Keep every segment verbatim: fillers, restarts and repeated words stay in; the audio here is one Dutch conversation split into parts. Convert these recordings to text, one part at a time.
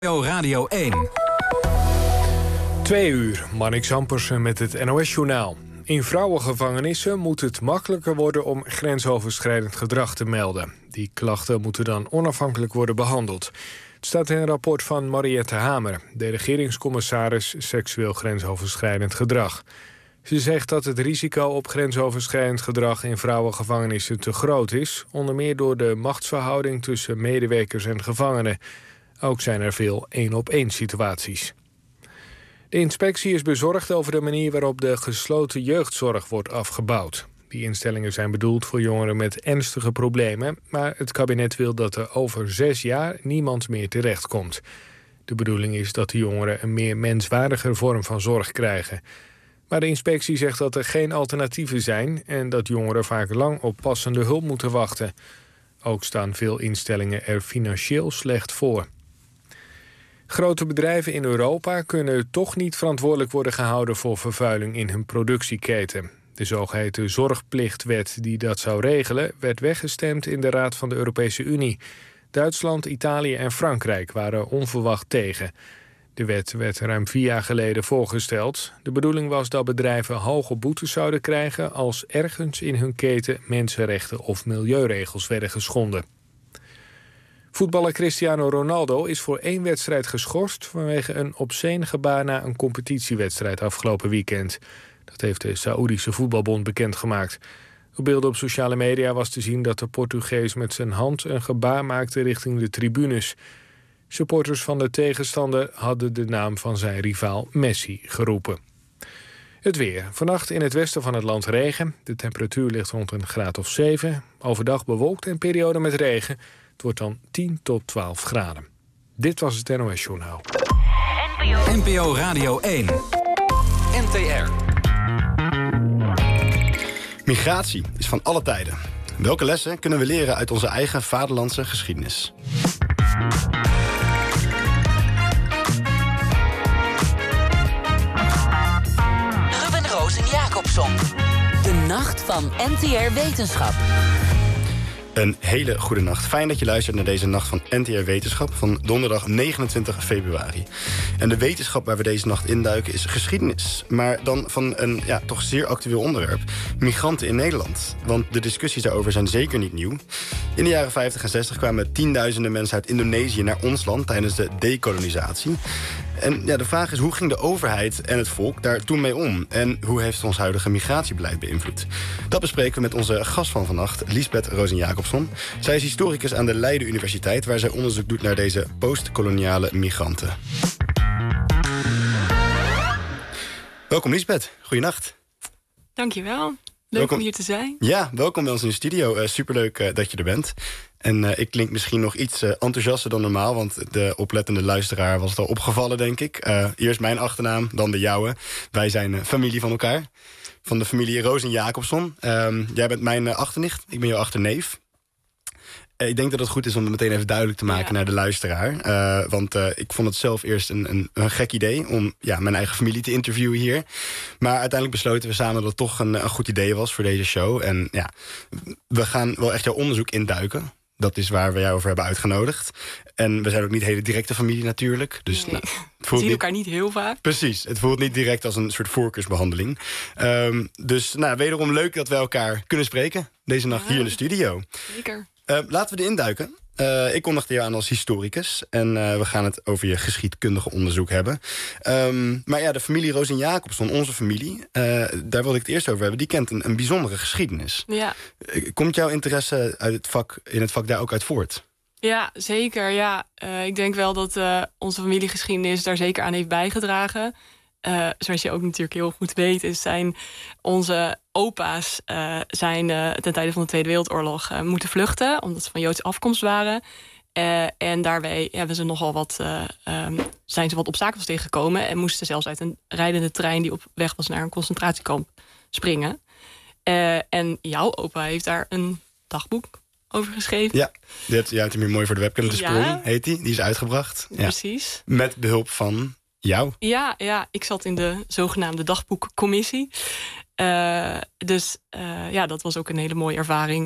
Radio één. Twee uur, Marnix Ampersen met het N O S-journaal. In vrouwengevangenissen moet het makkelijker worden om grensoverschrijdend gedrag te melden. Die klachten moeten dan onafhankelijk worden behandeld. Het staat in een rapport van Mariette Hamer, de regeringscommissaris seksueel grensoverschrijdend gedrag. Ze zegt dat het risico op grensoverschrijdend gedrag in vrouwengevangenissen te groot is, onder meer door de machtsverhouding tussen medewerkers en gevangenen. Ook zijn er veel één-op-één situaties. De inspectie is bezorgd over de manier waarop de gesloten jeugdzorg wordt afgebouwd. Die instellingen zijn bedoeld voor jongeren met ernstige problemen, maar het kabinet wil dat er over zes jaar niemand meer terechtkomt. De bedoeling is dat de jongeren een meer menswaardige vorm van zorg krijgen. Maar de inspectie zegt dat er geen alternatieven zijn en dat jongeren vaak lang op passende hulp moeten wachten. Ook staan veel instellingen er financieel slecht voor. Grote bedrijven in Europa kunnen toch niet verantwoordelijk worden gehouden voor vervuiling in hun productieketen. De zogeheten zorgplichtwet die dat zou regelen werd weggestemd in de Raad van de Europese Unie. Duitsland, Italië en Frankrijk waren onverwacht tegen. De wet werd ruim vier jaar geleden voorgesteld. De bedoeling was dat bedrijven hoge boetes zouden krijgen als ergens in hun keten mensenrechten of milieuregels werden geschonden. Voetballer Cristiano Ronaldo is voor één wedstrijd geschorst vanwege een obscene gebaar na een competitiewedstrijd afgelopen weekend. Dat heeft de Saoedische voetbalbond bekendgemaakt. Op beelden op sociale media was te zien dat de Portugees met zijn hand een gebaar maakte richting de tribunes. Supporters van de tegenstander hadden de naam van zijn rivaal Messi geroepen. Het weer. Vannacht in het westen van het land regen. De temperatuur ligt rond een graad of zeven. Overdag bewolkt en periode met regen. Het wordt dan tien tot twaalf graden. Dit was het N O S-journaal. N P O Radio één. N T R. Migratie is van alle tijden. Welke lessen kunnen we leren uit onze eigen vaderlandse geschiedenis? Ruben Roos en Jacobson. De nacht van N T R Wetenschap. Een hele goede nacht. Fijn dat je luistert naar deze nacht van N T R Wetenschap van donderdag negenentwintig februari. En de wetenschap waar we deze nacht induiken is geschiedenis. Maar dan van een ja, toch zeer actueel onderwerp. Migranten in Nederland. Want de discussies daarover zijn zeker niet nieuw. In de jaren vijftig en zestig kwamen tienduizenden mensen uit Indonesië naar ons land tijdens de dekolonisatie. En ja, de vraag is, hoe ging de overheid en het volk daar toen mee om? En hoe heeft ons huidige migratiebeleid beïnvloed? Dat bespreken we met onze gast van vannacht, Liesbeth Rozen-Jacobson. Zij is historicus aan de Leiden Universiteit, waar zij onderzoek doet naar deze postkoloniale migranten. Welkom Liesbeth, goeienacht. Dankjewel, leuk welkom. om hier te zijn. Ja, welkom bij ons in de studio. Uh, superleuk uh, dat je er bent. En uh, ik klink misschien nog iets uh, enthousiaster dan normaal, want de oplettende luisteraar was het al opgevallen, denk ik. Uh, eerst mijn achternaam, dan de jouwe. Wij zijn uh, familie van elkaar. Van de familie Rozen-Jacobson. Um, jij bent mijn uh, achternicht, ik ben jouw achterneef. Uh, ik denk dat het goed is om het meteen even duidelijk te maken ja. naar de luisteraar. Uh, want uh, ik vond het zelf eerst een, een, een gek idee om ja, mijn eigen familie te interviewen hier. Maar uiteindelijk besloten we samen dat het toch een, een goed idee was voor deze show. En ja, we gaan wel echt jouw onderzoek induiken. Dat is waar we jou over hebben uitgenodigd. En we zijn ook niet hele directe familie natuurlijk. Dus, nee, nou, we zien niet, elkaar niet heel vaak. Precies, het voelt niet direct als een soort voorkeursbehandeling. Um, dus nou, wederom leuk dat we elkaar kunnen spreken. Deze nacht ja, hier in de studio. Zeker. Uh, laten we erin duiken. Uh, ik kondigde jou aan als historicus. En uh, we gaan het over je geschiedkundige onderzoek hebben. Um, maar ja, de familie Rozen-Jacobson, onze familie, uh, daar wilde ik het eerst over hebben. Die kent een, een bijzondere geschiedenis. Ja. Uh, komt jouw interesse uit het vak, in het vak daar ook uit voort? Ja, zeker. Ja. Uh, ik denk wel dat uh, onze familiegeschiedenis daar zeker aan heeft bijgedragen. Uh, zoals je ook natuurlijk heel goed weet, is zijn onze opa's uh, zijn uh, ten tijde van de Tweede Wereldoorlog uh, moeten vluchten, omdat ze van Joodse afkomst waren. Uh, en daarbij hebben ze nogal wat, uh, um, zijn ze wat obstakels tegengekomen en moesten zelfs uit een rijdende trein die op weg was naar een concentratiekamp springen. Uh, en jouw opa heeft daar een dagboek over geschreven. Ja, dit, ja, het is meer mooi voor de webcam. De Sprong ja. heet die, die is uitgebracht. Ja. Precies. Met behulp van jou? Ja, ja, ik zat in de zogenaamde dagboekcommissie. Uh, dus uh, ja, dat was ook een hele mooie ervaring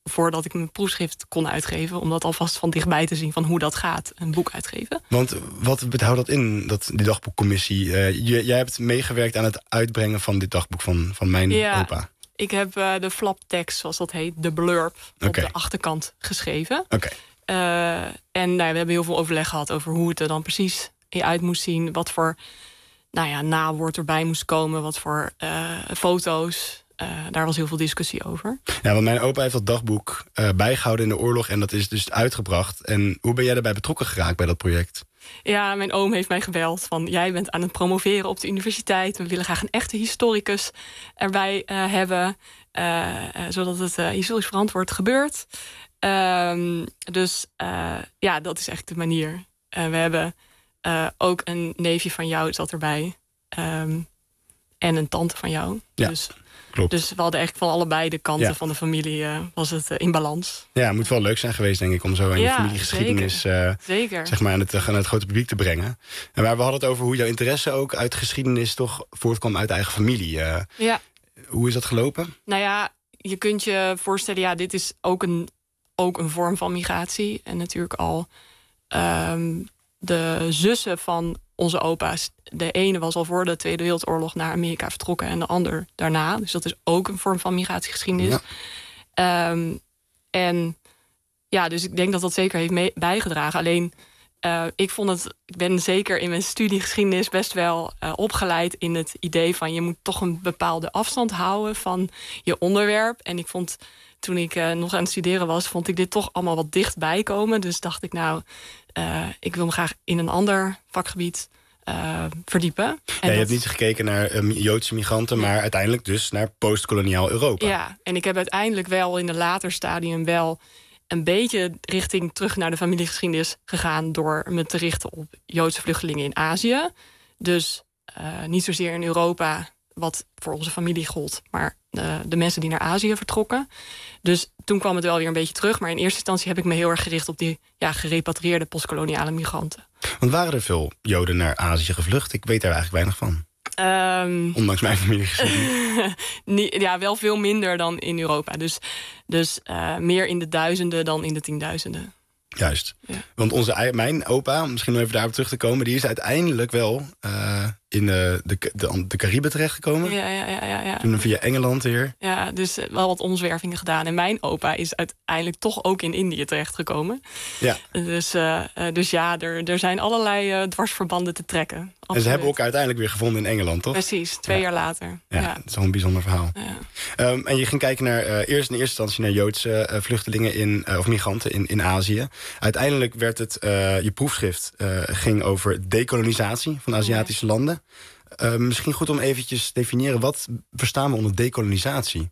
voordat ik mijn proefschrift kon uitgeven, om dat alvast van dichtbij te zien van hoe dat gaat, een boek uitgeven. Want wat houdt dat in, dat, die dagboekcommissie? Uh, j- jij hebt meegewerkt aan het uitbrengen van dit dagboek van, van mijn ja, opa. Ik heb uh, de flaptekst, zoals dat heet, de blurb, okay. op de achterkant geschreven. Okay. Uh, en nou, we hebben heel veel overleg gehad over hoe het er dan precies uit moest zien, wat voor nou ja, nawoord erbij moest komen, wat voor uh, foto's. Uh, daar was heel veel discussie over. Ja, want mijn opa heeft dat dagboek uh, bijgehouden in de oorlog en dat is dus uitgebracht. En hoe ben jij daarbij betrokken geraakt bij dat project? Ja, mijn oom heeft mij gebeld van, jij bent aan het promoveren op de universiteit. We willen graag een echte historicus erbij uh, hebben, uh, uh, zodat het uh, historisch verantwoord gebeurt. Um, dus uh, ja, dat is echt de manier. Uh, we hebben uh, ook een neefje van jou zat erbij. Um, en een tante van jou. Ja. Dus Klopt. Dus we hadden echt van allebei de kanten ja. van de familie uh, was het uh, in balans. Ja, het moet wel leuk zijn geweest, denk ik, om zo aan ja, je familiegeschiedenis zeker. Uh, zeker. Zeg maar, aan, het, aan het grote publiek te brengen. En maar we hadden het over hoe jouw interesse ook uit geschiedenis toch voortkwam uit de eigen familie. Uh, ja. Hoe is dat gelopen? Nou ja, je kunt je voorstellen, ja, dit is ook een, ook een vorm van migratie. En natuurlijk al um, de zussen van onze opa's. De ene was al voor de Tweede Wereldoorlog naar Amerika vertrokken en de ander daarna. Dus dat is ook een vorm van migratiegeschiedenis. Ja. Um, en ja, dus ik denk dat dat zeker heeft mee, bijgedragen. Alleen, uh, ik vond het, ik ben zeker in mijn studiegeschiedenis best wel uh, opgeleid in het idee van je moet toch een bepaalde afstand houden van je onderwerp. En ik vond, toen ik uh, nog aan het studeren was, vond ik dit toch allemaal wat dichtbij komen. Dus dacht ik, nou, uh, ik wil me graag in een ander vakgebied uh, verdiepen. En ja, je dat... hebt niet gekeken naar uh, Joodse migranten, maar uiteindelijk dus naar postkoloniaal Europa. Ja, en ik heb uiteindelijk wel in een later stadium wel een beetje richting terug naar de familiegeschiedenis gegaan door me te richten op Joodse vluchtelingen in Azië. Dus uh, niet zozeer in Europa, wat voor onze familie gold, maar uh, de mensen die naar Azië vertrokken. Dus toen kwam het wel weer een beetje terug. Maar in eerste instantie heb ik me heel erg gericht op die ja, gerepatrieerde postkoloniale migranten. Want waren er veel Joden naar Azië gevlucht? Ik weet daar eigenlijk weinig van. Um, Ondanks mijn familiegeschiedenis. ja, wel veel minder dan in Europa. Dus, dus uh, meer in de duizenden dan in de tienduizenden. Juist. Ja. Want onze, mijn opa, misschien nog even daarop terug te komen, die is uiteindelijk wel uh, in de, de, de, de Cariben terechtgekomen. Ja, ja, ja, ja, ja. Toen via Engeland weer. Ja, dus wel wat omzwervingen gedaan. En mijn opa is uiteindelijk toch ook in Indië terechtgekomen. Ja. Dus, uh, dus ja, er, er zijn allerlei uh, dwarsverbanden te trekken. Absoluut. En ze hebben ook uiteindelijk weer gevonden in Engeland, toch? Precies, twee ja. jaar later. Ja, ja, dat is wel een bijzonder verhaal. Ja. Um, en je ging kijken naar uh, eerst in eerste instantie naar Joodse uh, vluchtelingen in, uh, of migranten in, in Azië. Uiteindelijk werd het, uh, je proefschrift uh, ging over dekolonisatie van Aziatische ja. landen. Uh, misschien goed om eventjes te definiëren, wat verstaan we onder dekolonisatie?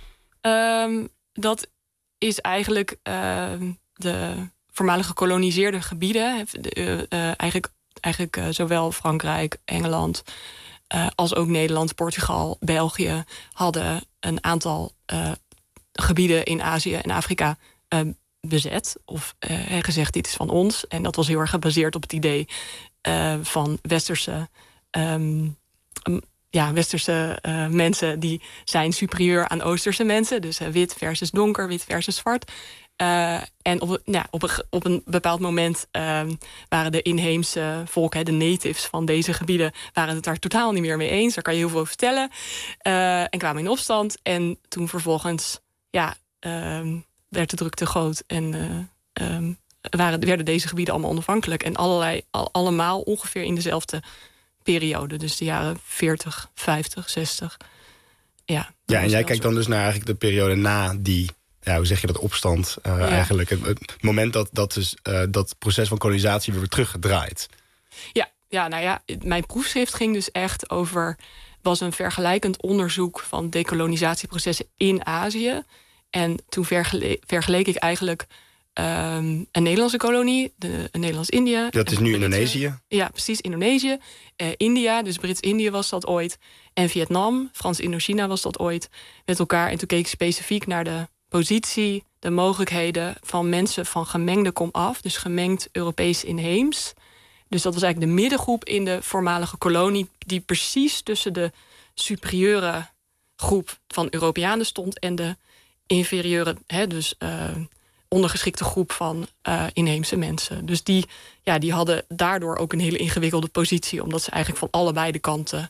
Um, dat is eigenlijk uh, de voormalig gekoloniseerde gebieden. De, uh, uh, eigenlijk eigenlijk uh, zowel Frankrijk, Engeland, uh, als ook Nederland, Portugal, België hadden een aantal uh, gebieden in Azië en Afrika uh, bezet. Of uh, gezegd, dit is van ons. En dat was heel erg gebaseerd op het idee uh, van westerse... Um, um, ja, westerse uh, mensen die zijn superieur aan oosterse mensen. Dus uh, wit versus donker, wit versus zwart. Uh, en op, nou, op, een, op een bepaald moment uh, waren de inheemse volken, de natives van deze gebieden, waren het daar totaal niet meer mee eens. Daar kan je heel veel over vertellen. Uh, en kwamen in opstand. En toen vervolgens ja, uh, werd de druk te groot. En uh, um, waren, werden deze gebieden allemaal onafhankelijk. En allerlei, al, allemaal ongeveer in dezelfde periode. Dus de jaren veertig, vijftig, zestig. Ja, ja en jij kijkt dan dus naar eigenlijk de periode na die, ja, hoe zeg je dat, opstand. Uh, ja. Eigenlijk het, het moment dat dat, dus, uh, dat proces van kolonisatie weer teruggedraaid. Ja, ja, nou ja, mijn proefschrift ging dus echt over, was een vergelijkend onderzoek van dekolonisatieprocessen in Azië. En toen vergele- vergeleek ik eigenlijk Um, een Nederlandse kolonie, de, een Nederlands-Indië. Dat is nu Indonesië? Ja, precies, Indonesië. Uh, India, dus Brits-Indië was dat ooit. En Vietnam, Frans-Indochina was dat ooit. Met elkaar. En toen keek ik specifiek naar de positie, de mogelijkheden van mensen van gemengde komaf. Dus gemengd Europees inheems. Dus dat was eigenlijk de middengroep in de voormalige kolonie, die precies tussen de superieure groep van Europeanen stond en de inferieure, hè, dus uh, ondergeschikte groep van uh, inheemse mensen. Dus die, ja, die hadden daardoor ook een hele ingewikkelde positie, omdat ze eigenlijk van allebei de kanten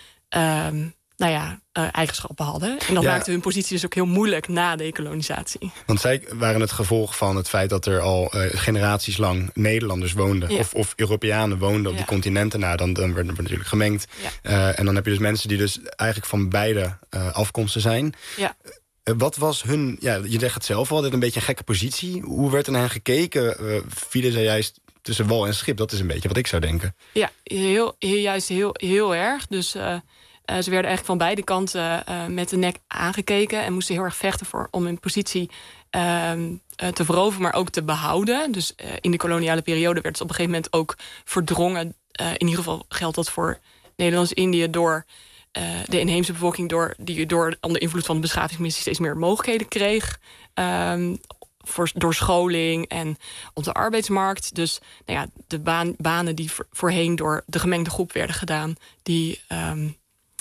Um, nou ja, uh, eigenschappen hadden. En dat ja. maakte hun positie dus ook heel moeilijk na dekolonisatie. Want zij waren het gevolg van het feit dat er al uh, generaties lang Nederlanders woonden. Ja. Of, of Europeanen woonden op ja. die continenten. Nou, dan, dan werden we natuurlijk gemengd. Ja. Uh, en dan heb je dus mensen die dus eigenlijk van beide uh, afkomsten zijn. Ja. Uh, wat was hun, ja, je zegt het zelf al, altijd een beetje een gekke positie. Hoe werd er naar hen gekeken? Uh, vielen zij juist tussen wal en schip? Dat is een beetje wat ik zou denken. Ja, heel, heel, juist heel, heel erg. Dus Uh, Uh, ze werden eigenlijk van beide kanten uh, met de nek aangekeken en moesten heel erg vechten voor, om hun positie uh, uh, te veroveren, maar ook te behouden. Dus uh, in de koloniale periode werd ze op een gegeven moment ook verdrongen. Uh, in ieder geval geldt dat voor Nederlands-Indië door uh, de inheemse bevolking, door, die door onder invloed van de beschavingsmissie steeds meer mogelijkheden kreeg. Um, voor, door scholing en op de arbeidsmarkt. Dus nou ja, de baan, banen die voor, voorheen door de gemengde groep werden gedaan, die Um,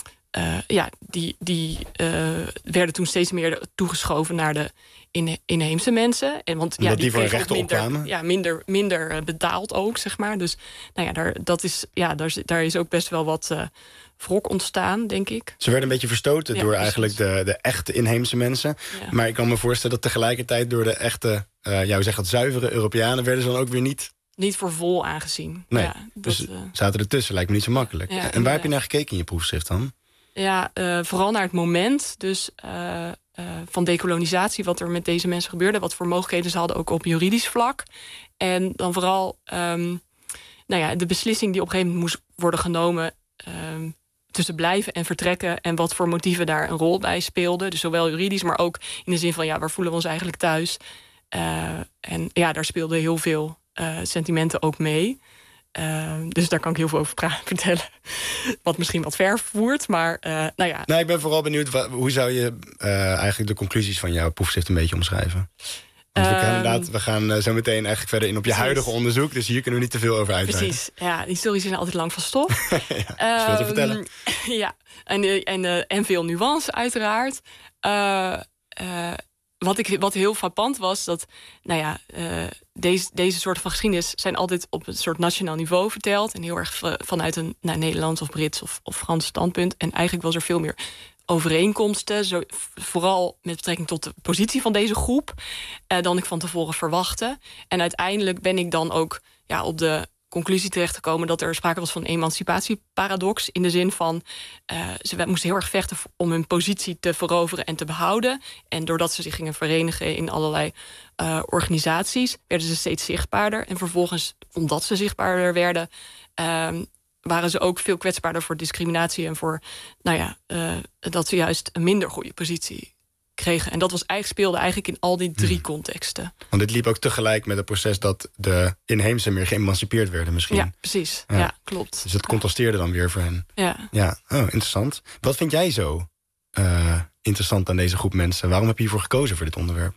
Uh, ja, die, die uh, werden toen steeds meer toegeschoven naar de in, inheemse mensen. En want ja, die, die voor rechten opkwamen? Ja, minder, minder betaald ook, zeg maar. Dus nou ja, daar, dat is, ja daar, daar is ook best wel wat uh, wrok ontstaan, denk ik. Ze werden een beetje verstoten ja, door precies. eigenlijk de, de echte inheemse mensen. Ja. Maar ik kan me voorstellen dat tegelijkertijd door de echte, uh, ja, hoe zeg dat, zuivere Europeanen werden ze dan ook weer niet Niet voor vol aangezien. Nee, ja, dus dat, uh, zaten ertussen, lijkt me niet zo makkelijk. Ja, en waar heb je naar gekeken in je proefschrift dan? Ja, uh, vooral naar het moment dus, uh, uh, van dekolonisatie, wat er met deze mensen gebeurde, wat voor mogelijkheden ze hadden, ook op juridisch vlak. En dan vooral um, nou ja, de beslissing die op een gegeven moment moest worden genomen um, tussen blijven en vertrekken en wat voor motieven daar een rol bij speelden. Dus zowel juridisch, maar ook in de zin van ja, waar voelen we ons eigenlijk thuis? Uh, en ja, daar speelden heel veel uh, sentimenten ook mee. Uh, dus daar kan ik heel veel over praten, vertellen. Wat misschien wat ver voert, maar uh, nou ja. Nou, ik ben vooral benieuwd, hoe zou je uh, eigenlijk de conclusies van jouw proefschrift een beetje omschrijven? Want we, gaan inderdaad, we gaan uh, zo meteen eigenlijk verder in op je precies. huidige onderzoek, dus hier kunnen we niet te veel over uitweiden. Precies, ja, die histories zijn altijd lang van stof. ja, veel te vertellen. Ja, en, en, uh, en veel nuance uiteraard. Uh, uh, Wat, ik, wat heel frappant was, dat nou ja, uh, deze, deze soorten van geschiedenis zijn altijd op een soort nationaal niveau verteld. En heel erg vanuit een nou, Nederlands of Brits of, of Frans standpunt. En eigenlijk was er veel meer overeenkomsten, zo, vooral met betrekking tot de positie van deze groep, uh, dan ik van tevoren verwachtte. En uiteindelijk ben ik dan ook ja, op de conclusie terechtgekomen dat er sprake was van een emancipatieparadox. In de zin van, uh, ze moesten heel erg vechten om hun positie te veroveren en te behouden. En doordat ze zich gingen verenigen in allerlei uh, organisaties, werden ze steeds zichtbaarder. En vervolgens, omdat ze zichtbaarder werden, uh, waren ze ook veel kwetsbaarder voor discriminatie en voor, nou ja, uh, dat ze juist een minder goede positie kregen. En dat was eigenlijk, speelde eigenlijk in al die drie hmm. contexten. Want dit liep ook tegelijk met het proces dat de inheemse meer geëmancipeerd werden misschien. Ja, precies. Ja, ja klopt. Dus het contrasteerde dan weer voor hen. Ja. Ja, oh, interessant. Wat vind jij zo uh, interessant aan deze groep mensen? Waarom heb je hiervoor gekozen voor dit onderwerp?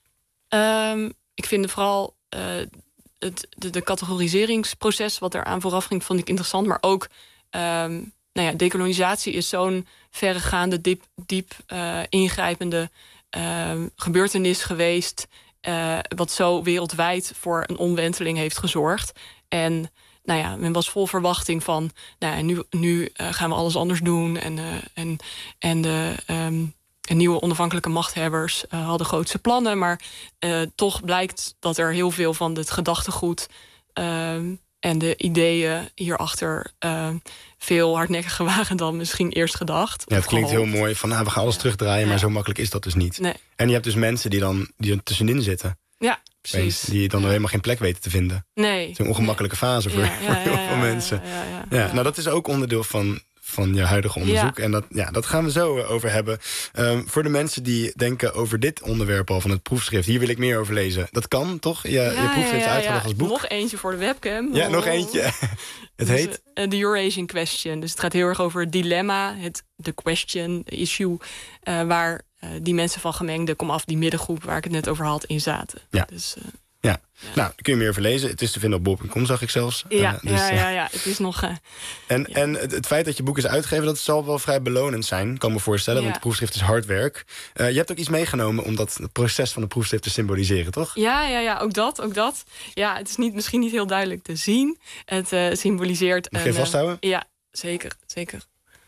Um, ik vind vooral uh, het de, de categoriseringsproces wat eraan vooraf ging, vond ik interessant. Maar ook Um, Nou ja, dekolonisatie is zo'n verregaande, diep, diep uh, ingrijpende uh, gebeurtenis geweest, Uh, wat zo wereldwijd voor een omwenteling heeft gezorgd. En nou ja, men was vol verwachting van, nou ja, nu, nu uh, gaan we alles anders doen. En, uh, en, en de um, en nieuwe onafhankelijke machthebbers uh, hadden grootse plannen. Maar uh, toch blijkt dat er heel veel van het gedachtegoed Uh, en de ideeën hierachter uh, veel hardnekkiger waren dan misschien eerst gedacht. Ja, het klinkt heel mooi van, nou, we gaan alles ja. terugdraaien, maar ja. zo makkelijk is dat dus niet. Nee. En je hebt dus mensen die dan die er tussenin zitten. Ja, precies. Die dan ja. helemaal geen plek weten te vinden. Nee. Het is een ongemakkelijke nee. fase voor, ja, ja, voor heel ja, veel ja, mensen. Ja, ja, ja, ja, ja. Nou, dat is ook onderdeel van, van je huidige onderzoek. Ja. En dat, ja, dat gaan we zo over hebben. Um, voor de mensen die denken over dit onderwerp al van het proefschrift, hier wil ik meer over lezen. Dat kan, toch? Je, ja, je proefschrift ja, ja, uitgebracht ja. als boek. Nog eentje voor de webcam. Ja, oh. nog eentje. Het dus, heet? Uh, The Eurasian Question. Dus het gaat heel erg over het dilemma, het the question, the issue, uh, waar uh, die mensen van gemengde komaf, die middengroep waar ik het net over had, in zaten. Ja. Dus, uh, Ja. ja, nou, daar kun je meer over lezen. Het is te vinden op bol punt com, zag ik zelfs. Ja, uh, dus, ja, ja, ja, het is nog... Uh, en ja. en het, het feit dat je boek is uitgegeven, dat zal wel vrij belonend zijn, kan me voorstellen. Ja. Want het proefschrift is hard werk. Uh, je hebt ook iets meegenomen om dat het proces van het proefschrift te symboliseren, toch? Ja, ja, ja, ook dat, ook dat. Ja, het is niet, misschien niet heel duidelijk te zien. Het uh, symboliseert... Mag je vasthouden? Uh, ja, zeker, zeker.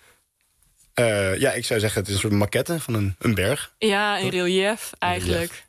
Uh, ja, ik zou zeggen, het is een soort maquette van een, een berg. Ja, een relief eigenlijk. Relief.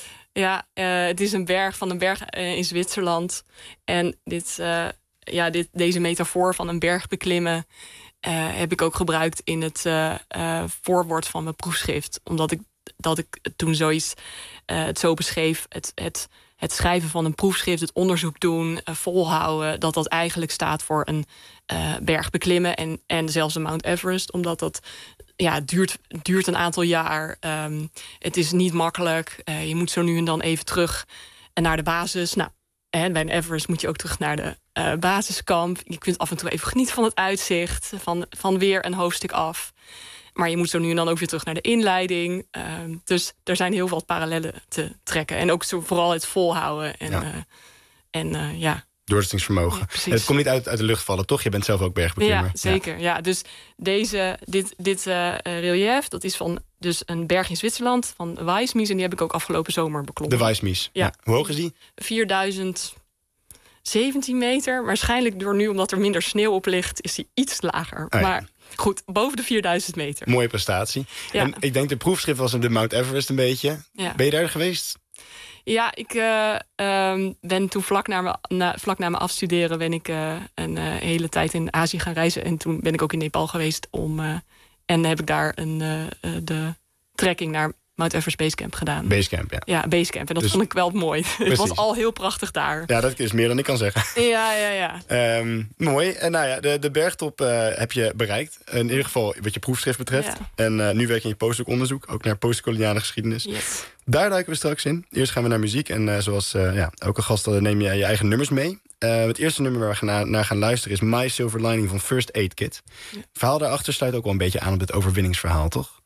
Ja, uh, het is een berg van een berg uh, in Zwitserland. En dit, uh, ja, dit, deze metafoor van een berg beklimmen uh, heb ik ook gebruikt in het uh, uh, voorwoord van mijn proefschrift. Omdat ik, dat ik toen zoiets uh, het zo beschreef, het, het, het schrijven van een proefschrift, het onderzoek doen, uh, volhouden, dat dat eigenlijk staat voor een uh, berg beklimmen en, en zelfs de Mount Everest. Omdat dat... Ja, het duurt, duurt een aantal jaar. Um, het is niet makkelijk. Uh, je moet zo nu en dan even terug naar de basis. Nou, en bij een Everest moet je ook terug naar de uh, basiskamp. Je kunt af en toe even genieten van het uitzicht. Van, van weer een hoofdstuk af. Maar je moet zo nu en dan ook weer terug naar de inleiding. Um, dus er zijn heel veel parallellen te trekken. En ook zo, vooral het volhouden. En ja... Uh, en, uh, ja. Doorzettingsvermogen. Ja, het komt niet uit, uit de lucht vallen, toch? Je bent zelf ook bergbeklimmer. Ja, zeker. Ja. Ja, dus deze, dit, dit uh, relief, dat is van dus een berg in Zwitserland, van Weissmies. En die heb ik ook afgelopen zomer beklommen. De Weissmies. Ja. Ja. Hoe hoog is die? vierduizend zeventien meter. Waarschijnlijk door nu, omdat er minder sneeuw op ligt, is die iets lager. Oh, ja. Maar goed, boven de vierduizend meter. Mooie prestatie. Ja. En ik denk de proefschrift was de Mount Everest een beetje. Ja. Ben je daar geweest? Ja, ik uh, um, ben toen vlak na, me, na, vlak na mijn afstuderen ben ik uh, een uh, hele tijd in Azië gaan reizen. En toen ben ik ook in Nepal geweest om uh, en heb ik daar een, uh, de trekking naar Mount Everest Basecamp gedaan. Basecamp, ja. Ja, Basecamp. En dat dus, vond ik wel mooi. Precies. Het was al heel prachtig daar. Ja, dat is meer dan ik kan zeggen. Ja, ja, ja. Um, mooi. En nou ja, de, de bergtop uh, heb je bereikt. In ieder geval wat je proefschrift betreft. Ja. En uh, nu werk je in je postdoc-onderzoek, ook naar postkoloniale geschiedenis. Yes. Daar duiken we straks in. Eerst gaan we naar muziek. En uh, zoals uh, ja, elke gast uh, neem je je eigen nummers mee. Uh, het eerste nummer waar we gaan naar, naar gaan luisteren is My Silver Lining van First Aid Kit. Ja. Het verhaal daarachter sluit ook wel een beetje aan op dit overwinningsverhaal, toch?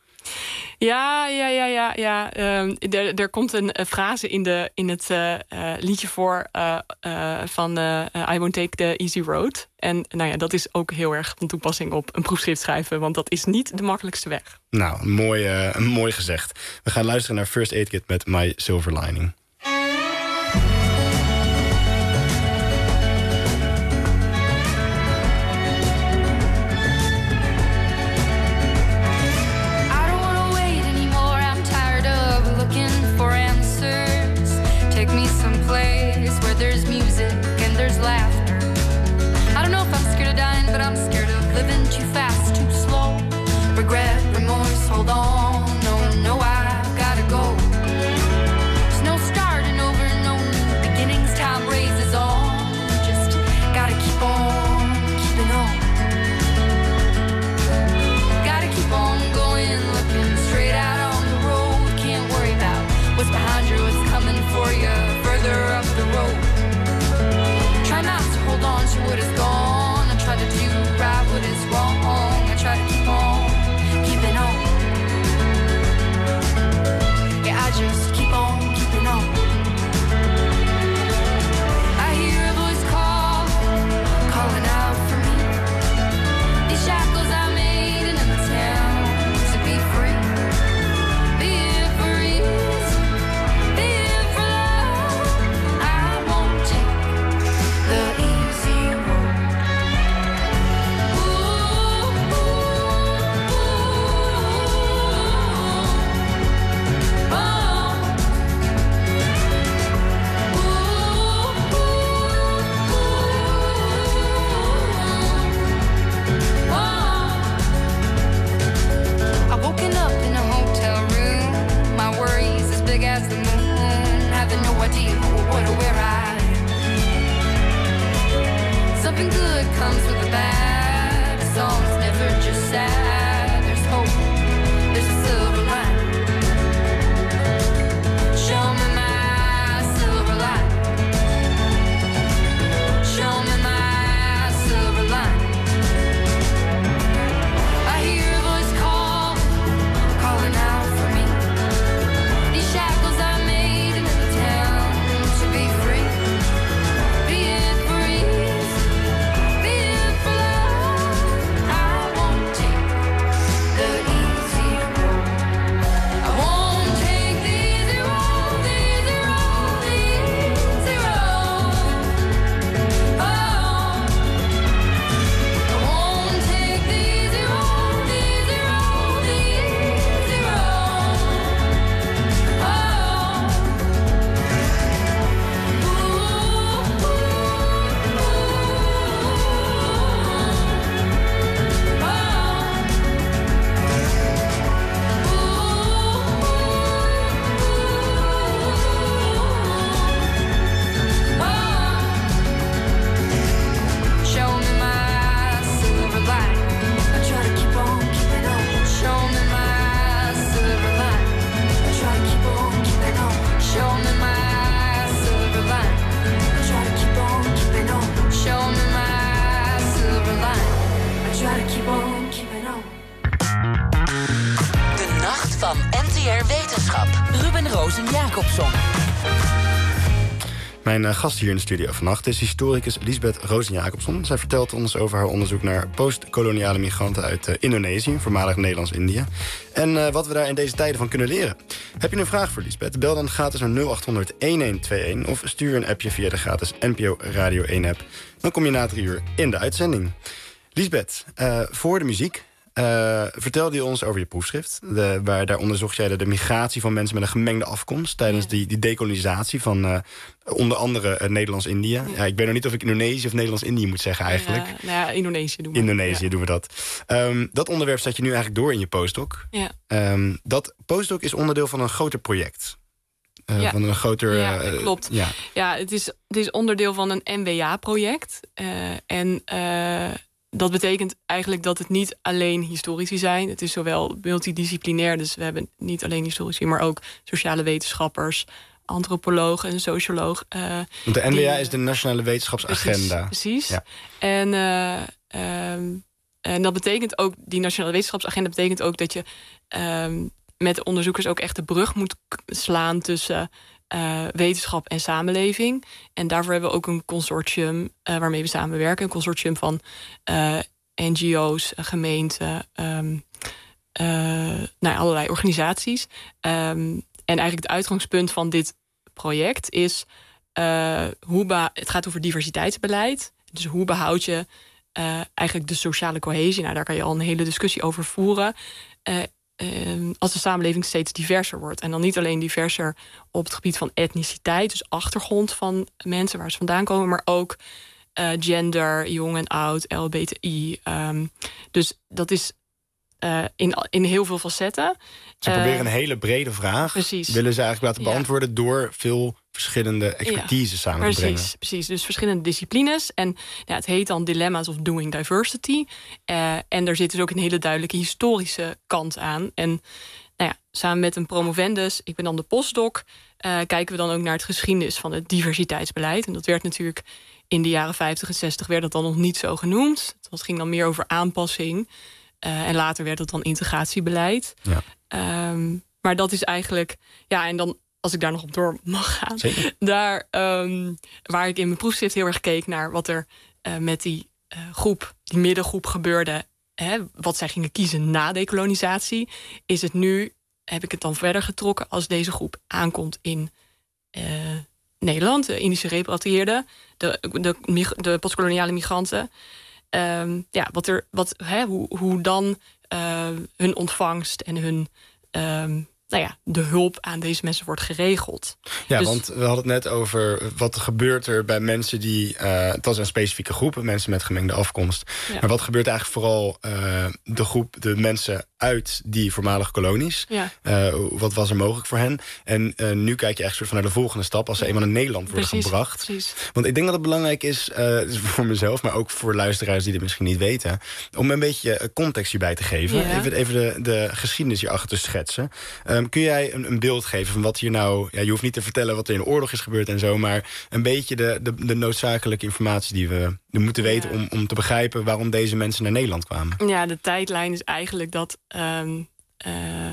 Ja, ja, ja, ja. ja. Um, er, er komt een uh, frase in, de, in het uh, uh, liedje voor uh, uh, van uh, I Won't Take the Easy Road. En nou ja, dat is ook heel erg van toepassing op een proefschrift schrijven, want dat is niet de makkelijkste weg. Nou, mooi, uh, mooi gezegd. We gaan luisteren naar First Aid Kit met My Silver Lining. To be van N T R Wetenschap. Ruben Roos en Jacobson. Mijn uh, gast hier in de studio vannacht is historicus Liesbeth Rozen-Jacobson. Zij vertelt ons over haar onderzoek naar postkoloniale migranten uit uh, Indonesië, voormalig Nederlands-Indië. En uh, wat we daar in deze tijden van kunnen leren. Heb je een vraag voor Liesbeth? Bel dan gratis naar nul acht honderd elf of stuur een appje via de gratis N P O Radio één app. Dan kom je na drie uur in de uitzending. Liesbeth, uh, voor de muziek Uh, vertelde je ons over je proefschrift. De, waar, daar onderzocht jij de, de migratie van mensen met een gemengde afkomst tijdens die, die dekolonisatie van uh, onder andere uh, Nederlands-Indië. Ja. Ja, ik weet nog niet of ik Indonesië of Nederlands-Indië moet zeggen eigenlijk. Ja, nou ja, Indonesië doen we. Indonesië ja. doen we dat. Um, dat onderwerp zet je nu eigenlijk door in je postdoc. Ja. Um, dat postdoc is onderdeel van een groter project. Uh, ja. Van een groter... Ja, uh, klopt. Ja, ja het, is, het is onderdeel van een M W A-project. Uh, en... Uh, Dat betekent eigenlijk dat het niet alleen historici zijn. Het is zowel multidisciplinair, dus we hebben niet alleen historici, maar ook sociale wetenschappers, antropologen en socioloog. Uh, Want de N W A die, is de Nationale Wetenschapsagenda. Precies. precies. Ja. En, uh, um, en dat betekent ook, die Nationale Wetenschapsagenda betekent ook dat je um, met de onderzoekers ook echt de brug moet slaan tussen Uh, wetenschap en samenleving. En daarvoor hebben we ook een consortium uh, waarmee we samenwerken. Een consortium van uh, N G O's, uh, gemeenten, um, uh, nou, allerlei organisaties. Um, en eigenlijk het uitgangspunt van dit project is uh, hoe beha- het gaat over diversiteitsbeleid. Dus hoe behoud je uh, eigenlijk de sociale cohesie? Nou, daar kan je al een hele discussie over voeren. Uh, Uh, als de samenleving steeds diverser wordt. En dan niet alleen diverser op het gebied van etniciteit, dus achtergrond van mensen waar ze vandaan komen, maar ook uh, gender, jong en oud, L G B T I. Um, dus dat is uh, in, in heel veel facetten. Ze uh, proberen een hele brede vraag. Precies. Willen ze eigenlijk laten beantwoorden ja. door veel verschillende expertise ja, samen precies, te brengen. Precies, dus verschillende disciplines. En ja, het heet dan Dilemma's of Doing Diversity. Uh, en daar zit dus ook een hele duidelijke historische kant aan. En nou ja, samen met een promovendus, ik ben dan de postdoc, uh, kijken we dan ook naar het geschiedenis van het diversiteitsbeleid. En dat werd natuurlijk in de jaren vijftig en zestig werd dat dan nog niet zo genoemd. Het ging dan meer over aanpassing. Uh, en later werd het dan integratiebeleid. Ja. Um, maar dat is eigenlijk, ja, en dan als ik daar nog op door mag gaan. Zeker. Daar um, waar ik in mijn proefschrift heel erg keek naar wat er uh, met die uh, groep, die middengroep gebeurde. Hè, wat zij gingen kiezen na dekolonisatie. Is het nu, heb ik het dan verder getrokken, als deze groep aankomt in uh, Nederland. De Indische repatrieerden, de, de, de postkoloniale migranten. Um, ja, wat er, wat, hè, hoe, hoe dan uh, hun ontvangst en hun Um, nou ja, de hulp aan deze mensen wordt geregeld. Ja, dus, want we hadden het net over wat gebeurt er bij mensen die... Uh, het was een specifieke groep, mensen met gemengde afkomst. Ja. Maar wat gebeurt eigenlijk vooral uh, de groep, de mensen uit die voormalige kolonies? Ja. Uh, wat was er mogelijk voor hen? En uh, nu kijk je echt soort van naar de volgende stap als ze ja. eenmaal in Nederland worden precies, gebracht. Precies. Want ik denk dat het belangrijk is, uh, voor mezelf, maar ook voor luisteraars die dit misschien niet weten, om een beetje context hierbij te geven. Ja. Even, even de, de geschiedenis hierachter te schetsen. Um, kun jij een, een beeld geven van wat hier nou... Ja, je hoeft niet te vertellen wat er in de oorlog is gebeurd en zo, maar een beetje de, de, de noodzakelijke informatie die we, we moeten weten ja. om, om te begrijpen waarom deze mensen naar Nederland kwamen. Ja, de tijdlijn is eigenlijk dat Um, uh,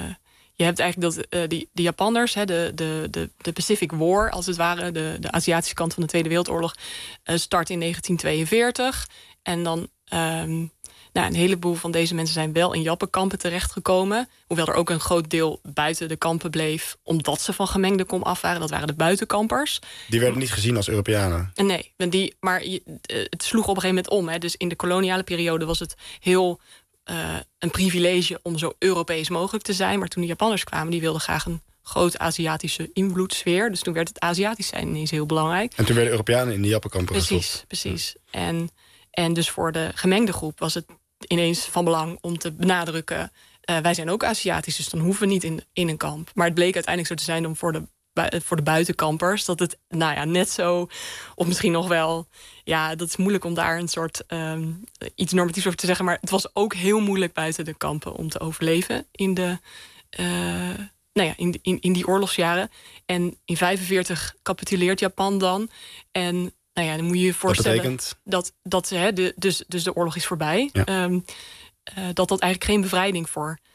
je hebt eigenlijk dat uh, die, de Japanners, hè, de, de, de, de Pacific War, als het ware, de, de Aziatische kant van de Tweede Wereldoorlog, uh, start in negentien tweeënveertig. En dan um, nou, een heleboel van deze mensen zijn wel in Jappenkampen terechtgekomen. Hoewel er ook een groot deel buiten de kampen bleef, omdat ze van gemengde kom af waren. Dat waren de buitenkampers. Die werden niet gezien als Europeanen? Nee, die, maar het sloeg op een gegeven moment om. Hè. Dus in de koloniale periode was het heel Uh, een privilege om zo Europees mogelijk te zijn. Maar toen de Japanners kwamen, die wilden graag een groot Aziatische invloedssfeer. Dus toen werd het Aziatisch zijn ineens heel belangrijk. En toen werden Europeanen in de Jappenkampen gestopt. Precies, precies. Ja. En, en dus voor de gemengde groep was het ineens van belang om te benadrukken, Uh, wij zijn ook Aziatisch, dus dan hoeven we niet in, in een kamp. Maar het bleek uiteindelijk zo te zijn om voor de voor de buitenkampers, dat het nou ja, net zo, of misschien nog wel, ja, dat is moeilijk om daar een soort um, iets normatiefs over te zeggen, maar het was ook heel moeilijk buiten de kampen om te overleven in de, uh, nou ja, in, in, in die oorlogsjaren. En in vijfenveertig capituleert Japan dan. En nou ja, dan moet je je voorstellen dat betekent? dat, dat hè, de, dus, dus de oorlog is voorbij. Ja. Um, uh, dat dat eigenlijk geen bevrijding voor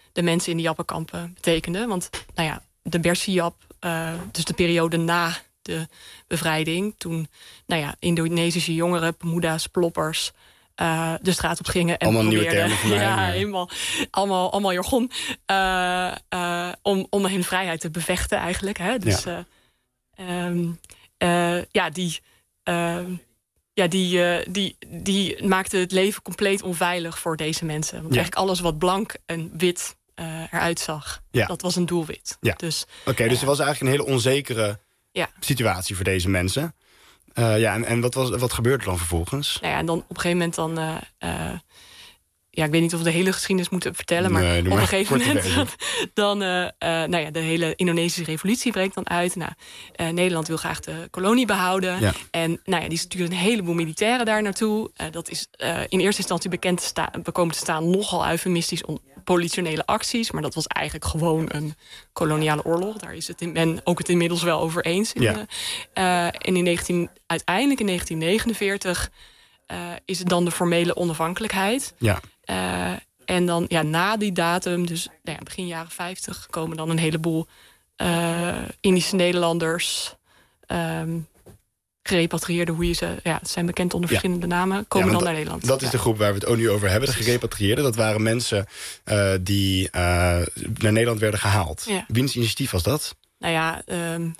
de mensen in de Jappenkampen betekende. Want nou ja, de Bersiap, uh, dus de periode na de bevrijding, toen nou ja, Indonesische jongeren, Pemuda's, ploppers, Uh, de straat op gingen en allemaal probeerden, nieuwe termen voor mij, ja, maar... helemaal, allemaal, allemaal jargon, uh, uh, om, om hun vrijheid te bevechten eigenlijk. Hè? Dus ja, uh, um, uh, ja die, uh, ja, die, uh, die, die maakte het leven compleet onveilig voor deze mensen. Want ja. eigenlijk alles wat blank en wit uh, eruit zag, ja. dat was een doelwit. Ja. Dus, Oké, okay, uh, dus het was eigenlijk een hele onzekere ja. situatie voor deze mensen. Uh, ja, en, en wat, was, wat gebeurde er dan vervolgens? Nou ja, en dan op een gegeven moment dan... Uh, uh, ja, ik weet niet of we de hele geschiedenis moeten vertellen, maar nee, op een gegeven moment dan, dan uh, uh, nou ja, de hele Indonesische revolutie breekt dan uit. Nou, uh, Nederland wil graag de kolonie behouden. Ja. En nou ja, die sturen een heleboel militairen daar naartoe. Uh, dat is uh, in eerste instantie bekend te sta- bekomen te staan nogal eufemistisch om politionele acties. Maar dat was eigenlijk gewoon een koloniale oorlog. Daar is het in, men ook het inmiddels wel over eens. In, ja. uh, uh, en in negentien, uiteindelijk in negentien negenenveertig uh, is het dan de formele onafhankelijkheid. Ja. Uh, en dan ja, na die datum, dus nou ja, begin jaren vijftig, komen dan een heleboel uh, Indische Nederlanders, um, gerepatrieerden, hoe je ze, ja, het zijn bekend onder verschillende ja. namen, komen ja, dan naar Nederland. Dat is ja. de groep waar we het ook nu over hebben, de gerepatrieerden. Dat waren mensen uh, die uh, naar Nederland werden gehaald. Ja. Wiens initiatief was dat? Nou ja, um,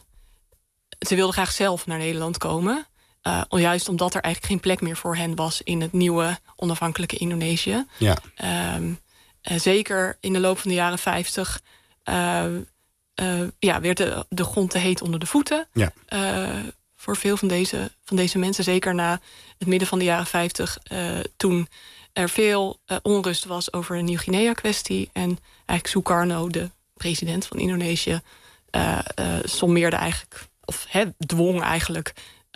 ze wilden graag zelf naar Nederland komen. Uh, juist omdat er eigenlijk geen plek meer voor hen was in het nieuwe onafhankelijke Indonesië. Ja. Um, uh, zeker in de loop van de jaren vijftig uh, uh, ja, werd de, de grond te heet onder de voeten. Ja. Uh, voor veel van deze, van deze mensen, zeker na het midden van de jaren vijftig, uh, toen er veel uh, onrust was over een Nieuw-Guinea-kwestie. En eigenlijk Sukarno, de president van Indonesië, uh, uh, sommeerde eigenlijk, of he, dwong eigenlijk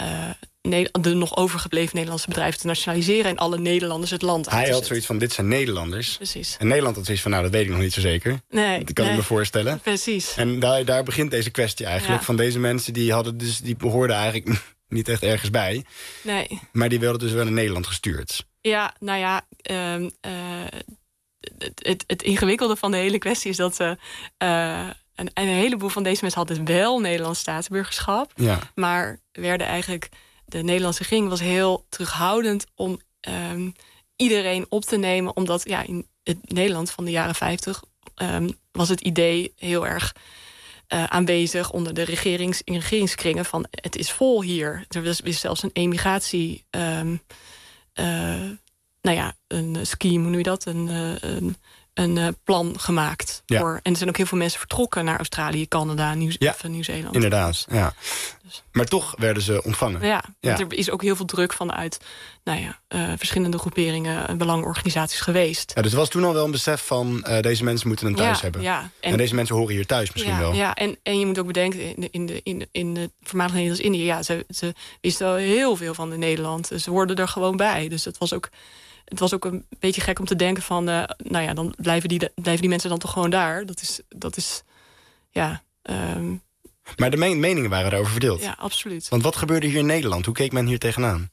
Uh, de nog overgebleven Nederlandse bedrijven te nationaliseren en alle Nederlanders het land uit te Hij had zetten. zoiets van, dit zijn Nederlanders. Precies. En Nederland had zoiets van, nou, dat weet ik nog niet zo zeker. Nee. Dat kan nee. ik me voorstellen. Precies. En daar, daar begint deze kwestie eigenlijk. Ja. Van deze mensen, die hadden dus, die behoorden eigenlijk niet echt ergens bij. Nee. Maar die werden dus wel naar Nederland gestuurd. Ja, nou ja, uh, uh, het, het, het ingewikkelde van de hele kwestie is dat ze... Uh, En een heleboel van deze mensen hadden wel Nederlands staatsburgerschap. Ja. Maar werden eigenlijk, de Nederlandse regering was heel terughoudend om um, iedereen op te nemen. Omdat ja, in het Nederland van de jaren vijftig um, was het idee heel erg uh, aanwezig onder de regerings, in regeringskringen van het is vol hier. Er was, was zelfs een emigratie, um, uh, nou ja, een scheme, hoe noem je dat? Een, uh, een een uh, plan gemaakt. Ja. Voor, en er zijn ook heel veel mensen vertrokken naar Australië, Canada, Nieuw- ja, Nieuw-Zeeland. Inderdaad, ja. Dus. Maar toch werden ze ontvangen. Ja, ja. er is ook heel veel druk vanuit nou ja, uh, verschillende groeperingen en belangenorganisaties geweest. Ja, dus er was toen al wel een besef van uh, deze mensen moeten een thuis ja, hebben. Ja, en, en deze mensen horen hier thuis misschien ja, wel. Ja, en, en je moet ook bedenken, in de, in de, in de, in de voormalige Nederlands-Indië, ja, ze, ze wisten al heel veel van de Nederland. Ze hoorden er gewoon bij. Dus het was ook... Het was ook een beetje gek om te denken van... Uh, nou ja, dan blijven die, blijven die mensen dan toch gewoon daar. Dat is, dat is ja... Um... Maar de me- meningen waren daarover verdeeld. Ja, absoluut. Want wat gebeurde hier in Nederland? Hoe keek men hier tegenaan?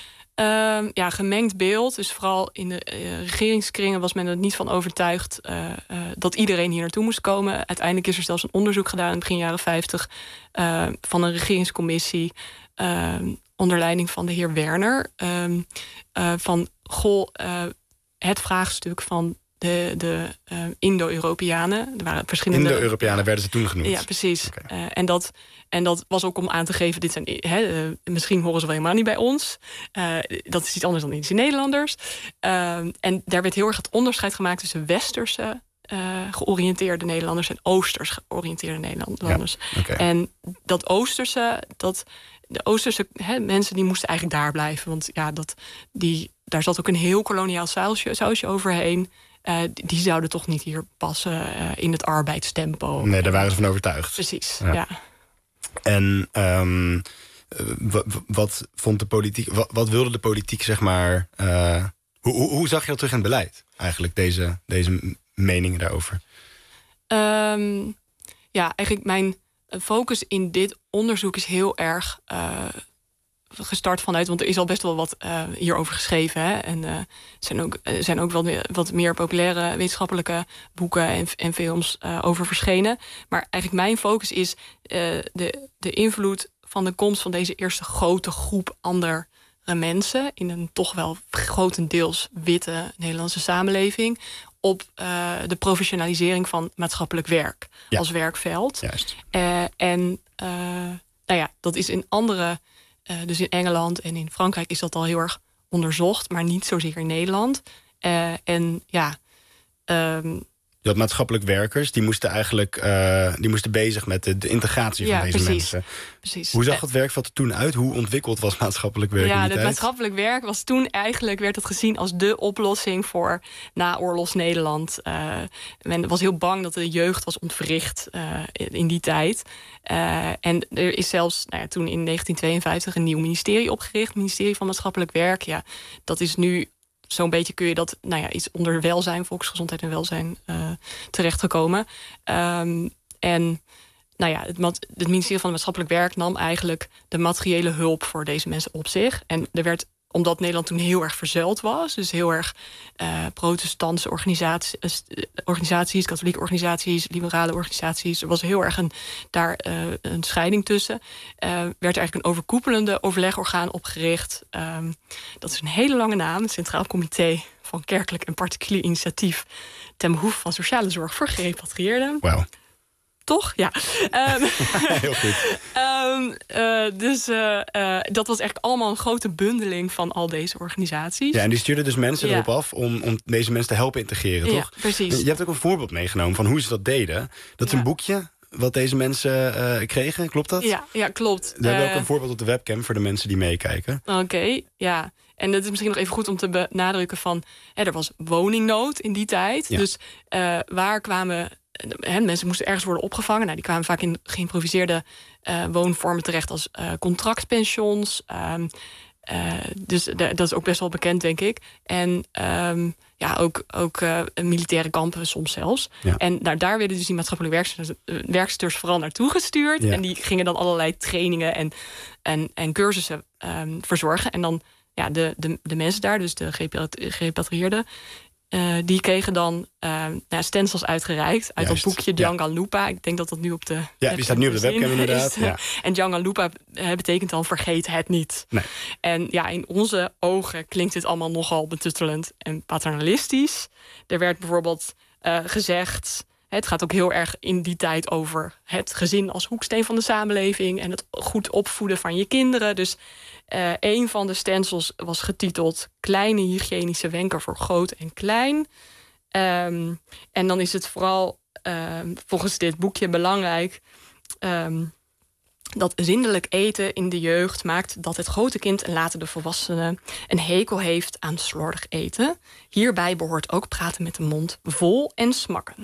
Um, ja, gemengd beeld. Dus vooral in de uh, regeringskringen was men er niet van overtuigd... Uh, uh, dat iedereen hier naartoe moest komen. Uiteindelijk is er zelfs een onderzoek gedaan in begin jaren vijftig... Uh, van een regeringscommissie... Uh, onder leiding van de heer Werner... Um, uh, van... Goh, uh, het vraagstuk van de, de uh, Indo-Europeanen. Er waren verschillende... Indo-Europeanen werden ze toen genoemd. Ja, precies. Okay. Uh, en, dat, en dat was ook om aan te geven... Dit zijn, he, uh, misschien horen ze wel helemaal niet bij ons. Uh, dat is iets anders dan Indische Nederlanders. Uh, en daar werd heel erg het onderscheid gemaakt... tussen westerse uh, georiënteerde Nederlanders... en oosters georiënteerde Nederlanders. Ja, okay. En dat oosterse... dat de Oosterse he, mensen die moesten eigenlijk daar blijven. Want ja, dat, die, daar zat ook een heel koloniaal sausje, sausje overheen. Uh, die, die zouden toch niet hier passen uh, in het arbeidstempo. Nee, daar waren ze van overtuigd. Precies, ja. ja. En um, wat, wat vond de politiek... Wat, wat wilde de politiek, zeg maar... Uh, hoe, hoe, hoe zag je dat terug in het beleid? Eigenlijk, deze, deze meningen daarover. Um, ja, eigenlijk mijn... focus in dit onderzoek is heel erg uh, gestart vanuit, want er is al best wel wat uh, hierover geschreven. Hè? En uh, er zijn ook, er zijn ook wat meer, wat meer populaire wetenschappelijke boeken en, en films uh, over verschenen. Maar eigenlijk mijn focus is uh, de, de invloed van de komst van deze eerste grote groep andere mensen in een toch wel grotendeels witte Nederlandse samenleving op uh, de professionalisering van maatschappelijk werk ja. als werkveld. Juist. Uh, en uh, nou ja, dat is in andere, uh, dus in Engeland en in Frankrijk is dat al heel erg onderzocht, maar niet zozeer in Nederland. Uh, en ja. Um, Je had maatschappelijk werkers, die moesten eigenlijk uh, die moesten bezig met de, de integratie ja, van deze precies, mensen. Precies. Hoe zag het werkveld er toen uit? Hoe ontwikkeld was maatschappelijk werk? Ja, in die het tijd? maatschappelijk werk was toen eigenlijk, werd het gezien als de oplossing voor naoorlogs Nederland. Uh, men was heel bang dat de jeugd was ontwricht uh, in die tijd. Uh, en er is zelfs nou ja, toen in negentien tweeënvijftig een nieuw ministerie opgericht, het ministerie van Maatschappelijk Werk. Ja, dat is nu zo'n beetje kun je dat, nou ja, iets onder welzijn, volksgezondheid en welzijn uh, terechtgekomen. Um, en nou ja, het, het ministerie van Maatschappelijk Werk nam eigenlijk de materiële hulp voor deze mensen op zich. En er werd, omdat Nederland toen heel erg verzuild was, dus heel erg uh, protestantse organisaties, organisaties, katholieke organisaties, liberale organisaties, er was heel erg een, daar uh, een scheiding tussen. Uh, werd eigenlijk een overkoepelende overlegorgaan opgericht. Um, dat is een hele lange naam, het Centraal Comité van Kerkelijk en Particulier Initiatief ten behoeve van sociale zorg voor gerepatrieerden. Wauw. Toch? Ja. Um, Heel goed. Um, uh, dus uh, uh, dat was echt allemaal een grote bundeling van al deze organisaties. Ja, en die stuurden dus mensen ja. erop af om, om deze mensen te helpen integreren, toch? Ja, precies. Je hebt ook een voorbeeld meegenomen van hoe ze dat deden. Dat is ja. een boekje wat deze mensen uh, kregen, klopt dat? Ja, ja klopt. We hebben uh, ook een voorbeeld op de webcam voor de mensen die meekijken. Oké, okay, ja. En het is misschien nog even goed om te benadrukken van, hè, er was woningnood in die tijd. Ja. Dus uh, waar kwamen He, mensen moesten ergens worden opgevangen. Nou, die kwamen vaak in geïmproviseerde uh, woonvormen terecht als uh, contractpensions. Um, uh, dus de, dat is ook best wel bekend, denk ik. En um, ja, ook, ook uh, militaire kampen soms zelfs. Ja. En nou, daar werden dus die maatschappelijke werksters, uh, werksters vooral naartoe gestuurd. Ja. En die gingen dan allerlei trainingen en, en, en cursussen um, verzorgen. En dan ja, de, de, de mensen daar, dus de gerepatrieerden, Uh, die kregen dan uh, nou, stencils uitgereikt uit Juist, dat boekje Djangalupa. Ja. Ik denk dat dat nu op de Ja, die staat nu op de webcam inderdaad. Ja. En Djangalupa uh, betekent dan vergeet het niet. Nee. En ja, in onze ogen klinkt dit allemaal nogal betuttelend en paternalistisch. Er werd bijvoorbeeld uh, gezegd, het gaat ook heel erg in die tijd over het gezin als hoeksteen van de samenleving en het goed opvoeden van je kinderen. Dus uh, een van de stencils was getiteld Kleine hygiënische wenken voor groot en klein. Um, en dan is het vooral um, volgens dit boekje belangrijk um, dat zindelijk eten in de jeugd maakt dat het grote kind en later de volwassene een hekel heeft aan slordig eten. Hierbij behoort ook praten met de mond vol en smakken.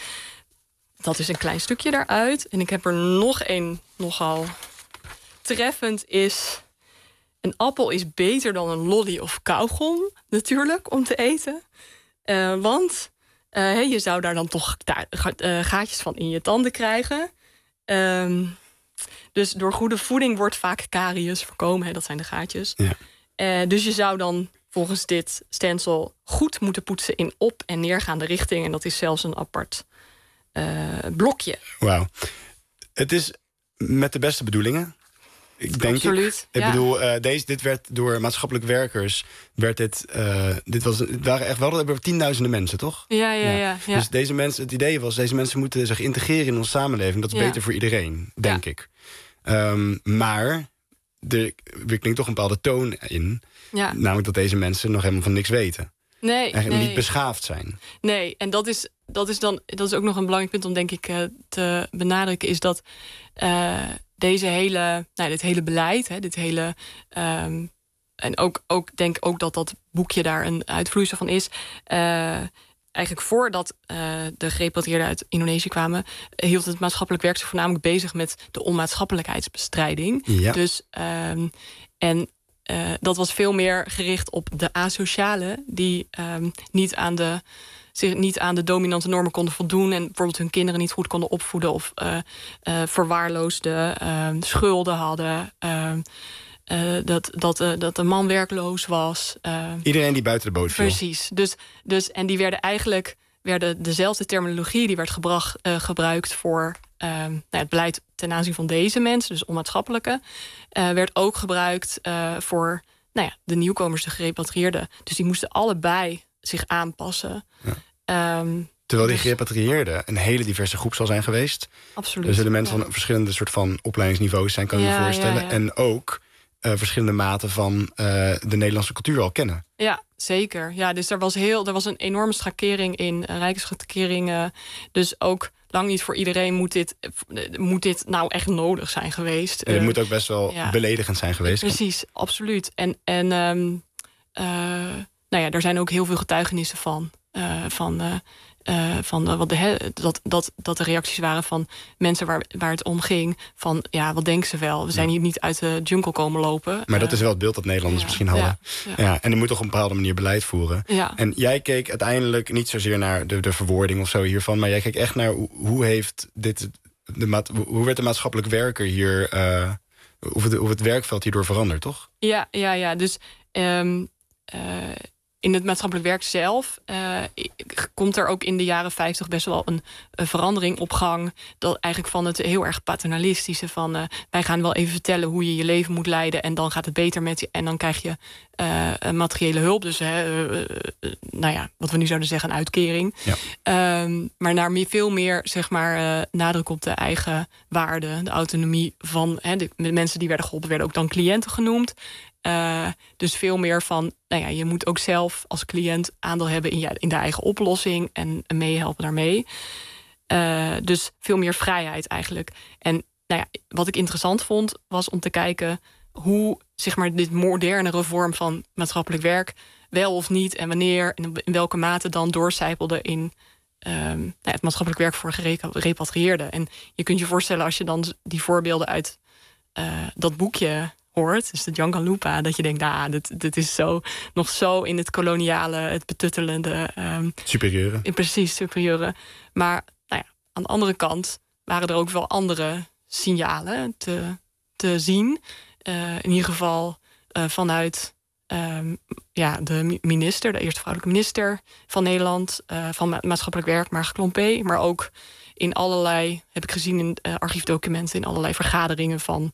Dat is een klein stukje daaruit. En ik heb er nog een nogal treffend is. Een appel is beter dan een lolly of kauwgom, natuurlijk, om te eten. Uh, want uh, je zou daar dan toch ta- uh, gaatjes van in je tanden krijgen. Um, dus door goede voeding wordt vaak caries voorkomen. Hè, dat zijn de gaatjes. Ja. Uh, dus je zou dan volgens dit stencil goed moeten poetsen in op- en neergaande richting. En dat is zelfs een apart uh, blokje. Wauw. Het is met de beste bedoelingen. Ik denk Absoluut. Ik, ik ja. bedoel, uh, deze, dit werd door maatschappelijk werkers. Werd dit, uh, dit was, het waren echt wel hebben tienduizenden mensen, toch? Ja, ja, ja. ja, ja. Dus deze mensen, het idee was, deze mensen moeten zich integreren in onze samenleving. Dat is ja. beter voor iedereen, denk ja. ik. Um, maar er, er klinkt toch een bepaalde toon in. Ja. Namelijk dat deze mensen nog helemaal van niks weten. Nee, Eigenlijk nee. niet beschaafd zijn. Nee, en dat is, dat is dan dat is ook nog een belangrijk punt om denk ik uh, te benadrukken, is dat uh, deze hele, nou, dit hele beleid, hè, dit hele um, en ook, ook denk ook dat dat boekje daar een uitvloeisel van is. Uh, eigenlijk voordat uh, de gerepatrieerden uit Indonesië kwamen, hield het maatschappelijk werk zich voornamelijk bezig met de onmaatschappelijkheidsbestrijding. Ja. Dus um, en Uh, dat was veel meer gericht op de asocialen die um, niet, aan de, zich niet aan de dominante normen konden voldoen en bijvoorbeeld hun kinderen niet goed konden opvoeden of uh, uh, verwaarloosde uh, schulden hadden. Uh, uh, dat, dat, uh, dat de man werkloos was. Uh, Iedereen die buiten de boot viel. Precies. Dus, dus, en die werden eigenlijk werden dezelfde terminologie die werd gebracht, uh, gebruikt voor uh, nou ja, het beleid ten aanzien van deze mensen, dus onmaatschappelijke, uh, werd ook gebruikt uh, voor nou ja, de nieuwkomers, de gerepatrieerden. Dus die moesten allebei zich aanpassen. Ja. Um, Terwijl die dus, gerepatrieerden een hele diverse groep zal zijn geweest. Absoluut. Er zullen mensen ja. van verschillende soort van opleidingsniveaus zijn, kan je ja, me voorstellen. Ja, ja. En ook uh, verschillende maten van uh, de Nederlandse cultuur al kennen. Ja, zeker. Ja, dus er was, heel, er was een enorme schakering in, uh, rijksschakering. Uh, dus ook lang niet voor iedereen moet dit, moet dit nou echt nodig zijn geweest. En het uh, moet ook best wel ja. beledigend zijn geweest. Precies, absoluut. En, en um, uh, nou ja, er zijn ook heel veel getuigenissen van. Uh, van uh, Uh, van uh, wat de, he, dat, dat, dat de reacties waren van mensen waar, waar het om ging. Van ja, wat denken ze wel? We zijn hier niet uit de jungle komen lopen. Maar dat is wel het beeld dat Nederlanders ja, misschien hadden. Ja, ja. Ja, en die moet toch op een bepaalde manier beleid voeren. Ja. En jij keek uiteindelijk niet zozeer naar de, de verwoording of zo hiervan, maar jij keek echt naar hoe, hoe heeft dit de maat, hoe werd de maatschappelijk werker hier, uh, hoe, het, hoe het werkveld hierdoor veranderd, toch? Ja, ja, ja. Dus um, uh, in het maatschappelijk werk zelf uh, komt er ook in de jaren vijftig best wel een, een verandering op gang. Dat eigenlijk van het heel erg paternalistische van uh, wij gaan wel even vertellen hoe je je leven moet leiden en dan gaat het beter met je en dan krijg je uh, een materiële hulp. Dus hè, uh, uh, nou ja, wat we nu zouden zeggen, een uitkering. Ja. Um, maar naar meer, veel meer zeg maar uh, nadruk op de eigen waarde, de autonomie van hè, de, de mensen die werden geholpen werden ook dan cliënten genoemd. Uh, dus veel meer van, nou ja, je moet ook zelf als cliënt aandeel hebben in, ja, in de eigen oplossing en meehelpen daarmee. Uh, dus veel meer vrijheid eigenlijk. En nou ja, wat ik interessant vond, was om te kijken hoe zeg maar dit modernere vorm van maatschappelijk werk wel of niet en wanneer en in welke mate dan doorcijpelde in um, nou ja, het maatschappelijk werk voor gerepatrieerden. En je kunt je voorstellen als je dan die voorbeelden uit uh, dat boekje hoort, dus de Jangalupa, dat je denkt, nou, dit, dit is zo nog zo in het koloniale, het betuttelende. Um, superieure. In precies, superieure. Maar nou ja, aan de andere kant waren er ook wel andere signalen te, te zien. Uh, in ieder geval uh, vanuit um, ja, de minister, de eerste vrouwelijke minister van Nederland, uh, van ma- maatschappelijk werk, Margriet Klompé, maar ook in allerlei, heb ik gezien in uh, archiefdocumenten, in allerlei vergaderingen van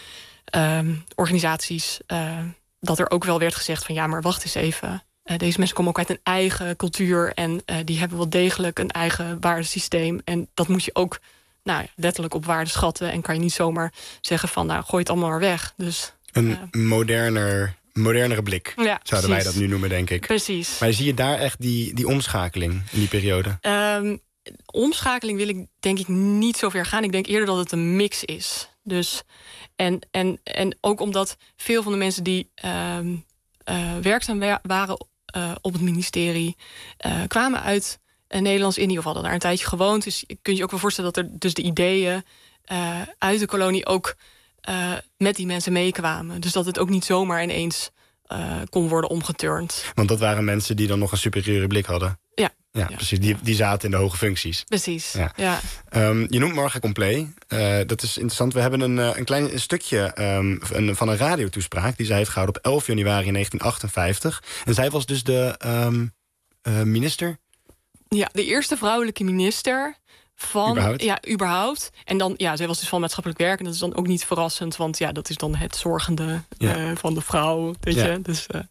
Um, organisaties, uh, dat er ook wel werd gezegd van ja, maar wacht eens even. Uh, deze mensen komen ook uit een eigen cultuur en uh, die hebben wel degelijk een eigen waardesysteem. En dat moet je ook nou ja, letterlijk op waarde schatten en kan je niet zomaar zeggen van nou, gooi het allemaal maar weg. Dus, een uh, moderner, modernere blik, ja, zouden precies. wij dat nu noemen, denk ik. Precies. Maar zie je daar echt die, die omschakeling in die periode? Um, omschakeling wil ik denk ik niet zo ver gaan. Ik denk eerder dat het een mix is. Dus En, en, en ook omdat veel van de mensen die uh, uh, werkzaam wa- waren uh, op het ministerie Uh, kwamen uit uh, Nederlands-Indië of hadden daar een tijdje gewoond. Dus je kunt je ook wel voorstellen dat er dus de ideeën uh, uit de kolonie ook uh, met die mensen meekwamen. Dus dat het ook niet zomaar ineens uh, kon worden omgeturnd. Want dat waren mensen die dan nog een superieure blik hadden. Ja. Ja, ja, precies. Die, die zaten in de hoge functies. Precies, ja. ja. Um, je noemt Margriet Klompé. Uh, dat is interessant. We hebben een, uh, een klein stukje um, een, van een radiotoespraak die zij heeft gehouden op elf januari negentien achtenvijftig. En zij was dus de um, uh, minister? Ja, de eerste vrouwelijke minister van... Überhaupt? Ja, überhaupt. En dan, ja, zij was dus van maatschappelijk werk. En dat is dan ook niet verrassend, want ja, dat is dan het zorgende ja. uh, van de vrouw, weet ja. je. Dus, uh...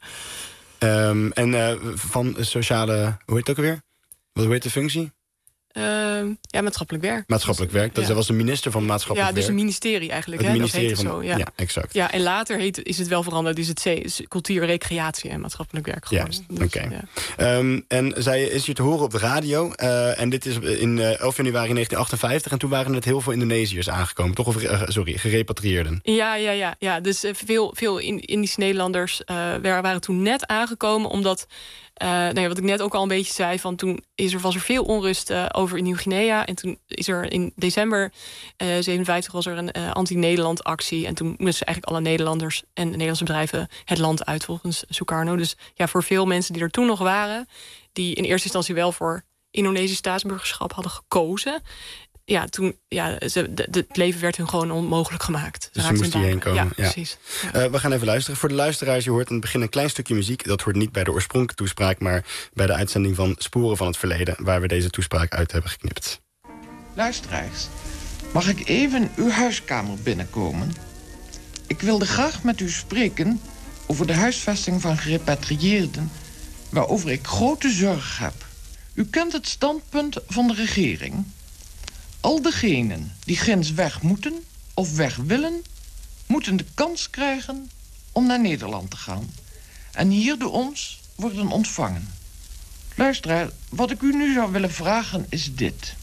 um, en uh, van sociale... Hoe heet het ook alweer? Wat heet de functie? Uh, ja, maatschappelijk werk. Maatschappelijk werk. Dat ja. was de minister van maatschappelijk werk. Ja, dus werk. een ministerie eigenlijk. Het hè? ministerie dat heet van... het zo, ja. ja, exact. Ja, en later heet, is het wel veranderd. Is het C, cultuur, recreatie en maatschappelijk werk geworden. Juist, dus, oké. Okay. Ja. Um, en zij is hier te horen op de radio. Uh, en dit is in uh, elf januari negentien achtenvijftig. En toen waren er heel veel Indonesiërs aangekomen. Toch? Of, uh, sorry, gerepatrieerden. Ja, ja, ja. ja. Dus uh, veel, veel Indische Nederlanders uh, waren toen net aangekomen. Omdat... Uh, nou ja, wat ik net ook al een beetje zei, van toen is er, was er veel onrust uh, over in Nieuw-Guinea. En toen is er in december uh, zevenenvijftig was er een uh, anti-Nederland actie. En toen moesten eigenlijk alle Nederlanders en Nederlandse bedrijven het land uit volgens Sukarno. Dus ja, voor veel mensen die er toen nog waren, die in eerste instantie wel voor Indonesisch staatsburgerschap hadden gekozen, ja, toen, ja, ze, de, de, het leven werd hun gewoon onmogelijk gemaakt. Dus ze moesten hierheen komen. Ja, ja. precies. Ja. Uh, we gaan even luisteren. Voor de luisteraars, je hoort in het begin een klein stukje muziek. Dat hoort niet bij de oorspronkelijke toespraak, maar bij de uitzending van Sporen van het Verleden, waar we deze toespraak uit hebben geknipt. Luisteraars, mag ik even uw huiskamer binnenkomen? Ik wilde graag met u spreken over de huisvesting van gerepatrieerden, waarover ik grote zorg heb. U kent het standpunt van de regering. Al degenen die ginds weg moeten of weg willen, moeten de kans krijgen om naar Nederland te gaan. En hier door ons worden ontvangen. Luisteraar, wat ik u nu zou willen vragen is dit.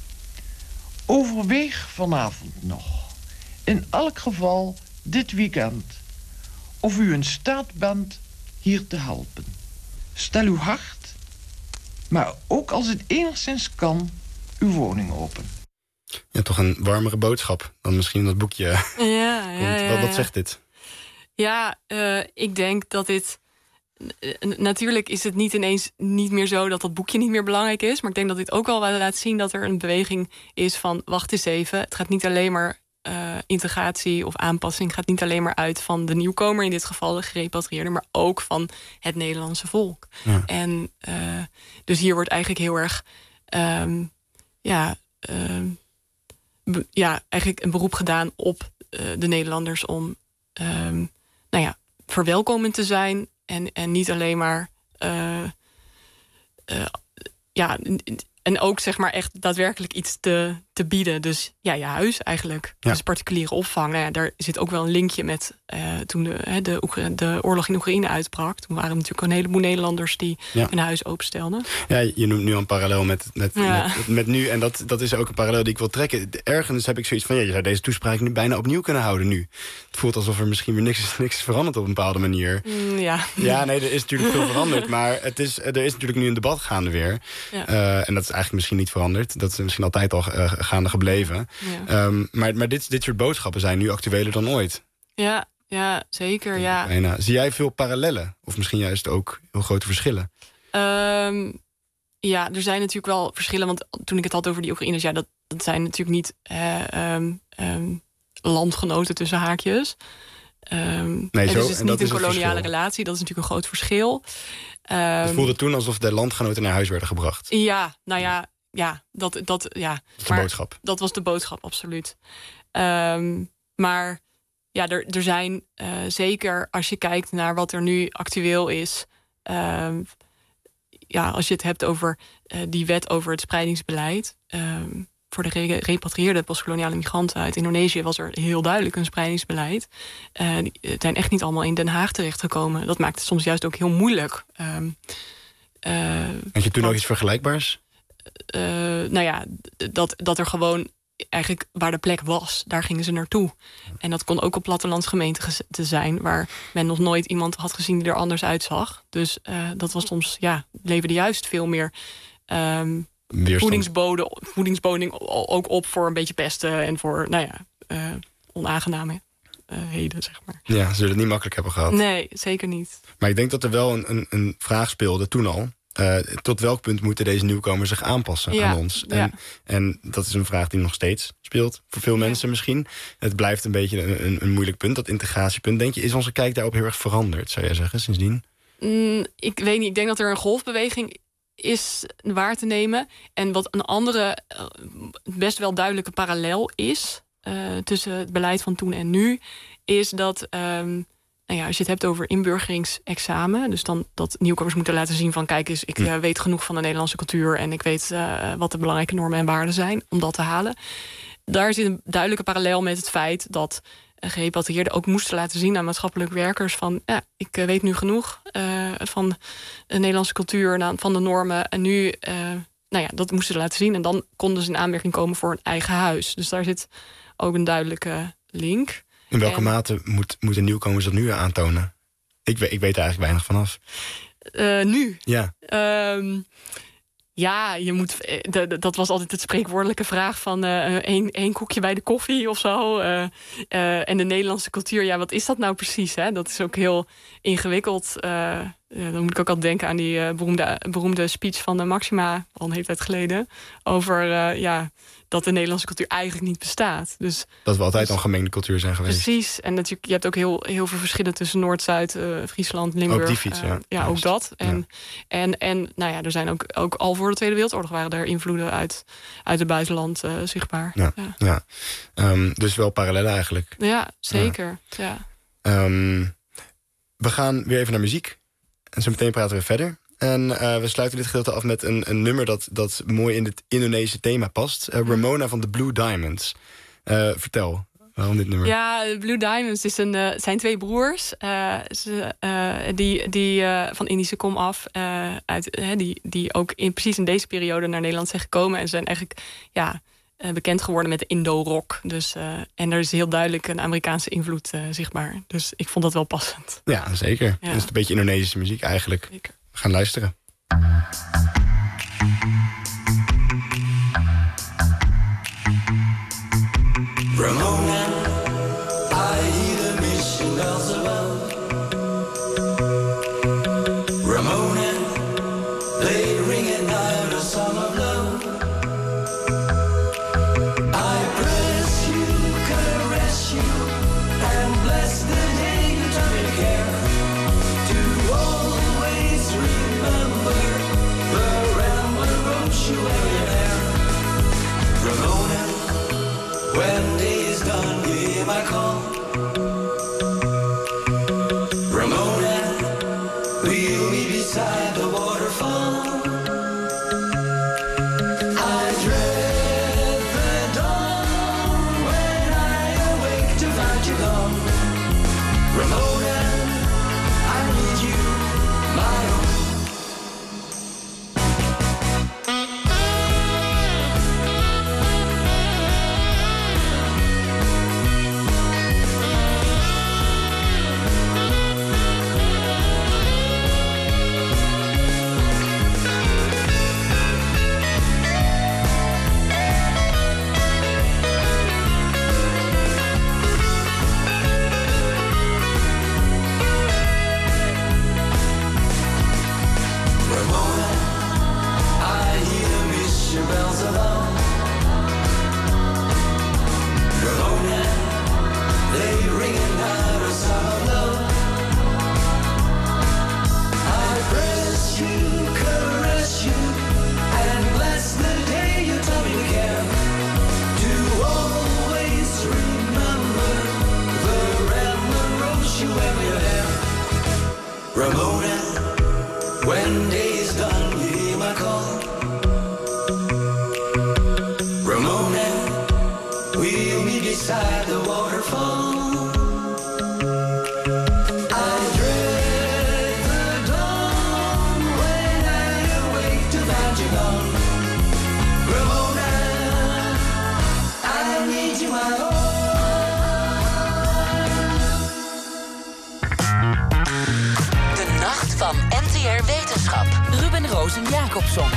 Overweeg vanavond nog, in elk geval dit weekend, of u in staat bent hier te helpen. Stel uw hart, maar ook als het enigszins kan, uw woning open. Ja, toch een warmere boodschap dan misschien dat boekje. Ja, ja, ja, wat, wat ja. zegt dit? Ja, uh, ik denk dat dit... Natuurlijk is het niet ineens niet meer zo dat dat boekje niet meer belangrijk is. Maar ik denk dat dit ook wel laat zien dat er een beweging is van... wacht eens even, het gaat niet alleen maar uh, integratie of aanpassing... gaat niet alleen maar uit van de nieuwkomer, in dit geval de gerepatrieerde... maar ook van het Nederlandse volk. Ja. En uh, dus hier wordt eigenlijk heel erg... Um, ja, uh, be, ja, eigenlijk een beroep gedaan op uh, de Nederlanders... om um, nou ja, verwelkomend te zijn... En, en niet alleen maar... Uh, uh, ja, en ook zeg maar echt daadwerkelijk iets te, te bieden. Dus ja, je huis eigenlijk. Ja. Dus particuliere opvang. Nou ja, daar zit ook wel een linkje met... Uh, toen de, de, Oekra- de oorlog in Oekraïne uitbrak. Toen waren er natuurlijk een heleboel Nederlanders... die ja. hun huis openstelden. Ja, je noemt nu een parallel met, met, ja. met, met nu. En dat, dat is ook een parallel die ik wil trekken. Ergens heb ik zoiets van... ja, je zou deze toespraak nu bijna opnieuw kunnen houden nu. Het voelt alsof er misschien weer niks, niks is veranderd op een bepaalde manier. Mm, ja. ja, nee, er is natuurlijk veel veranderd. Maar het is, er is natuurlijk nu een debat gaande weer. Ja. Uh, en dat is eigenlijk misschien niet veranderd. Dat is misschien altijd al uh, gaande gebleven. Ja. Um, maar maar dit, dit soort boodschappen zijn nu actueler dan ooit. Ja, ja zeker. Ja. Bijna. Zie jij veel parallellen? Of misschien juist ook heel grote verschillen? Um, ja, er zijn natuurlijk wel verschillen. Want toen ik het had over die Oekraïners... ja, dat, dat zijn natuurlijk niet uh, um, um, landgenoten tussen haakjes. Um, nee, zo, dus het is en niet dat een is koloniale relatie. Dat is natuurlijk een groot verschil. Um, het voelde toen alsof de landgenoten naar huis werden gebracht. Ja, nou ja... Ja, dat, dat, ja. Dat is de maar boodschap. Dat was de boodschap, absoluut. Um, maar ja, er, er zijn uh, zeker, als je kijkt naar wat er nu actueel is... Um, ja, als je het hebt over uh, die wet over het spreidingsbeleid... Um, voor de re- repatrieerde postkoloniale migranten uit Indonesië... was er heel duidelijk een spreidingsbeleid. Uh, die zijn echt niet allemaal in Den Haag terechtgekomen. Dat maakt het soms juist ook heel moeilijk. Um, uh, Had je toen ook iets vergelijkbaars? Uh, nou ja, dat, dat er gewoon eigenlijk waar de plek was, daar gingen ze naartoe. En dat kon ook op plattelandsgemeenten te zijn, waar men nog nooit iemand had gezien die er anders uitzag. Dus uh, dat was soms, ja, leverde juist veel meer um, voedingsbode, voedingsboding ook op voor een beetje pesten en voor, nou ja, uh, onaangenaamheden, zeg maar. Ja, ze zullen het niet makkelijk hebben gehad. Nee, zeker niet. Maar ik denk dat er wel een, een, een vraag speelde toen al. Uh, tot welk punt moeten deze nieuwkomers zich aanpassen ja, aan ons? En, ja. en dat is een vraag die nog steeds speelt. Voor veel mensen ja. misschien. Het blijft een beetje een, een, een moeilijk punt, dat integratiepunt. Denk je, is onze kijk daarop heel erg veranderd, zou jij zeggen, sindsdien? Mm, ik weet niet, ik denk dat er een golfbeweging is waar te nemen. En wat een andere, best wel duidelijke parallel is... Uh, tussen het beleid van toen en nu, is dat... Um, Nou ja, als je het hebt over inburgeringsexamen... dus dan dat nieuwkomers moeten laten zien van... kijk eens, ik uh, weet genoeg van de Nederlandse cultuur... en ik weet uh, wat de belangrijke normen en waarden zijn om dat te halen. Daar zit een duidelijke parallel met het feit... dat uh, gerepatrieerden ook moesten laten zien aan maatschappelijk werkers... van ja, ik uh, weet nu genoeg uh, van de Nederlandse cultuur... van de normen en nu... Uh, nou ja, dat moesten ze laten zien. En dan konden ze in aanmerking komen voor een eigen huis. Dus daar zit ook een duidelijke link... In welke en, mate moet, moeten nieuwkomers dat nu aantonen? Ik weet, ik weet er eigenlijk weinig vanaf. Uh, nu? Ja. Um, ja, je moet. De, de, dat was altijd het spreekwoordelijke vraag van uh, één, één koekje bij de koffie of zo. Uh, uh, en de Nederlandse cultuur, ja, wat is dat nou precies? Hè? Dat is ook heel ingewikkeld uh, Ja, dan moet ik ook altijd denken aan die uh, beroemde, beroemde speech van de Maxima, al een hele tijd geleden, over uh, ja, dat de Nederlandse cultuur eigenlijk niet bestaat. Dus, dat we altijd dus, al gemengde cultuur zijn geweest. Precies. En natuurlijk, je hebt ook heel, heel veel verschillen tussen Noord, Zuid, uh, Friesland, Limburg. Ook die fiets, ja. Uh, ja, ook dat. En, ja. en, en nou ja, er zijn ook, ook al voor de Tweede Wereldoorlog waren er invloeden uit, uit het buitenland uh, zichtbaar. Ja, ja. ja. Um, dus wel parallellen eigenlijk. Ja, zeker. Ja. Ja. Um, we gaan weer even naar muziek. En zo meteen praten we verder. En uh, we sluiten dit gedeelte af met een, een nummer dat, dat mooi in het Indonesische thema past. Uh, Ramona van de Blue Diamonds. Uh, vertel, waarom dit nummer? Ja, de Blue Diamonds is een, uh, zijn twee broers. Uh, ze, uh, die die uh, van Indische kom af. Uh, uit, uh, die, die ook in, precies in deze periode naar Nederland zijn gekomen. En ze zijn eigenlijk ja, uh, bekend geworden met de Indo-rock. Dus, uh, en er is heel duidelijk een Amerikaanse invloed uh, zichtbaar. Dus ik vond dat wel passend. Ja, zeker. Ja. Dat is een beetje Indonesische muziek eigenlijk. Zeker. We gaan luisteren. Ramona, I hear the mission bells above. Ramona, they ring at night a song of love. I press you, caress you, and bless the day you taught me to care. To always remember the rambler rose you wear your hair. Ramona, when day is done, hear my call. Ramona, we'll meet beside the waterfall. I dread the dawn when I awake to find you gone. Ramona, I need you, my own. Ramona, when day is done, you hear my call. Ramona, we'll meet beside the waterfall. I dread the dawn when I awake to find you gone. Ramona, I need you, my own. Van N T R Wetenschap. Ruben Rozen-Jacobson.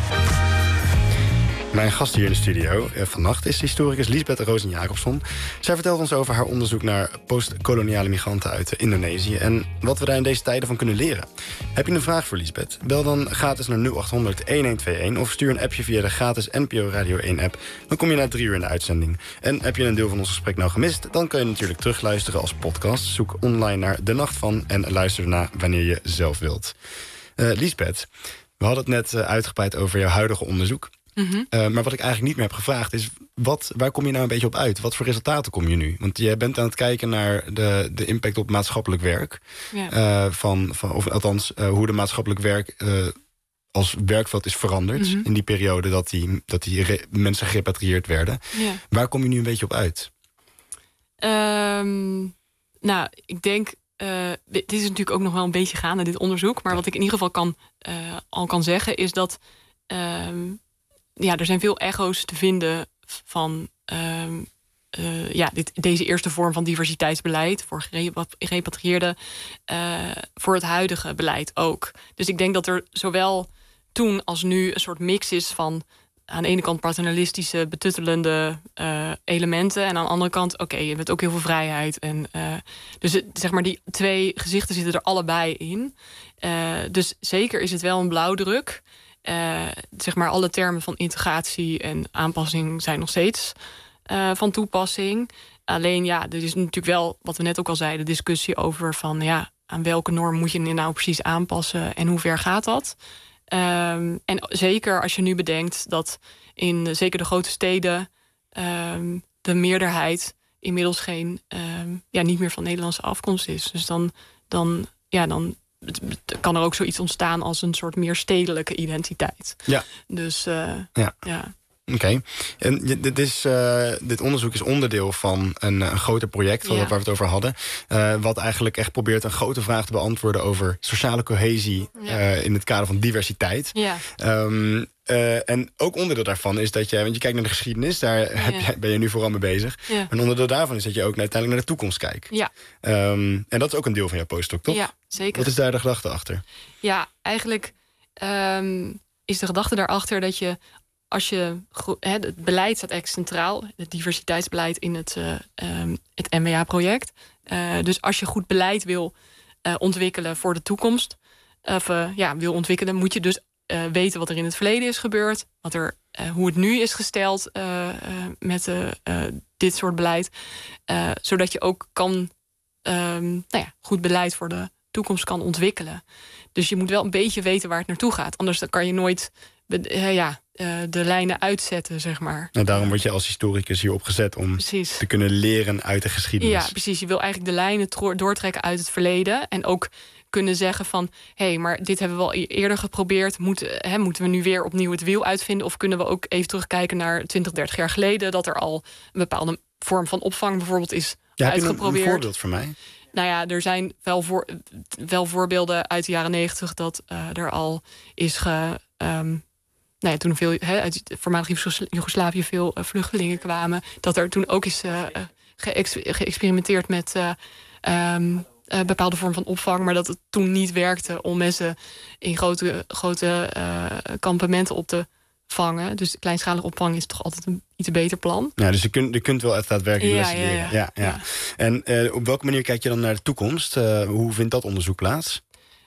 Mijn gast hier in de studio eh, vannacht is historicus Liesbeth Rozen-Jacobson. Zij vertelt ons over haar onderzoek naar postkoloniale migranten uit Indonesië en wat we daar in deze tijden van kunnen leren. Heb je een vraag voor Liesbeth? Bel dan gratis naar nul acht honderd een een twee een of stuur een appje via de gratis N P O Radio één app. Dan kom je na drie uur in de uitzending. En heb je een deel van ons gesprek nou gemist, dan kun je natuurlijk terugluisteren als podcast. Zoek online naar De Nacht Van en luister erna wanneer je zelf wilt. Uh, Liesbeth, we hadden het net uh, uitgebreid over jouw huidige onderzoek. Mm-hmm. Uh, maar wat ik eigenlijk niet meer heb gevraagd is, wat, waar kom je nou een beetje op uit? Wat voor resultaten kom je nu? Want jij bent aan het kijken naar de, de impact op maatschappelijk werk. Ja. Uh, van, van, of althans, uh, hoe de maatschappelijk werk uh, als werkveld is veranderd. Mm-hmm. In die periode dat die, dat die re- mensen gerepatrieerd werden. Ja. Waar kom je nu een beetje op uit? Um, nou, ik denk, uh, dit is natuurlijk ook nog wel een beetje gaande, dit onderzoek. Maar wat ik in ieder geval kan, uh, al kan zeggen is dat Um, ja, er zijn veel echo's te vinden van um, uh, ja, dit, deze eerste vorm van diversiteitsbeleid voor gerepatrieerden, uh, voor het huidige beleid ook. Dus ik denk dat er zowel toen als nu een soort mix is van aan de ene kant paternalistische, betuttelende uh, elementen. En aan de andere kant, oké, okay, je hebt ook heel veel vrijheid. En, uh, dus het, zeg maar, die twee gezichten zitten er allebei in. Uh, dus zeker is het wel een blauwdruk. Uh, zeg maar, alle termen van integratie en aanpassing zijn nog steeds uh, van toepassing. Alleen ja, er is natuurlijk wel, wat we net ook al zeiden, de discussie over van ja, aan welke norm moet je je nou precies aanpassen en hoe ver gaat dat? Um, en zeker als je nu bedenkt dat in de, zeker de grote steden um, de meerderheid inmiddels geen, um, ja, niet meer van Nederlandse afkomst is. Dus dan, dan, ja, dan kan er ook zoiets ontstaan als een soort meer stedelijke identiteit. Ja. Dus uh, ja. ja. Oké. Okay. En dit, is, uh, dit onderzoek is onderdeel van een, een groter project waar, ja. waar we het over hadden. Uh, wat eigenlijk echt probeert een grote vraag te beantwoorden over sociale cohesie ja. uh, in het kader van diversiteit. Ja. Um, uh, en ook onderdeel daarvan is dat je, want je kijkt naar de geschiedenis, daar ja. heb je, ben je nu vooral mee bezig. Ja. En onderdeel daarvan is dat je ook uiteindelijk naar de toekomst kijkt. Ja. Um, en dat is ook een deel van jouw postdoc, toch? Ja, zeker. Wat is daar de gedachte achter? Ja, eigenlijk um, is de gedachte daarachter dat je, als je, het beleid staat echt centraal, het diversiteitsbeleid in het, uh, um, het N W A-project. Uh, dus als je goed beleid wil uh, ontwikkelen voor de toekomst, of uh, ja, wil ontwikkelen, moet je dus uh, weten wat er in het verleden is gebeurd, wat er, uh, hoe het nu is gesteld uh, uh, met uh, uh, dit soort beleid, uh, zodat je ook kan, um, nou ja, goed beleid voor de toekomst kan ontwikkelen. Dus je moet wel een beetje weten waar het naartoe gaat, anders dan kan je nooit uh, ja, uh, de lijnen uitzetten, zeg maar. En daarom word je als historicus hierop gezet om precies. te kunnen leren uit de geschiedenis. Ja, precies. Je wil eigenlijk de lijnen doortrekken uit het verleden en ook kunnen zeggen van, hé, hey, maar dit hebben we al eerder geprobeerd. Moet, hè, moeten we nu weer opnieuw het wiel uitvinden? Of kunnen we ook even terugkijken naar twintig, dertig jaar geleden, dat er al een bepaalde vorm van opvang bijvoorbeeld is ja, uitgeprobeerd? Heb je een, een voorbeeld voor mij? Nou ja, er zijn wel, voor, wel voorbeelden uit de jaren negentig dat uh, er al is ge... Um, nou ja, toen veel, he, uit voormalig Joegoslavië veel uh, vluchtelingen kwamen, dat er toen ook is uh, geëx geëxperimenteerd met uh, um, uh, bepaalde vorm van opvang, maar dat het toen niet werkte om mensen in grote, grote uh, kampementen op te vangen. Dus kleinschalige opvang is toch altijd een iets beter plan. Ja, dus je kunt, je kunt wel echt daadwerkelijk ja, lessen leren. Ja, ja. Ja, ja. Ja. En uh, op welke manier kijk je dan naar de toekomst? Uh, hoe vindt dat onderzoek plaats?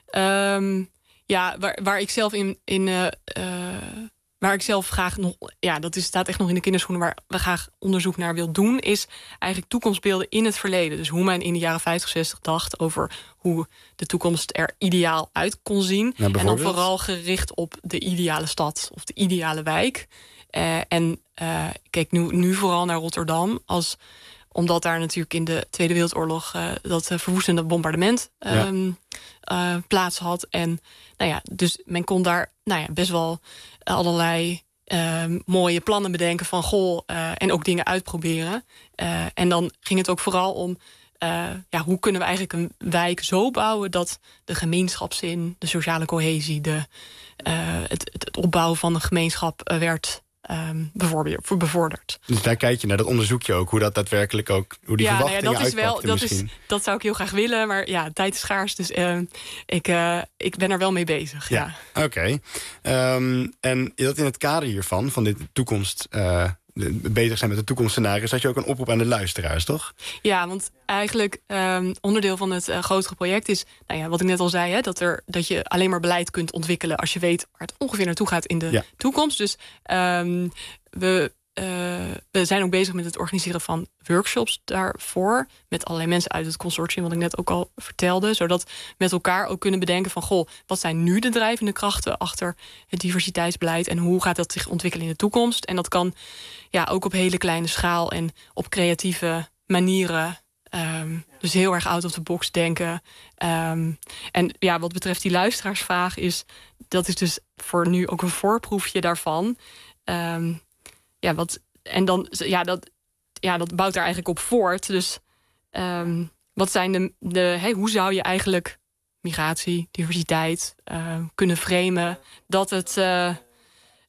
Um, ja, waar, waar ik zelf in... in uh, uh, waar ik zelf graag nog... Ja, dat is, staat echt nog in de kinderschoenen, waar we graag onderzoek naar wil doen, is eigenlijk toekomstbeelden in het verleden. Dus hoe men in de jaren vijftig, zestig dacht over hoe de toekomst er ideaal uit kon zien. Nou, en dan vooral gericht op de ideale stad of de ideale wijk. Uh, en uh, kijk nu, nu vooral naar Rotterdam, als, omdat daar natuurlijk in de Tweede Wereldoorlog uh, dat uh, verwoestende bombardement um, ja. uh, plaats had. En nou ja, dus men kon daar nou ja, best wel allerlei uh, mooie plannen bedenken van goh, uh, en ook dingen uitproberen. Uh, en dan ging het ook vooral om uh, ja, hoe kunnen we eigenlijk een wijk zo bouwen dat de gemeenschapszin, de sociale cohesie, de, uh, het, het opbouwen van een gemeenschap uh, werd Um, bevorderd. Dus daar kijk je naar, dat onderzoek je ook, hoe dat daadwerkelijk ook, hoe die ja, verwachtingen nou ja, dat is wel, dat, misschien. Is, dat zou ik heel graag willen, maar ja, tijd is schaars, dus uh, ik, uh, ik ben er wel mee bezig. Ja, ja. Oké. Okay. Um, en dat in het kader hiervan, van dit toekomst, uh, bezig zijn met de toekomstscenario's, had je ook een oproep aan de luisteraars, toch? Ja, want eigenlijk um, onderdeel van het uh, grotere project is, nou ja, wat ik net al zei, hè, dat, er, dat je alleen maar beleid kunt ontwikkelen als je weet waar het ongeveer naartoe gaat in de ja. toekomst. Dus um, we, uh, we zijn ook bezig met het organiseren van workshops daarvoor, met allerlei mensen uit het consortium, wat ik net ook al vertelde, zodat we met elkaar ook kunnen bedenken van, goh, wat zijn nu de drijvende krachten achter het diversiteitsbeleid en hoe gaat dat zich ontwikkelen in de toekomst? En dat kan ja, ook op hele kleine schaal en op creatieve manieren. Um, dus heel erg out of the box denken. Um, en ja, wat betreft die luisteraarsvraag is, dat is dus voor nu ook een voorproefje daarvan. Um, ja, wat, en dan, ja dat, ja, dat bouwt daar eigenlijk op voort. Dus um, wat zijn de, de hey, hoe zou je eigenlijk migratie, diversiteit uh, kunnen framen, dat het uh,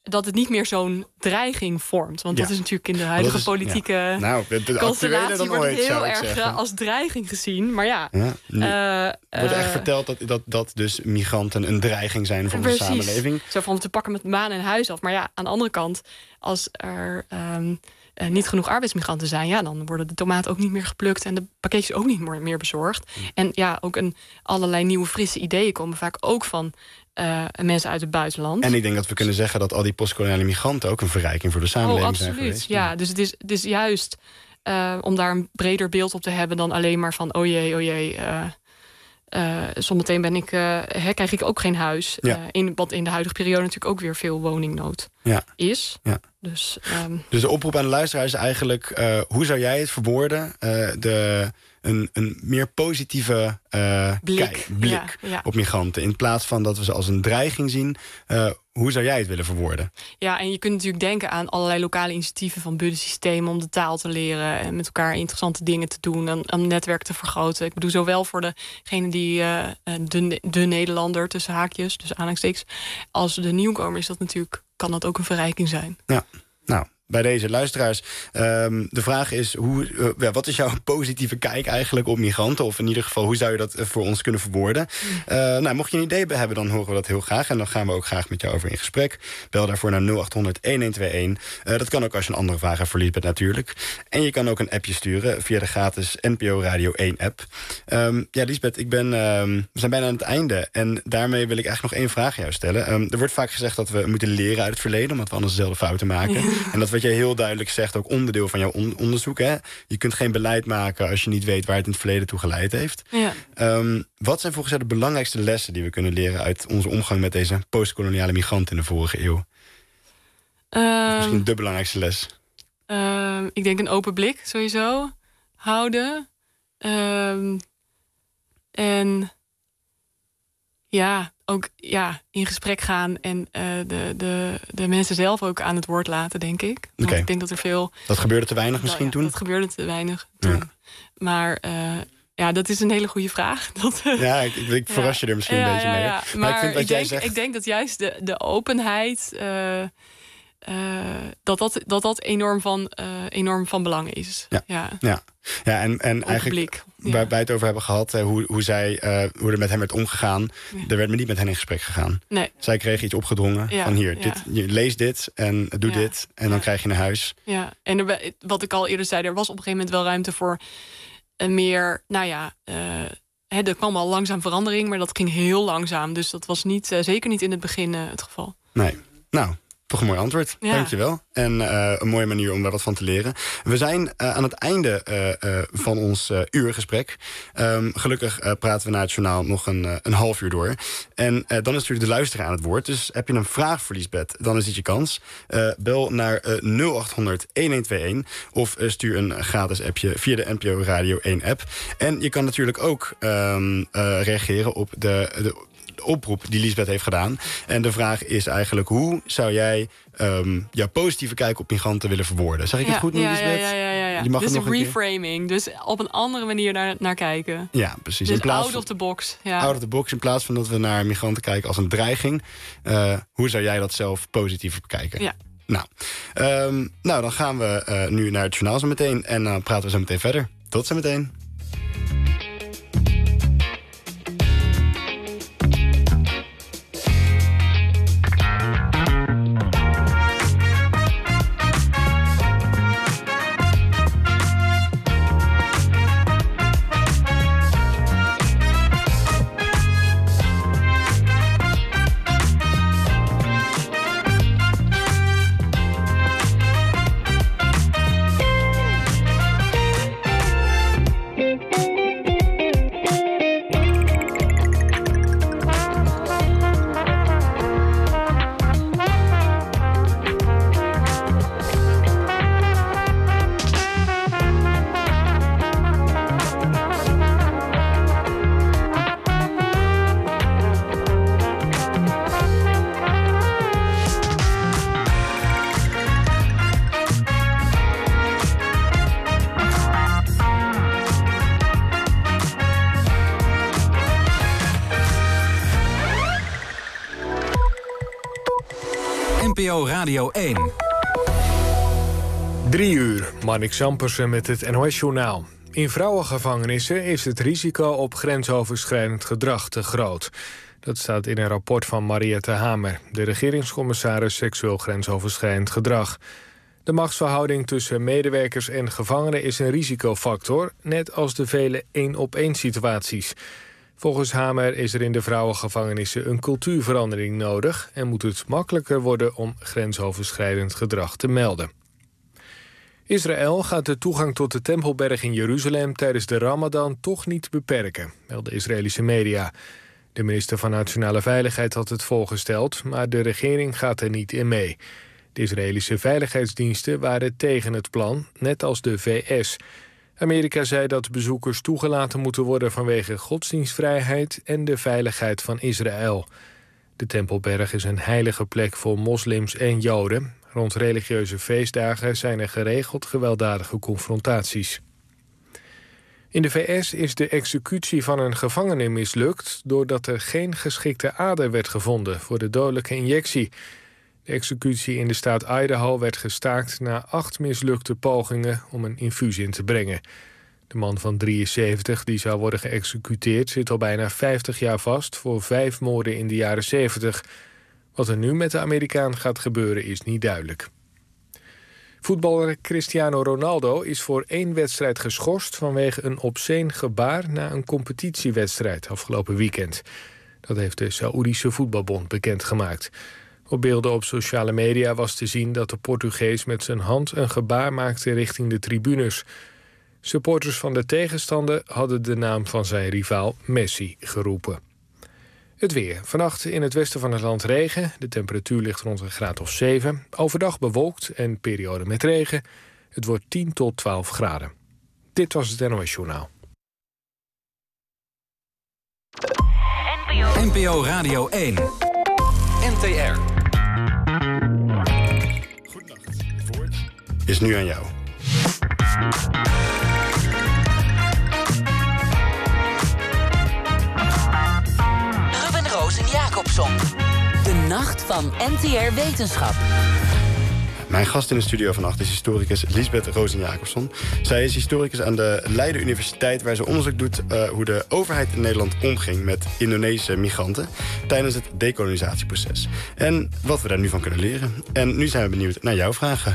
dat het niet meer zo'n dreiging vormt. Want Ja. dat is natuurlijk in de huidige is- politieke ja. Nou, de, de constellatie actuele dan wordt het ooit, heel zou ik erg zeggen. eh, als dreiging gezien. Maar ja, Ja, nu eh, wordt echt eh, verteld dat, dat, dat dus migranten een dreiging zijn voor onze samenleving. Zo van te pakken met baan en huis af. Maar ja, aan de andere kant, als er ehm, eh, niet genoeg arbeidsmigranten zijn, ja, dan worden de tomaten ook niet meer geplukt en de pakketjes ook niet meer, meer bezorgd. Mm. En ja, ook een, allerlei nieuwe frisse ideeën komen vaak ook van eh, mensen uit het buitenland. En ik denk dat we kunnen zeggen dat al die postkoloniale migranten ook een verrijking voor de Oh, samenleving zijn absoluut. geweest. Ja, dus het is, het is juist uh, om daar een breder beeld op te hebben dan alleen maar van oh jee, oh jee. Uh, uh, zometeen ben ik, uh, hè, krijg ik ook geen huis. Ja. Uh, in, wat in de huidige periode natuurlijk ook weer veel woningnood Ja. is. Ja. Dus, um, dus de oproep aan de luisteraar is eigenlijk, uh, hoe zou jij het verwoorden? Uh, de, een, een meer positieve uh, blik, kijk, blik ja, ja. op migranten. In plaats van dat we ze als een dreiging zien. Uh, hoe zou jij het willen verwoorden? Ja, en je kunt natuurlijk denken aan allerlei lokale initiatieven van buddensystemen om de taal te leren en met elkaar interessante dingen te doen en een netwerk te vergroten. Ik bedoel, zowel voor degene die uh, de, de Nederlander tussen haakjes, dus aanhalingstekens, als de nieuwkomer is dat natuurlijk, kan dat ook een verrijking zijn. Ja, nou. Bij deze luisteraars. Um, de vraag is, hoe, uh, ja, wat is jouw positieve kijk eigenlijk op migranten? Of in ieder geval, hoe zou je dat voor ons kunnen verwoorden? Uh, nou, mocht je een idee hebben, dan horen we dat heel graag. En dan gaan we ook graag met jou over in gesprek. Bel daarvoor naar nul acht honderd, een een twee een. Uh, dat kan ook als je een andere vraag hebt voor Liesbeth natuurlijk. En je kan ook een appje sturen via de gratis N P O Radio één app. Um, ja, Liesbeth, ik ben, um, we zijn bijna aan het einde. En daarmee wil ik eigenlijk nog één vraag aan jou stellen. Um, er wordt vaak gezegd dat we moeten leren uit het verleden, omdat we anders dezelfde fouten maken. Ja. En dat wat jij heel duidelijk zegt, ook onderdeel van jouw on- onderzoek. Hè? Je kunt geen beleid maken als je niet weet waar het in het verleden toe geleid heeft. Ja. Um, wat zijn volgens jou de belangrijkste lessen die we kunnen leren uit onze omgang met deze postkoloniale migranten in de vorige eeuw? Um, Misschien de belangrijkste les. Um, ik denk een open blik sowieso houden. Um, en ja, ook ja, in gesprek gaan en uh, de, de, de mensen zelf ook aan het woord laten, denk ik. Want okay. ik denk dat er veel... Dat gebeurde te weinig misschien ja, toen? Dat gebeurde te weinig toen. Ja. Maar uh, ja, dat is een hele goede vraag. Dat, uh, ja, ik, ik verras je er misschien ja, een beetje ja, mee. Ja. Maar, maar ik, vind wat ik, jij denk, zegt... ik denk dat juist de, de openheid... Uh, Uh, dat, dat, dat dat enorm van, uh, enorm van belang is. Ja, ja. ja. ja en, en eigenlijk blik. Ja. waar wij het over hebben gehad, uh, hoe, hoe, zij, uh, hoe er met hem werd omgegaan, ja. Er werd me niet met hen in gesprek gegaan. Nee. Zij kreeg iets opgedrongen ja, van hier, ja. dit, je lees dit en doe ja. dit en dan ja. krijg je een huis. Ja, en er, wat ik al eerder zei, er was op een gegeven moment wel ruimte voor een meer, nou ja, uh, hè, er kwam al langzaam verandering, maar dat ging heel langzaam. Dus dat was niet, uh, zeker niet in het begin uh, het geval. Nee, nou... Toch een mooi antwoord, ja. Dankjewel. En uh, een mooie manier om daar wat van te leren. We zijn uh, aan het einde uh, uh, van ons uh, uurgesprek. Um, gelukkig uh, praten we na het journaal nog een, uh, een half uur door. En uh, dan is natuurlijk de luisteraar aan het woord. Dus heb je een vraag voor Liesbeth, dan is dit je kans. Uh, bel naar uh, nul acht honderd, een een twee een. Of uh, stuur een gratis appje via de N P O Radio één app. En je kan natuurlijk ook um, uh, reageren op de... de oproep die Liesbeth heeft gedaan. En de vraag is eigenlijk, hoe zou jij um, jouw positieve kijk op migranten willen verwoorden? Zeg ik ja, het goed nu, ja, Liesbeth? Ja, ja, ja, ja. Je mag dus nog reframing. Dus op een andere manier naar, naar kijken. Ja, precies. Dus in plaats out of the box. Ja. Out of the box, in plaats van dat we naar migranten kijken als een dreiging. Uh, hoe zou jij dat zelf positief bekijken? Ja. Nou, um, nou, dan gaan we uh, nu naar het journaal zo meteen. En dan uh, praten we zo meteen verder. Tot zo meteen. N P O Radio één. Drie uur, Marnik Zampersen met het N O S-journaal. In vrouwengevangenissen is het risico op grensoverschrijdend gedrag te groot. Dat staat in een rapport van Mariette Hamer, de regeringscommissaris seksueel grensoverschrijdend gedrag. De machtsverhouding tussen medewerkers en gevangenen is een risicofactor, net als de vele één-op-één situaties. Volgens Hamer is er in de vrouwengevangenissen een cultuurverandering nodig en moet het makkelijker worden om grensoverschrijdend gedrag te melden. Israël gaat de toegang tot de Tempelberg in Jeruzalem tijdens de Ramadan toch niet beperken, melden Israëlische media. De minister van Nationale Veiligheid had het voorgesteld, maar de regering gaat er niet in mee. De Israëlische veiligheidsdiensten waren tegen het plan, net als de V S. Amerika zei dat bezoekers toegelaten moeten worden vanwege godsdienstvrijheid en de veiligheid van Israël. De Tempelberg is een heilige plek voor moslims en Joden. Rond religieuze feestdagen zijn er geregeld gewelddadige confrontaties. In de V S is de executie van een gevangene mislukt doordat er geen geschikte ader werd gevonden voor de dodelijke injectie. De executie in de staat Idaho werd gestaakt na acht mislukte pogingen om een infuus in te brengen. De man van drieënzeventig die zou worden geëxecuteerd zit al bijna vijftig jaar vast voor vijf moorden in de jaren zeventig. Wat er nu met de Amerikaan gaat gebeuren is niet duidelijk. Voetballer Cristiano Ronaldo is voor één wedstrijd geschorst vanwege een obscene gebaar na een competitiewedstrijd afgelopen weekend. Dat heeft de Saoedische Voetbalbond bekendgemaakt. Op beelden op sociale media was te zien dat de Portugees met zijn hand een gebaar maakte richting de tribunes. Supporters van de tegenstander hadden de naam van zijn rivaal Messi geroepen. Het weer. Vannacht in het westen van het land regen. De temperatuur ligt rond een graad of zeven. Overdag bewolkt en periode met regen. Het wordt tien tot twaalf graden. Dit was het N O S-journaal. N P O Radio één. N T R. Goedenacht. Het woord is nu aan jou. Jacobson. De nacht van N T R Wetenschap. Mijn gast in de studio vannacht is historicus Liesbeth Rozen-Jacobson. Zij is historicus aan de Leiden Universiteit, waar ze onderzoek doet uh, hoe de overheid in Nederland omging met Indonesische migranten tijdens het dekolonisatieproces. En wat we daar nu van kunnen leren. En nu zijn we benieuwd naar jouw vragen.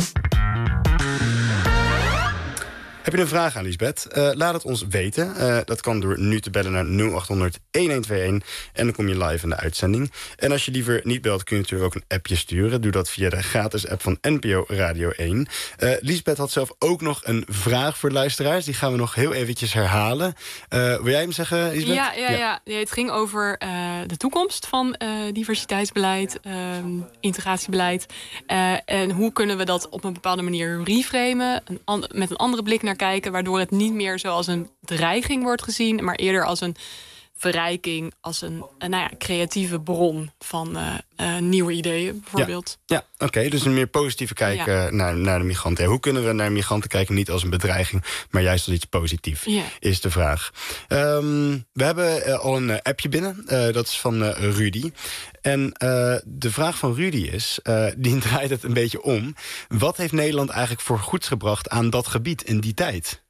Heb je een vraag aan Liesbeth? Uh, laat het ons weten. Uh, dat kan door nu te bellen naar nul acht honderd elfhonderdtweeëntwintig. En dan kom je live in de uitzending. En als je liever niet belt, kun je natuurlijk ook een appje sturen. Doe dat via de gratis app van N P O Radio één. Uh, Liesbeth had zelf ook nog een vraag voor de luisteraars. Die gaan we nog heel eventjes herhalen. Uh, wil jij hem zeggen, Liesbeth? Ja, ja, ja. ja het ging over uh, de toekomst van uh, diversiteitsbeleid, uh, integratiebeleid. Uh, en hoe kunnen we dat op een bepaalde manier reframen, een an- met een andere blik naar kijken, waardoor het niet meer zoals een dreiging wordt gezien, maar eerder als een verrijking, als een, een nou ja, creatieve bron van uh, uh, nieuwe ideeën, bijvoorbeeld. Ja, ja oké. Okay, dus een meer positieve kijk ja. uh, naar, naar de migranten. Hoe kunnen we naar migranten kijken, niet als een bedreiging, maar juist als iets positiefs, ja. is de vraag. Um, we hebben uh, al een uh, appje binnen. Uh, dat is van uh, Rudy. En uh, de vraag van Rudy is, uh, die draait het een beetje om. Wat heeft Nederland eigenlijk voor goeds gebracht aan dat gebied in die tijd?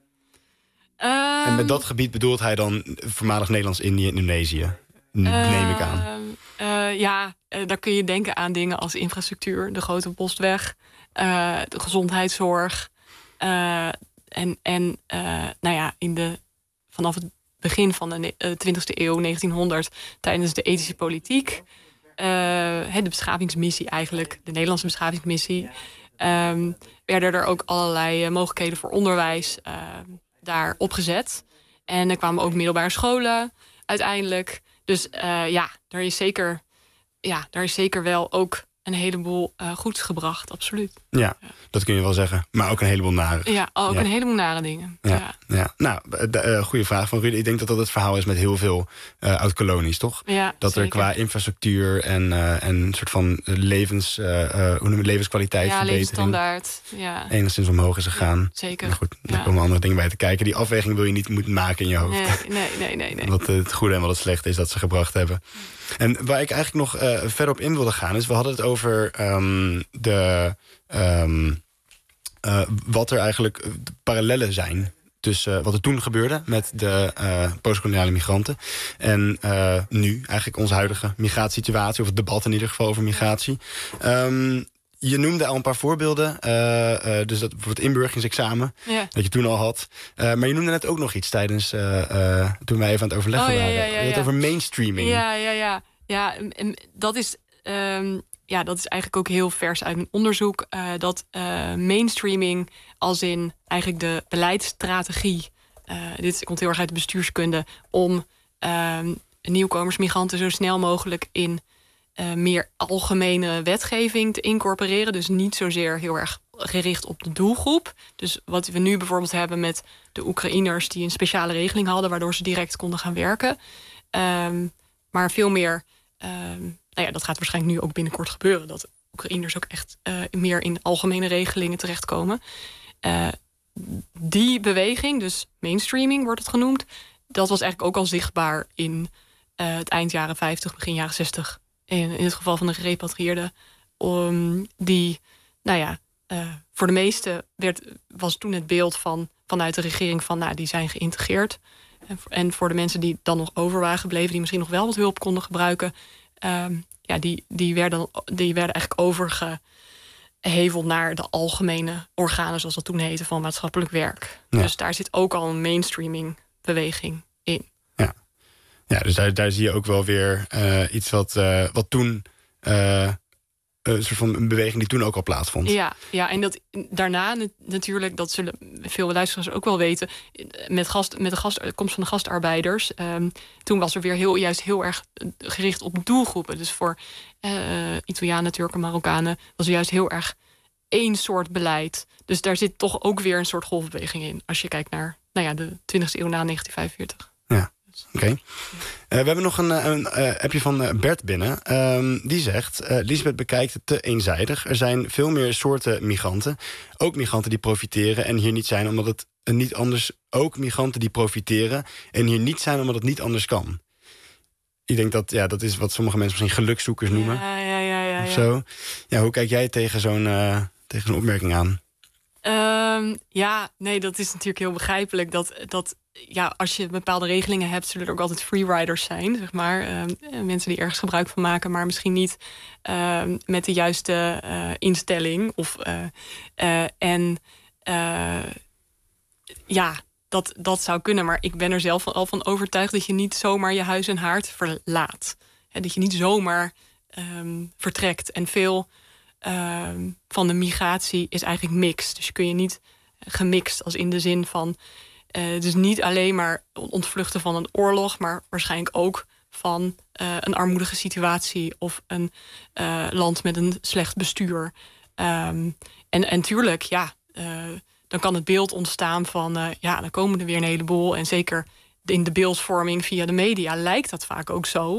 Um, en met dat gebied bedoelt hij dan voormalig Nederlands-Indië en Indonesië, neem ik aan. Uh, ja, uh, daar kun je denken aan dingen als infrastructuur, de Grote Postweg, uh, de gezondheidszorg. Uh, en en uh, nou ja, in de, vanaf het begin van de twintigste eeuw, negentienhonderd, tijdens de ethische politiek, uh, de beschavingsmissie eigenlijk, de Nederlandse beschavingsmissie, um, werden er ook allerlei uh, mogelijkheden voor onderwijs uh, daar opgezet. En er kwamen ook middelbare scholen uiteindelijk. Dus uh, ja, daar is zeker, ja, daar is zeker wel ook een heleboel uh, goeds gebracht, absoluut. Ja, ja, dat kun je wel zeggen. Maar ook een heleboel nare. Ja, ook ja. een heleboel nare dingen. Ja, ja. ja. Nou, uh, goede vraag van Rudy. Ik denk dat dat het verhaal is met heel veel uh, oud-kolonies, toch? Ja, dat zeker. er qua infrastructuur en, uh, en een soort van levens, uh, uh, hoe noem je levenskwaliteit, ja, verbetering, levensstandaard, ja. enigszins omhoog is gegaan. Ja, zeker. Maar goed, daar ja. komen andere dingen bij te kijken. Die afweging wil je niet moeten maken in je hoofd. Nee, nee, nee, nee, nee. Wat het goede en wat het slechte is dat ze gebracht hebben. En waar ik eigenlijk nog uh, verder op in wilde gaan is, we hadden het over over um, de, um, uh, wat er eigenlijk de parallellen zijn tussen uh, wat er toen gebeurde met de uh, postkoloniale migranten en uh, nu eigenlijk onze huidige migratiesituatie, of het debat in ieder geval over migratie. Um, Je noemde al een paar voorbeelden. Uh, uh, dus dat bijvoorbeeld inburgeringsexamen. Ja. Dat je toen al had. Uh, maar je noemde net ook nog iets tijdens uh, uh, toen wij even aan het overleggen oh, ja, waren. ja, ja, je had het ja. over mainstreaming. Ja, ja, ja. ja en dat, is, um, ja dat is eigenlijk ook heel vers uit mijn onderzoek. Uh, dat uh, mainstreaming als in eigenlijk de beleidsstrategie. Uh, dit komt heel erg uit de bestuurskunde. Om uh, nieuwkomers, migranten zo snel mogelijk in Uh, meer algemene wetgeving te incorporeren. Dus niet zozeer heel erg gericht op de doelgroep. Dus wat we nu bijvoorbeeld hebben met de Oekraïners die een speciale regeling hadden, waardoor ze direct konden gaan werken. Um, maar veel meer, um, nou ja, dat gaat waarschijnlijk nu ook binnenkort gebeuren, dat Oekraïners ook echt uh, meer in algemene regelingen terechtkomen. Uh, die beweging, dus mainstreaming wordt het genoemd, dat was eigenlijk ook al zichtbaar in uh, het eind jaren vijftig, begin jaren zestig. In, in het geval van de gerepatrieerden. Um, die, nou ja, uh, voor de meesten werd, was toen het beeld van, vanuit de regering van, nou, die zijn geïntegreerd. En voor, en voor de mensen die dan nog over waren gebleven, die misschien nog wel wat hulp konden gebruiken, um, ja, die, die, werden, die werden eigenlijk overgeheveld naar de algemene organen, zoals dat toen heette, van maatschappelijk werk. Ja. Dus daar zit ook al een mainstreaming beweging in. Ja, dus daar, daar zie je ook wel weer uh, iets wat, uh, wat toen uh, een soort van een beweging die toen ook al plaatsvond. Ja, ja, en dat daarna natuurlijk, dat zullen veel luisteraars ook wel weten, met, gast, met de gast, komst van de gastarbeiders, um, toen was er weer heel, juist heel erg gericht op doelgroepen. Dus voor uh, Italianen, Turken, Marokkanen was er juist heel erg één soort beleid. Dus daar zit toch ook weer een soort golfbeweging in, als je kijkt naar, nou ja, de twintigste eeuw na negentien vijfenveertig. Ja. Oké. Okay. Uh, we hebben nog een, een uh, appje van uh, Bert binnen. Um, die zegt, uh, Liesbeth bekijkt het te eenzijdig. Er zijn veel meer soorten migranten. Ook migranten die profiteren en hier niet zijn omdat het uh, niet anders... Ook migranten die profiteren en hier niet zijn omdat het niet anders kan. Ik denk dat, ja, dat is wat sommige mensen misschien gelukzoekers noemen. Ja, ja, ja, ja, of ja. zo. Ja, hoe kijk jij tegen zo'n, uh, tegen zo'n opmerking aan? Um, ja, nee, dat is natuurlijk heel begrijpelijk. Dat, dat ja, als je bepaalde regelingen hebt, zullen er ook altijd freeriders zijn, zeg maar. Uh, mensen die ergens gebruik van maken, maar misschien niet uh, met de juiste uh, instelling. Of, uh, uh, en uh, ja, dat, dat zou kunnen. Maar ik ben er zelf al van overtuigd dat je niet zomaar je huis en haard verlaat. He, dat je niet zomaar um, vertrekt. En veel uh, van de migratie is eigenlijk mixed. Dus je kun je niet gemixt als in de zin van Uh, dus niet alleen maar ontvluchten van een oorlog, maar waarschijnlijk ook van uh, een armoedige situatie of een uh, land met een slecht bestuur. Um, en, en tuurlijk, ja, uh, dan kan het beeld ontstaan van, uh, ja, dan komen er weer een heleboel. En zeker in de beeldvorming via de media lijkt dat vaak ook zo.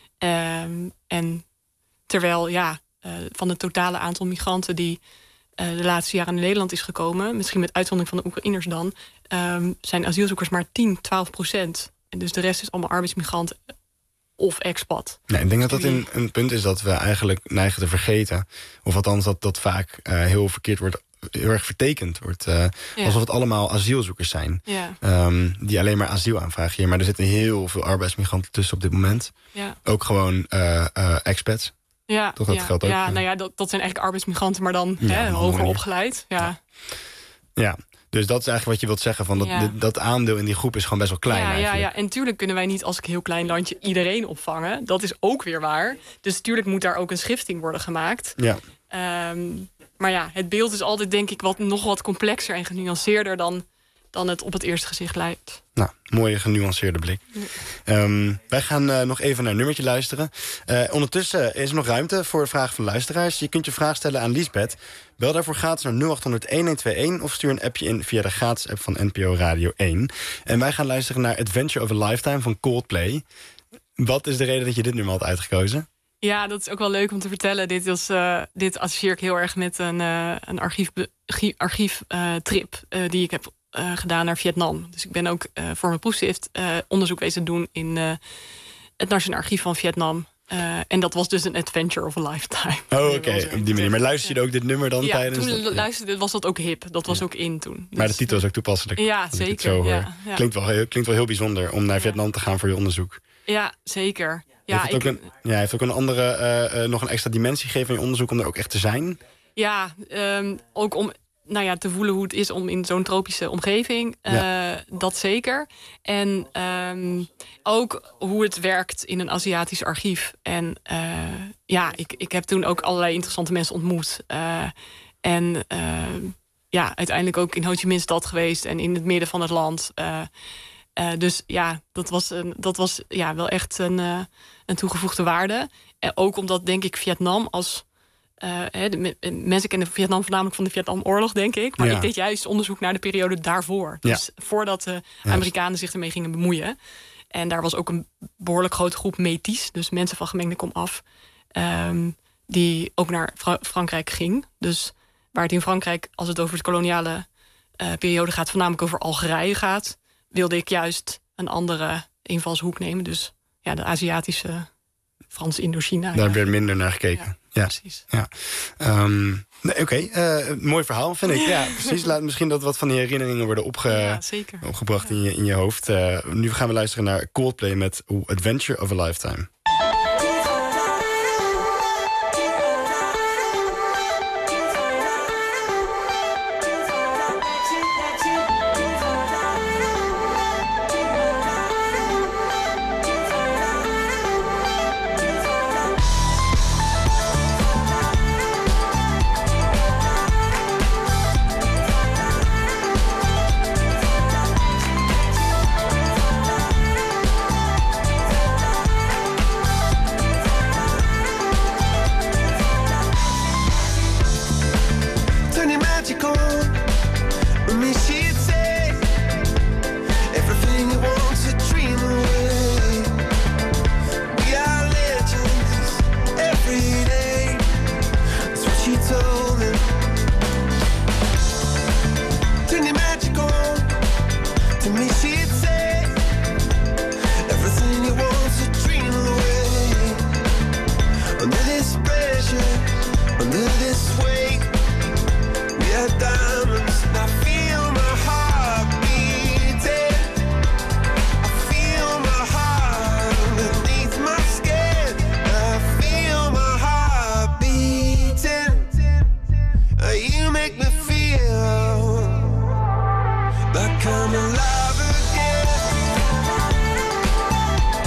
Um, en terwijl, ja, uh, van het totale aantal migranten die Uh, de laatste jaren in Nederland is gekomen, misschien met uitzondering van de Oekraïners dan, um, zijn asielzoekers maar tien, twaalf procent. En dus de rest is allemaal arbeidsmigranten of expat. Nee, ik denk dat dat een, een punt is dat we eigenlijk neigen te vergeten. Of althans dat dat vaak uh, heel verkeerd wordt, heel erg vertekend wordt. Uh, ja. Alsof het allemaal asielzoekers zijn. Ja. Um, die alleen maar asiel aanvragen hier. Maar er zitten heel veel arbeidsmigranten tussen op dit moment. Ja. Ook gewoon uh, uh, expats. Ja, Toch, dat ja, geldt ook. ja, nou ja, dat, dat zijn eigenlijk arbeidsmigranten, maar dan ja, hè, hoger manier. opgeleid. Ja. Ja. ja, dus dat is eigenlijk wat je wilt zeggen. Van dat, Ja. dat aandeel in die groep is gewoon best wel klein Ja, ja, eigenlijk. ja, en natuurlijk kunnen wij niet als een heel klein landje iedereen opvangen. Dat is ook weer waar. Dus natuurlijk moet daar ook een schifting worden gemaakt. Ja. Um, maar ja, het beeld is altijd denk ik wat, nog wat complexer en genuanceerder dan, dan het op het eerste gezicht lijkt. Nou, mooie genuanceerde blik. Ja. Um, wij gaan uh, nog even naar een nummertje luisteren. Uh, ondertussen is er nog ruimte voor vragen van luisteraars. Je kunt je vraag stellen aan Liesbeth. Bel daarvoor gratis naar nul acht honderd, een een twee een... of stuur een appje in via de gratis app van N P O Radio één. En wij gaan luisteren naar Adventure of a Lifetime van Coldplay. Wat is de reden dat je dit nummer had uitgekozen? Ja, dat is ook wel leuk om te vertellen. Dit, was, uh, dit associeer ik heel erg met een, uh, een archieftrip archief, uh, trip, uh, die ik heb uh, gedaan naar Vietnam. Dus ik ben ook uh, voor mijn proefschrift uh, onderzoek wezen doen in uh, het Nationaal Archief van Vietnam. Uh, en dat was dus een adventure of a lifetime. Oh, oké, okay. op die manier. Maar luisterde je ook dit nummer dan ja, tijdens? Toen dat... luisterde, was dat ook hip. Dat was ja. ook in toen. Dus... Maar de titel is ook toepasselijk. Ja, zeker. Ja, ja. Klinkt, wel heel, klinkt wel heel bijzonder om naar Vietnam te gaan voor je onderzoek. Ja, zeker. Ja, heeft het ik... ook een, ja, heeft ook een andere, uh, uh, nog een extra dimensie gegeven aan je onderzoek om er ook echt te zijn? Ja, um, ook om nou ja, te voelen hoe het is om in zo'n tropische omgeving. Uh, ja. Dat zeker. En um, ook hoe het werkt in een Aziatisch archief. En uh, ja, ik, ik heb toen ook allerlei interessante mensen ontmoet. Uh, en uh, ja, uiteindelijk ook in Ho Chi Minh stad geweest en in het midden van het land. Uh, uh, dus ja, dat was, een, dat was ja, wel echt een, uh, een toegevoegde waarde. En ook omdat, denk ik, Vietnam als... Uh, he, de me, mensen kennen Vietnam voornamelijk van de Vietnamoorlog, denk ik. Maar ja. ik deed juist onderzoek naar de periode daarvoor. Ja. Dus voordat de Amerikanen zich ermee gingen bemoeien. En daar was ook een behoorlijk grote groep Métis, dus mensen van gemengde komaf, um, die ook naar Fra- Frankrijk ging. Dus waar het in Frankrijk, als het over de koloniale uh, periode gaat, voornamelijk over Algerije gaat, wilde ik juist een andere invalshoek nemen. Dus ja, de Aziatische, Frans-Indochina. Daar ja. werd minder naar gekeken. Ja. Ja, precies. Ja. Um, nee, Oké, okay. uh, mooi verhaal vind ik. Ja, precies. Laat misschien dat wat van die herinneringen worden opge ja, opgebracht ja. in, je, in je hoofd. Uh, nu gaan we luisteren naar Coldplay met Adventure of a Lifetime.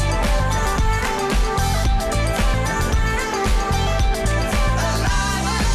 Alive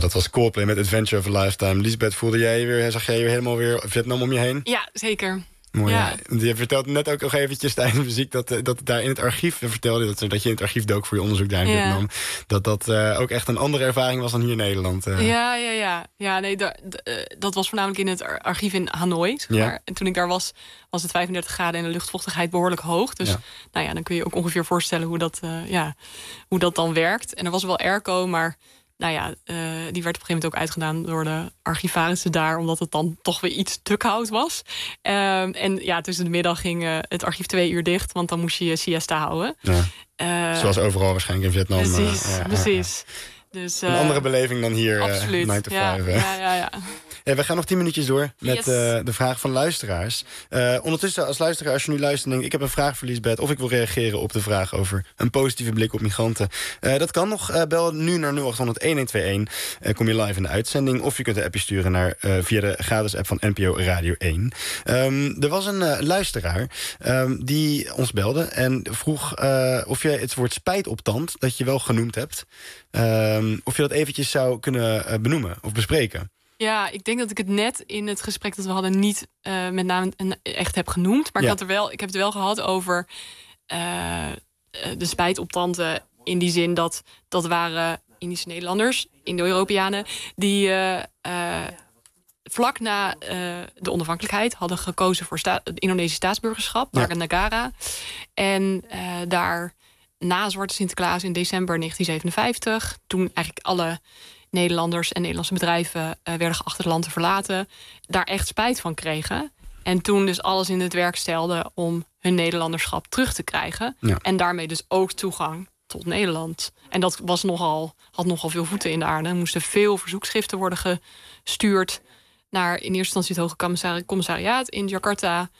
Dat was Coldplay met Adventure of a Lifetime. Lisbeth, voelde jij weer, zag jij weer helemaal weer Vietnam om je heen? Ja, zeker. Mooi. Ja. Je vertelde net ook nog eventjes tijdens de muziek dat, dat daar in het archief vertelde dat, dat je in het archief dook voor je onderzoek daar in Ja. Vietnam. Dat dat uh, ook echt een andere ervaring was dan hier in Nederland. Uh. Ja, ja, ja. ja nee, da, da, uh, dat was voornamelijk in het ar- archief in Hanoi. Zeg maar. Ja. En toen ik daar was, was het vijfendertig graden en de luchtvochtigheid behoorlijk hoog. Dus Ja. nou ja, dan kun je ook ongeveer voorstellen hoe dat, uh, ja, hoe dat dan werkt. En er was wel airco, maar nou ja, uh, die werd op een gegeven moment ook uitgedaan door de archivarissen daar, omdat het dan toch weer iets te koud was. Um, en ja, tussen de middag ging uh, het archief twee uur dicht, want dan moest je je siesta houden. Ja. Uh, Zoals overal waarschijnlijk in Vietnam. Precies, uh, uh, uh, precies. Dus, uh, een andere beleving dan hier, absoluut. nine to ja, five. ja, ja, ja. Ja, we gaan nog tien minuutjes door met Yes. uh, de vraag van luisteraars. Uh, ondertussen, als luisteraar, als je nu luistert en denkt, ik heb een vraag voor Lisbeth, of ik wil reageren op de vraag over een positieve blik op migranten. Uh, dat kan nog. Uh, bel nu naar nul acht honderd, een een twee een. Uh, kom je live in de uitzending. Of je kunt een appje sturen naar, uh, via de gratis app van N P O Radio één. Um, er was een uh, luisteraar um, die ons belde en vroeg uh, of jij het woord spijt op tand, dat je wel genoemd hebt, um, of je dat eventjes zou kunnen uh, benoemen of bespreken. Ja, ik denk dat ik het net in het gesprek dat we hadden niet uh, met name echt heb genoemd. Maar Ja. ik, had er wel, ik heb het wel gehad over uh, de spijtoptanten. In die zin dat dat waren Indische Nederlanders, Indo-Europeanen, die uh, uh, vlak na uh, de onafhankelijkheid hadden gekozen voor sta- het Indonesische staatsburgerschap, Ja. Warga Negara. En uh, daar na Zwarte Sinterklaas in december negentien zevenenvijftig, toen eigenlijk alle Nederlanders en Nederlandse bedrijven uh, werden geacht het land te verlaten, daar echt spijt van kregen. En toen dus alles in het werk stelden om hun Nederlanderschap terug te krijgen. Ja. En daarmee dus ook toegang tot Nederland. En dat was nogal, had nogal veel voeten in de aarde. Er moesten veel verzoekschriften worden gestuurd naar in eerste instantie het Hoge Commissari- Commissariaat in Jakarta.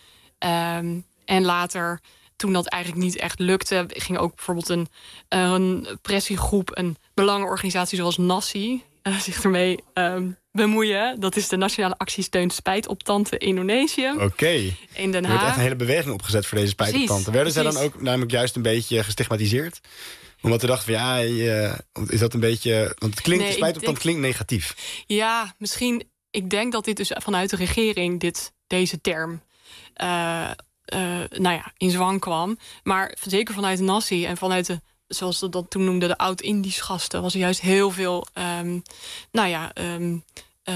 Um, en later, toen dat eigenlijk niet echt lukte, ging ook bijvoorbeeld een, een pressiegroep, een belangenorganisatie zoals N A S I, uh, zich ermee um, bemoeien. Dat is de Nationale Actiesteun Spijtoptanten Indonesië. Oké. Okay. In Den Er werd Haag. echt een hele beweging opgezet voor deze spijtoptanten. Werden zij dan precies. ook namelijk juist een beetje gestigmatiseerd? Omdat we dachten van ja, je, is dat een beetje. Want het klinkt, Nee, spijtoptant denk- klinkt negatief. Ja, misschien. Ik denk dat dit dus vanuit de regering dit, deze term uh, uh, nou ja, in zwang kwam. Maar zeker vanuit de N A S I en vanuit de, zoals ze dat toen noemden, de oud-Indisch gasten, was er juist heel veel, um, nou ja, um, uh,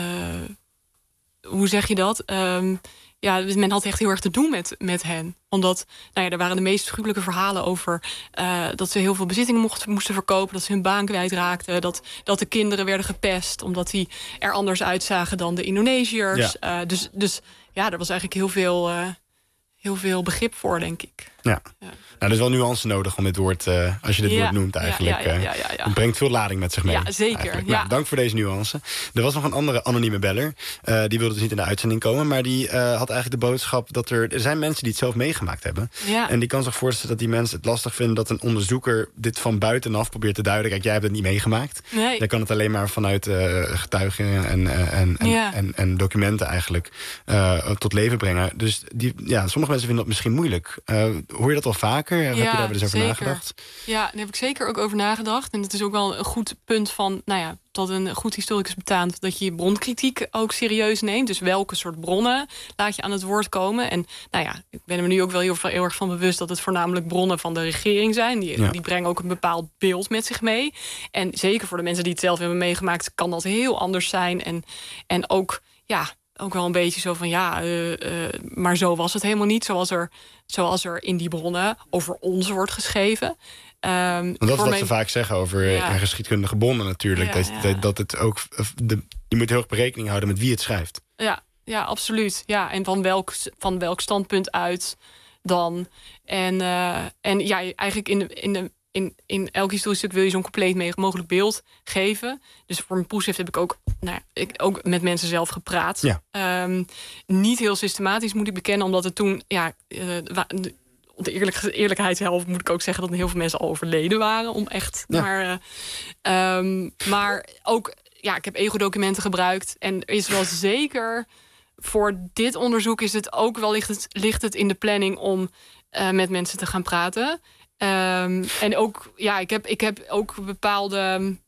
hoe zeg je dat? Um, ja, men had echt heel erg te doen met, met hen. Omdat, nou ja, er waren de meest gruwelijke verhalen over uh, dat ze heel veel bezittingen mochten, moesten verkopen, dat ze hun baan kwijtraakten, dat, dat de kinderen werden gepest omdat die er anders uitzagen dan de Indonesiërs. Ja. Uh, dus, dus ja, er was eigenlijk heel veel, uh, heel veel begrip voor, denk ik. Ja. Ja. Nou, er is wel nuance nodig om dit woord, uh, als je dit Ja. woord noemt eigenlijk. Ja, ja, ja, ja, ja. Het brengt veel lading met zich mee. Ja, zeker, eigenlijk. ja. Nou, dank voor deze nuance. Er was nog een andere anonieme beller. Uh, die wilde dus niet in de uitzending komen. Maar die uh, had eigenlijk de boodschap dat er... Er zijn mensen die het zelf meegemaakt hebben. Ja. En die kan zich voorstellen dat die mensen het lastig vinden dat een onderzoeker dit van buitenaf probeert te duiden. Kijk, jij hebt het niet meegemaakt. Nee. Jij kan het alleen maar vanuit uh, getuigen en, uh, en, en, Ja. en, en documenten eigenlijk uh, tot leven brengen. Dus die, ja, sommige mensen vinden dat misschien moeilijk. Uh, hoor je dat al vaker? Heb je daar wel eens over zeker. nagedacht? Ja, daar heb ik zeker ook over nagedacht. En het is ook wel een goed punt van, nou ja, dat een goed historicus betaamt dat je je bronkritiek ook serieus neemt. Dus welke soort bronnen laat je aan het woord komen? En nou ja, ik ben er me nu ook wel heel, heel erg van bewust dat het voornamelijk bronnen van de regering zijn. Die, Ja. die brengen ook een bepaald beeld met zich mee. En zeker voor de mensen die het zelf hebben meegemaakt, kan dat heel anders zijn. En, en ook, ja, ook wel een beetje zo van ja, uh, uh, maar zo was het helemaal niet. Zoals er, zoals er in die bronnen over ons wordt geschreven. Um, Want dat is wat mijn... ze vaak zeggen over Ja. ja. geschiedkundige bronnen natuurlijk. Ja, dat, ja. dat, dat het ook, de, je moet heel erg rekening houden met wie het schrijft. Ja, ja, absoluut. Ja, en van welk, van welk standpunt uit dan. En, uh, en ja, eigenlijk in, de, in, de, in, in elk historisch stuk wil je zo'n compleet mogelijk beeld geven. Dus voor mijn proefschrift heb ik ook, nou ja, ik ook met mensen zelf gepraat. Ja. Um, niet heel systematisch, moet ik bekennen, omdat het toen, ja, uh, wa- op de eerlijk, eerlijkheidshalve moet ik ook zeggen dat er heel veel mensen al overleden waren. Om echt, Ja. maar, uh, um, maar ook, ja, ik heb ego-documenten gebruikt. En er is wel zeker, voor dit onderzoek is het ook wel, ligt het, ligt het in de planning om uh, met mensen te gaan praten. Um, en ook, ja, ik heb, ik heb ook bepaalde.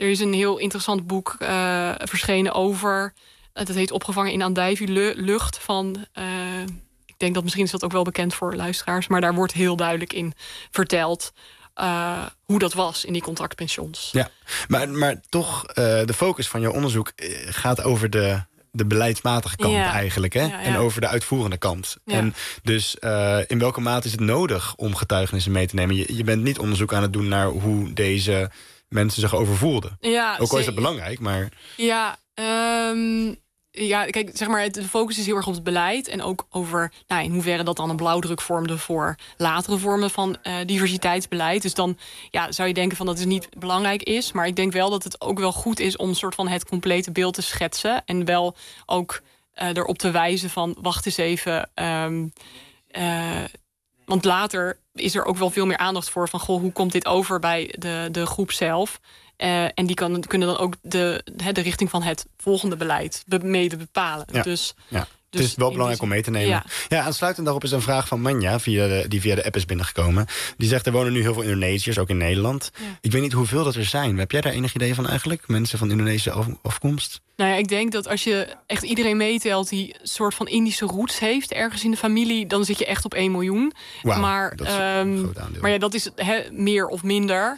er is een heel interessant boek uh, verschenen over... Uh, dat heet Opgevangen in Andijvie Lucht van... Uh, ik denk dat misschien is dat ook wel bekend voor luisteraars... maar daar wordt heel duidelijk in verteld... Uh, hoe dat was in die contractpensions. Ja, maar, maar toch, uh, de focus van jouw onderzoek gaat over de, de beleidsmatige kant ja. eigenlijk. Hè? Ja, ja. En over de uitvoerende kant. Ja. En dus uh, in welke mate is het nodig om getuigenissen mee te nemen? Je, je bent niet onderzoek aan het doen naar hoe deze mensen zich overvoelden. Ja, ook al is dat belangrijk, maar... Ja, um... Ja, kijk, zeg maar, de focus is heel erg op het beleid... en ook over nou, in hoeverre dat dan een blauwdruk vormde... voor latere vormen van uh, diversiteitsbeleid. Dus dan ja, zou je denken van dat het niet belangrijk is. Maar ik denk wel dat het ook wel goed is... om een soort van het complete beeld te schetsen... en wel ook uh, erop te wijzen van... wacht eens even... Um, uh, want later is er ook wel veel meer aandacht voor... van goh, hoe komt dit over bij de, de groep zelf... Uh, en die kan, kunnen dan ook de, de richting van het volgende beleid be, mede bepalen. Ja. Dus, ja. Dus het is wel belangrijk om mee te nemen. Ja. ja, aansluitend daarop is een vraag van Manja, via de, die via de app is binnengekomen. Die zegt, er wonen nu heel veel Indonesiërs, ook in Nederland. Ja. Ik weet niet hoeveel dat er zijn. Heb jij daar enig idee van eigenlijk? Mensen van Indonesische af, afkomst? Nou ja, ik denk dat als je echt iedereen meetelt... die een soort van Indische roots heeft ergens in de familie... dan zit je echt op één miljoen. Wauw, maar, dat is um, een groot aandeel. Maar ja, dat is he, meer of minder...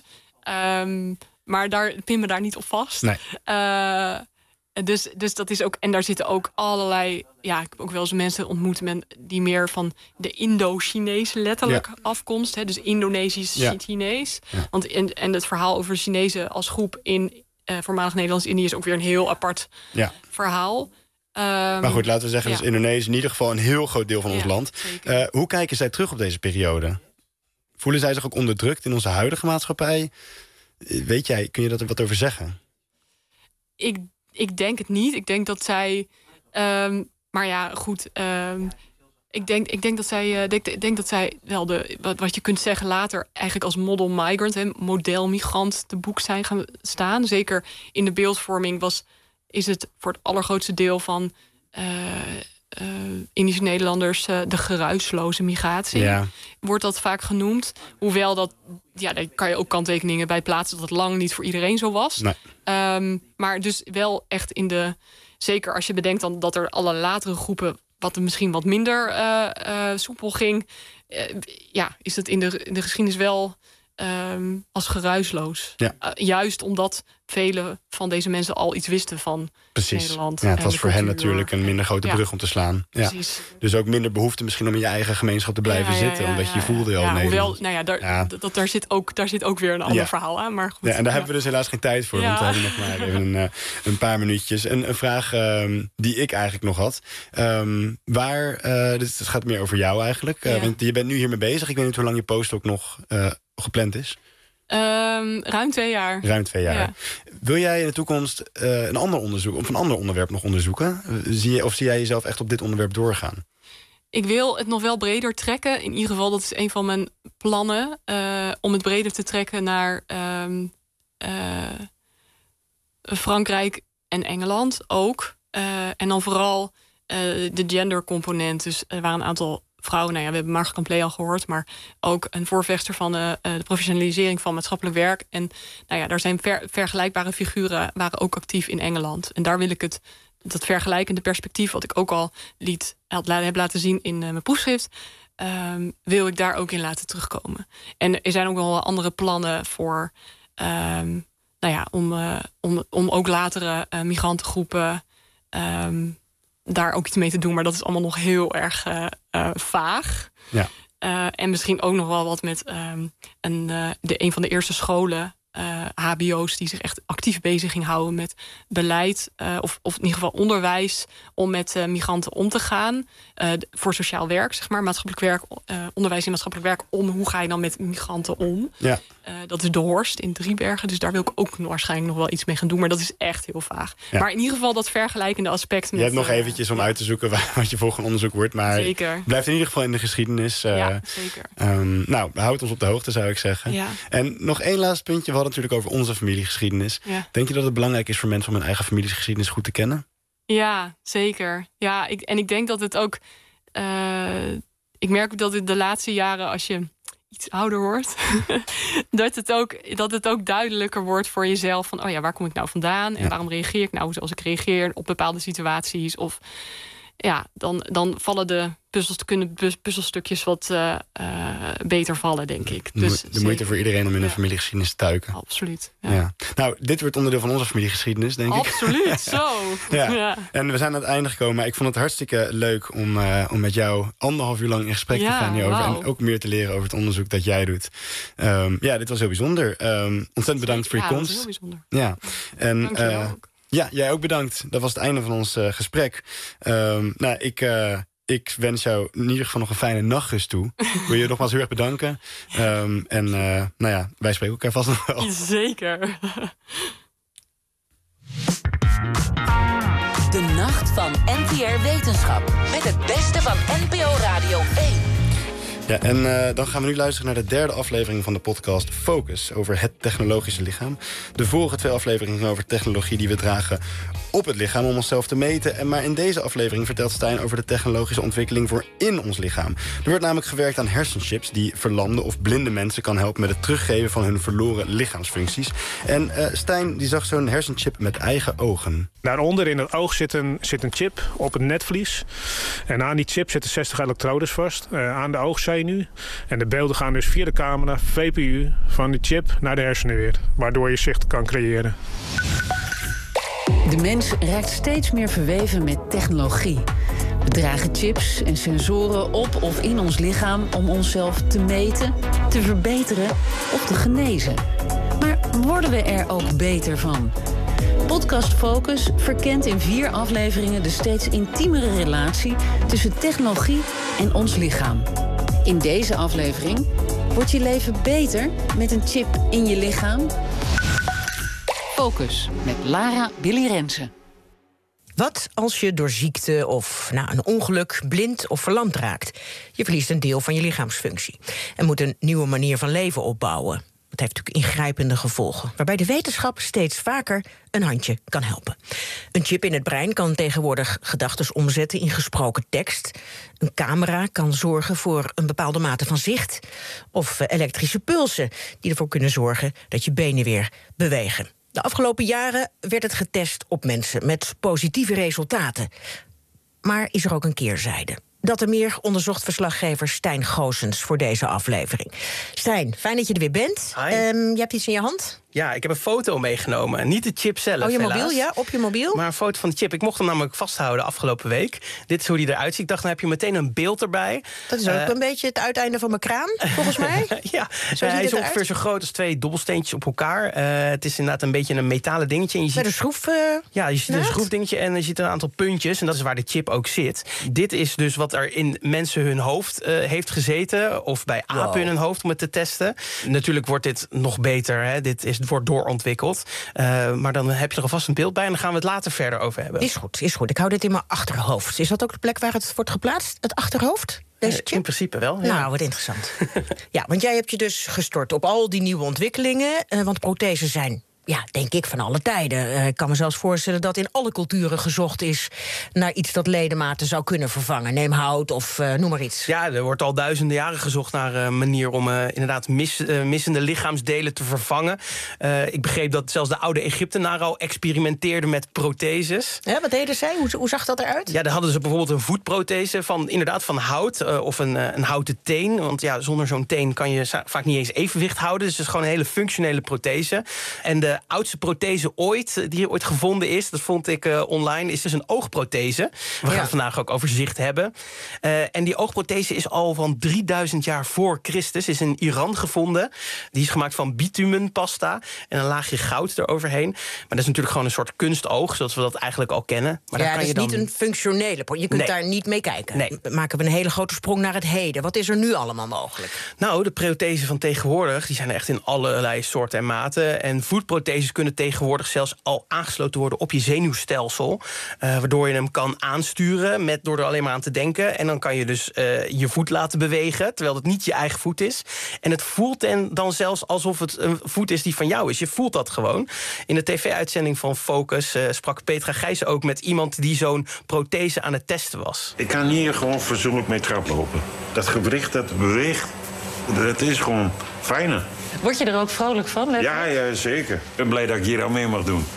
Um, Maar daar pin me daar niet op vast. Nee. Uh, dus, dus dat is ook. En daar zitten ook allerlei. Ja, ik heb ook wel eens mensen ontmoet men, die meer van de Indo-Chinese letterlijk ja. afkomst. Hè, dus Indonesisch ja. Chinees. Ja. Want en, en het verhaal over Chinezen als groep in uh, voormalig Nederlands-Indië is ook weer een heel apart ja. verhaal. Um, maar goed, laten we zeggen, ja. dus Indonesië in ieder geval een heel groot deel van ja, ons land. Uh, hoe kijken zij terug op deze periode? Voelen zij zich ook onderdrukt in onze huidige maatschappij? Weet jij, kun je daar wat over zeggen? Ik, ik denk het niet. Ik denk dat zij... Um, maar ja, goed. Um, ik, denk, ik denk dat zij... Uh, denk, denk dat zij wel de... Wat, wat je kunt zeggen later... eigenlijk als model migrant, hè, modelmigrant... te boek zijn gaan staan. Zeker in de beeldvorming was... is het voor het allergrootste deel van... Uh, Uh, Indische Nederlanders uh, de geruisloze migratie. Ja. Wordt dat vaak genoemd. Hoewel dat, ja, daar kan je ook kanttekeningen bij plaatsen... dat het lang niet voor iedereen zo was. Nee. Um, maar dus wel echt in de... Zeker als je bedenkt dan dat er alle latere groepen... wat er misschien wat minder uh, uh, soepel ging... Uh, ja, is het in de, in de geschiedenis wel... Um, als geruisloos. Ja. Uh, juist omdat vele van deze mensen al iets wisten van Precies. Nederland. Ja, het was voor cultuur. hen natuurlijk een minder grote ja. brug om te slaan. Ja. Precies. Dus ook minder behoefte misschien om in je eigen gemeenschap te blijven ja, ja, zitten. ja, omdat je ja, voelde al ja, Nederland. Hoewel, nou ja, daar, ja. Dat, daar, zit ook, daar zit ook weer een ander ja. verhaal aan. Maar goed, ja, en daar ja. hebben we dus helaas geen tijd voor. Ja. Want we hebben nog maar even een, uh, een paar minuutjes. En een vraag um, die ik eigenlijk nog had. Um, waar, uh, dit, het gaat meer over jou eigenlijk. Uh, Ja. want je bent nu hiermee bezig. Ik weet niet hoe lang je postdoc nog uh, gepland is. Um, ruim twee jaar. Ruim twee jaar. Ja. Wil jij in de toekomst uh, een ander onderzoek of een ander onderwerp nog onderzoeken? Zie je, of zie jij jezelf echt op dit onderwerp doorgaan? Ik wil het nog wel breder trekken. In ieder geval, dat is een van mijn plannen. Uh, om het breder te trekken naar um, uh, Frankrijk en Engeland ook. Uh, en dan vooral uh, de gendercomponent. Dus er waren een aantal vrouwen, nou ja, we hebben Marga Camplé al gehoord, maar ook een voorvechter van uh, de professionalisering van maatschappelijk werk. En nou ja, daar zijn ver, vergelijkbare figuren waren ook actief in Engeland. En daar wil ik het, dat vergelijkende perspectief, wat ik ook al liet, heb laten zien in uh, mijn proefschrift, um, wil ik daar ook in laten terugkomen. En er zijn ook wel andere plannen voor, um, nou ja, om, uh, om, om ook latere uh, migrantengroepen um, daar ook iets mee te doen, maar dat is allemaal nog heel erg uh, uh, vaag. Ja. Uh, en misschien ook nog wel wat met um, een, uh, de, een van de eerste scholen, uh, H B O's, die zich echt actief bezig ging houden met beleid, uh, of, of in ieder geval onderwijs, om met uh, migranten om te gaan. Uh, voor sociaal werk, zeg maar, maatschappelijk werk, uh, onderwijs in maatschappelijk werk, om hoe ga je dan met migranten om? Ja. Uh, dat is de Horst in Driebergen, dus daar wil ik ook waarschijnlijk nog wel iets mee gaan doen, maar dat is echt heel vaag. Ja. Maar in ieder geval dat vergelijkende aspect. Je hebt nog uh, eventjes om uit te zoeken waar, wat je volgende onderzoek wordt, maar zeker. Blijft in ieder geval in de geschiedenis. Uh, ja, zeker. Um, nou, houd ons op de hoogte, zou ik zeggen. Ja. En nog één laatste puntje, we hadden het natuurlijk over onze familiegeschiedenis. Ja. Denk je dat het belangrijk is voor mensen om hun eigen familiegeschiedenis goed te kennen? Ja, zeker. Ja, ik, en ik denk dat het ook... Uh, ik merk dat het de laatste jaren, als je iets ouder wordt, dat, het ook, dat het ook duidelijker wordt voor jezelf van, oh ja, waar kom ik nou vandaan en ja. waarom reageer ik nou zoals ik reageer op bepaalde situaties? Of ja, dan, dan vallen de puzzels, kunnen puzzelstukjes wat uh, uh, beter vallen, denk ik. De, dus de moeite voor iedereen om in een ja. familiegeschiedenis te duiken. Absoluut. Ja. Ja. Nou, dit wordt onderdeel van onze familiegeschiedenis, denk ik. Absoluut, zo. ja. Ja. En we zijn aan het einde gekomen, maar ik vond het hartstikke leuk om, uh, om met jou anderhalf uur lang in gesprek ja, te gaan hierover. Wow. En ook meer te leren over het onderzoek dat jij doet. Um, ja, dit was heel bijzonder. Um, ontzettend bedankt voor je ja, komst. Ja, dat was heel bijzonder. Ja. En, Dank je wel uh, ook. Ja, jij ook bedankt. Dat was het einde van ons uh, gesprek. Um, nou, ik... Uh, Ik wens jou in ieder geval nog een fijne nachtrust toe. Ik wil je nogmaals heel erg bedanken. Um, en uh, nou ja, wij spreken elkaar vast nog wel. Zeker. De Nacht van N T R Wetenschap. Met het beste van N P O Radio één. Ja, en uh, dan gaan we nu luisteren naar de derde aflevering van de podcast Focus over het technologische lichaam. De vorige twee afleveringen gingen over technologie die we dragen op het lichaam om onszelf te meten. En maar in deze aflevering vertelt Stijn over de technologische ontwikkeling voor in ons lichaam. Er wordt namelijk gewerkt aan hersenchips die verlamde of blinde mensen kan helpen met het teruggeven van hun verloren lichaamsfuncties. En uh, Stijn die zag zo'n hersenchip met eigen ogen. Daaronder in het oog zit een, zit een chip op het netvlies. En aan die chip zitten zestig elektrodes vast uh, aan de oogzenuw. En de beelden gaan dus via de camera, V P U, van die chip naar de hersenen weer. Waardoor je zicht kan creëren. De mens raakt steeds meer verweven met technologie. We dragen chips en sensoren op of in ons lichaam om onszelf te meten, te verbeteren of te genezen. Maar worden we er ook beter van? Podcast Focus verkent in vier afleveringen de steeds intiemere relatie tussen technologie en ons lichaam. In deze aflevering wordt je leven beter met een chip in je lichaam. Focus met Lara Billy Rensen. Wat als je door ziekte of nou, een ongeluk blind of verlamd raakt? Je verliest een deel van je lichaamsfunctie en moet een nieuwe manier van leven opbouwen. Dat heeft natuurlijk ingrijpende gevolgen, waarbij de wetenschap steeds vaker een handje kan helpen. Een chip in het brein kan tegenwoordig gedachten omzetten in gesproken tekst. Een camera kan zorgen voor een bepaalde mate van zicht. Of elektrische pulsen die ervoor kunnen zorgen dat je benen weer bewegen. De afgelopen jaren werd het getest op mensen met positieve resultaten. Maar is er ook een keerzijde? Dat er meer onderzocht verslaggever Stijn Goossens voor deze aflevering. Stijn, fijn dat je er weer bent. Um, je hebt iets in je hand? Ja, ik heb een foto meegenomen. Niet de chip zelf, Oh, je mobiel, helaas. ja? Op je mobiel? Maar een foto van de chip. Ik mocht hem namelijk vasthouden afgelopen week. Dit is hoe die eruit ziet. Ik dacht, dan heb je meteen een beeld erbij. Dat is ook uh, een beetje het uiteinde van mijn kraan, volgens mij. ja, uh, hij is ongeveer eruit. Zo groot als twee dobbelsteentjes op elkaar. Uh, het is inderdaad een beetje een metalen dingetje. En je ziet, Met een schroef? Uh, ja, je ziet een schroefdingetje en je ziet een aantal puntjes. En dat is waar de chip ook zit. Dit is dus wat er in mensen hun hoofd uh, heeft gezeten. Of bij apen wow. in hun hoofd om het te testen. Natuurlijk wordt dit nog beter. Hè. Dit is, wordt doorontwikkeld. Uh, maar dan heb je er alvast een beeld bij en dan gaan we het later verder over hebben. Is goed, is goed. Ik hou dit in mijn achterhoofd. Is dat ook de plek waar het wordt geplaatst? Het achterhoofd? Deze chip? In principe wel, ja. Nou, wat interessant. Ja, want jij hebt je dus gestort op al die nieuwe ontwikkelingen. Uh, want prothesen zijn, ja, denk ik, van alle tijden. Uh, ik kan me zelfs voorstellen dat in alle culturen gezocht is naar iets dat ledematen zou kunnen vervangen. Neem hout of uh, noem maar iets. Ja, er wordt al duizenden jaren gezocht naar een manier om uh, inderdaad mis, uh, missende lichaamsdelen te vervangen. Uh, ik begreep dat zelfs de oude Egyptenaren al experimenteerden met protheses. Ja, wat deden zij? Hoe, hoe zag dat eruit? Ja, daar hadden ze bijvoorbeeld een voetprothese van inderdaad van hout uh, of een, uh, een houten teen. Want ja, zonder zo'n teen kan je vaak niet eens evenwicht houden. Dus het is gewoon een hele functionele prothese. En de De oudste prothese ooit, die ooit gevonden is, dat vond ik uh, online, is dus een oogprothese. We gaan ja. het vandaag ook over zicht hebben. Uh, en die oogprothese is al van drieduizend jaar voor Christus, is in Iran gevonden. Die is gemaakt van bitumenpasta en een laagje goud eroverheen. Maar dat is natuurlijk gewoon een soort kunstoog, zoals we dat eigenlijk al kennen. Maar ja, daar kan dat je is dan... niet een functionele. Je kunt nee. daar niet mee kijken. Nee. Maken we een hele grote sprong naar het heden. Wat is er nu allemaal mogelijk? Nou, de prothesen van tegenwoordig, die zijn er echt in allerlei soorten en maten. En voetprothesen kunnen tegenwoordig zelfs al aangesloten worden op je zenuwstelsel. Uh, waardoor je hem kan aansturen met, door er alleen maar aan te denken. En dan kan je dus uh, je voet laten bewegen, terwijl het niet je eigen voet is. En het voelt en dan zelfs alsof het een voet is die van jou is. Je voelt dat gewoon. In de tv-uitzending van Focus uh, sprak Petra Gijssen ook met iemand die zo'n prothese aan het testen was. Ik kan hier gewoon fatsoenlijk mee traplopen. Dat gewricht dat beweegt Het is gewoon fijner. Word je er ook vrolijk van? Ja, ja, zeker. Ik ben blij dat ik hier al mee mag doen.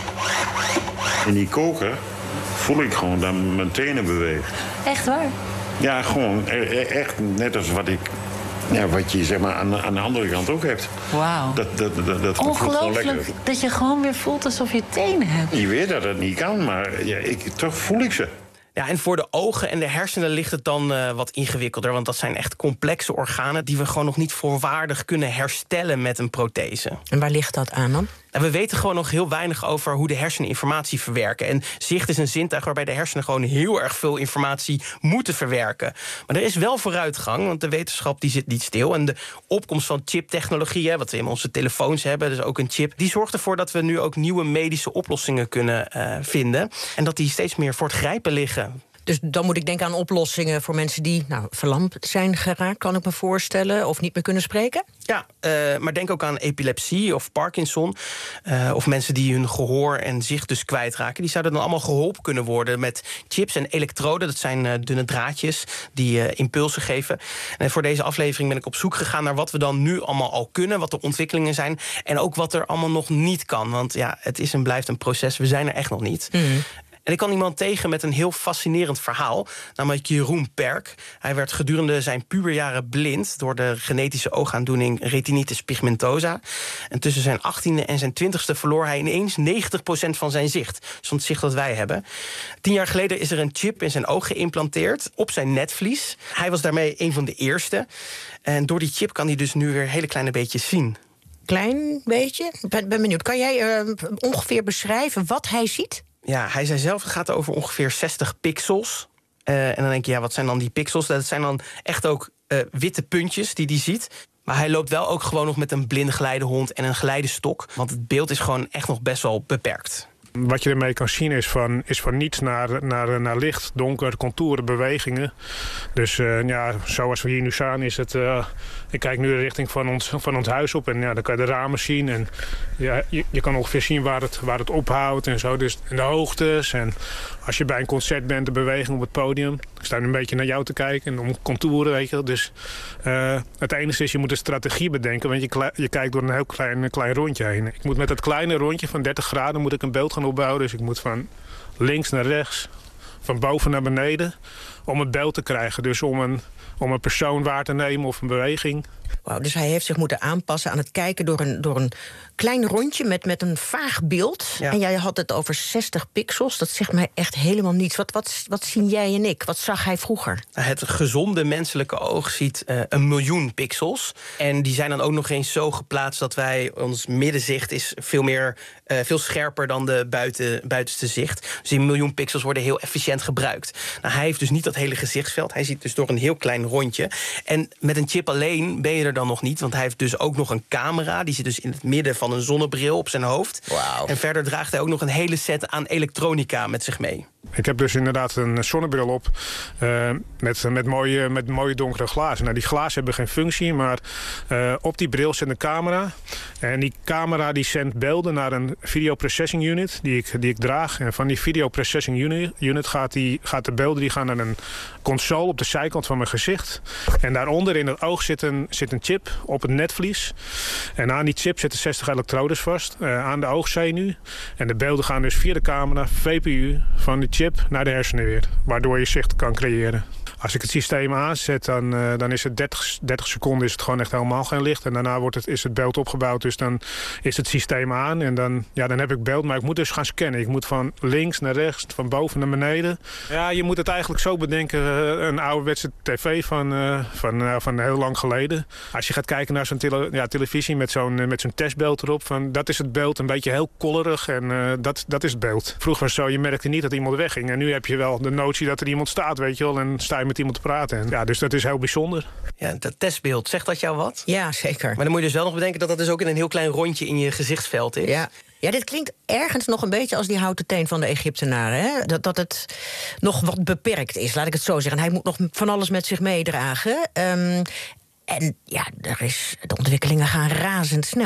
In die koker voel ik gewoon dat mijn tenen bewegen. Echt waar? Ja, gewoon echt net als wat ik... Ja, wat je zeg maar, aan, aan de andere kant ook hebt. Wauw. Dat, dat, dat, dat voelt gewoon lekker. Ongelooflijk dat je gewoon weer voelt alsof je tenen hebt. Je weet dat het niet kan, maar ja, ik, toch voel ik ze. Ja, en voor de ogen en de hersenen ligt het dan uh, wat ingewikkelder. Want dat zijn echt complexe organen die we gewoon nog niet volwaardig kunnen herstellen met een prothese. En waar ligt dat aan dan? En we weten gewoon nog heel weinig over hoe de hersenen informatie verwerken. En zicht is een zintuig waarbij de hersenen gewoon heel erg veel informatie moeten verwerken. Maar er is wel vooruitgang, want de wetenschap die zit niet stil. En de opkomst van chiptechnologie, hè, wat we in onze telefoons hebben, dus ook een chip, die zorgt ervoor dat we nu ook nieuwe medische oplossingen kunnen uh, vinden. En dat die steeds meer voor het grijpen liggen. Dus dan moet ik denken aan oplossingen voor mensen die nou, verlamd zijn geraakt, kan ik me voorstellen, of niet meer kunnen spreken? Ja, uh, maar denk ook aan epilepsie of Parkinson. Uh, of mensen die hun gehoor en zicht dus kwijtraken. Die zouden dan allemaal geholpen kunnen worden met chips en elektroden. Dat zijn uh, dunne draadjes die uh, impulsen geven. En voor deze aflevering ben ik op zoek gegaan naar wat we dan nu allemaal al kunnen. Wat de ontwikkelingen zijn. En ook wat er allemaal nog niet kan. Want ja, het is en blijft een proces. We zijn er echt nog niet. Mm. En ik kwam iemand tegen met een heel fascinerend verhaal, namelijk Jeroen Perk. Hij werd gedurende zijn puberjaren blind door de genetische oogaandoening retinitis pigmentosa. En tussen zijn achttiende en zijn twintigste verloor hij ineens negentig procent van zijn zicht. Zo'n zicht dat wij hebben. Tien jaar geleden is er een chip in zijn oog geïmplanteerd op zijn netvlies. Hij was daarmee een van de eerste. En door die chip kan hij dus nu weer hele kleine beetjes zien. Klein beetje? Ik ben, ben benieuwd. Kan jij uh, ongeveer beschrijven wat hij ziet? Ja, hij zei zelf, het gaat over ongeveer zestig pixels. Uh, en dan denk je, ja, wat zijn dan die pixels? Dat zijn dan echt ook uh, witte puntjes die hij ziet. Maar hij loopt wel ook gewoon nog met een blinde geleidehond en een geleidestok. Want het beeld is gewoon echt nog best wel beperkt. Wat je ermee kan zien is van, is van niets naar, naar, naar licht, donker, contouren, bewegingen. Dus uh, ja, zoals we hier nu staan is het... Uh, ik kijk nu de richting van ons, van ons huis op en ja, dan kan je de ramen zien. En ja, je, je kan ongeveer zien waar het, waar het ophoudt en zo. Dus en de hoogtes. En als je bij een concert bent, de beweging op het podium. Ik sta een beetje naar jou te kijken en om contouren, weet je. Dus uh, het enige is, je moet een strategie bedenken. Want je, je kijkt door een heel klein, klein rondje heen. Ik moet met dat kleine rondje van dertig graden moet ik een beeld gaan opbouwen. Dus ik moet van links naar rechts, van boven naar beneden, om het beeld te krijgen. Dus om een, om een persoon waar te nemen of een beweging. Wauw, dus hij heeft zich moeten aanpassen aan het kijken door een, door een klein rondje met, met een vaag beeld. Ja. En jij had het over zestig pixels. Dat zegt mij echt helemaal niets. Wat, wat, wat zien jij en ik? Wat zag hij vroeger? Het gezonde menselijke oog ziet uh, een miljoen pixels. En die zijn dan ook nog eens zo geplaatst dat wij, ons middenzicht is veel meer, uh, veel scherper dan de buiten, buitenste zicht. Dus die miljoen pixels worden heel efficiënt gebruikt. Nou, hij heeft dus niet dat hele gezichtsveld. Hij ziet dus door een heel klein rondje. En met een chip alleen ben je er dan nog niet, want hij heeft dus ook nog een camera. Die zit dus in het midden van een zonnebril op zijn hoofd. Wow. En verder draagt hij ook nog een hele set aan elektronica met zich mee. Ik heb dus inderdaad een zonnebril op uh, met, met, mooie, met mooie donkere glazen. Nou, die glazen hebben geen functie, maar uh, op die bril zit een camera. En die camera die zendt beelden naar een video processing unit die ik, die ik draag. En van die video processing unit, unit gaat, die, gaat de beelden die gaan naar een console op de zijkant van mijn gezicht. En daaronder in het oog zit een, zit een chip op het netvlies. En aan die chip zitten zestig elektrodes vast uh, aan de oogzenuw. En de beelden gaan dus via de camera, V P U, van de chip naar de hersenen weer. Waardoor je zicht kan creëren. Als ik het systeem aanzet, dan, uh, dan is het dertig, dertig seconden is het gewoon echt helemaal geen licht. En daarna wordt het, is het beeld opgebouwd. Dus dan is het systeem aan. En dan, ja, dan heb ik beeld. Maar ik moet dus gaan scannen. Ik moet van links naar rechts, van boven naar beneden. Ja, je moet het eigenlijk zo bedenken. Uh, een ouderwetse tv van, uh, van, uh, van heel lang geleden. Als je gaat kijken naar zo'n tele, ja, televisie met zo'n, uh, met zo'n testbeeld erop. Van, dat is het beeld. Een beetje heel kollerig. En uh, dat, dat is het beeld. Vroeger was het zo, je merkte niet dat iemand wegging. En nu heb je wel de notie dat er iemand staat, weet je wel. En sta je met iemand te praten. En ja, dus dat is heel bijzonder. Ja, dat testbeeld, zegt dat jou wat? Ja, zeker. Maar dan moet je dus wel nog bedenken dat dat dus ook in een heel klein rondje in je gezichtsveld is. Ja. Ja, dit klinkt ergens nog een beetje als die houten teen van de Egyptenaren. Hè? Dat, dat het nog wat beperkt is, laat ik het zo zeggen. Hij moet nog van alles met zich meedragen. Um, en ja, er is, de ontwikkelingen gaan razendsnel.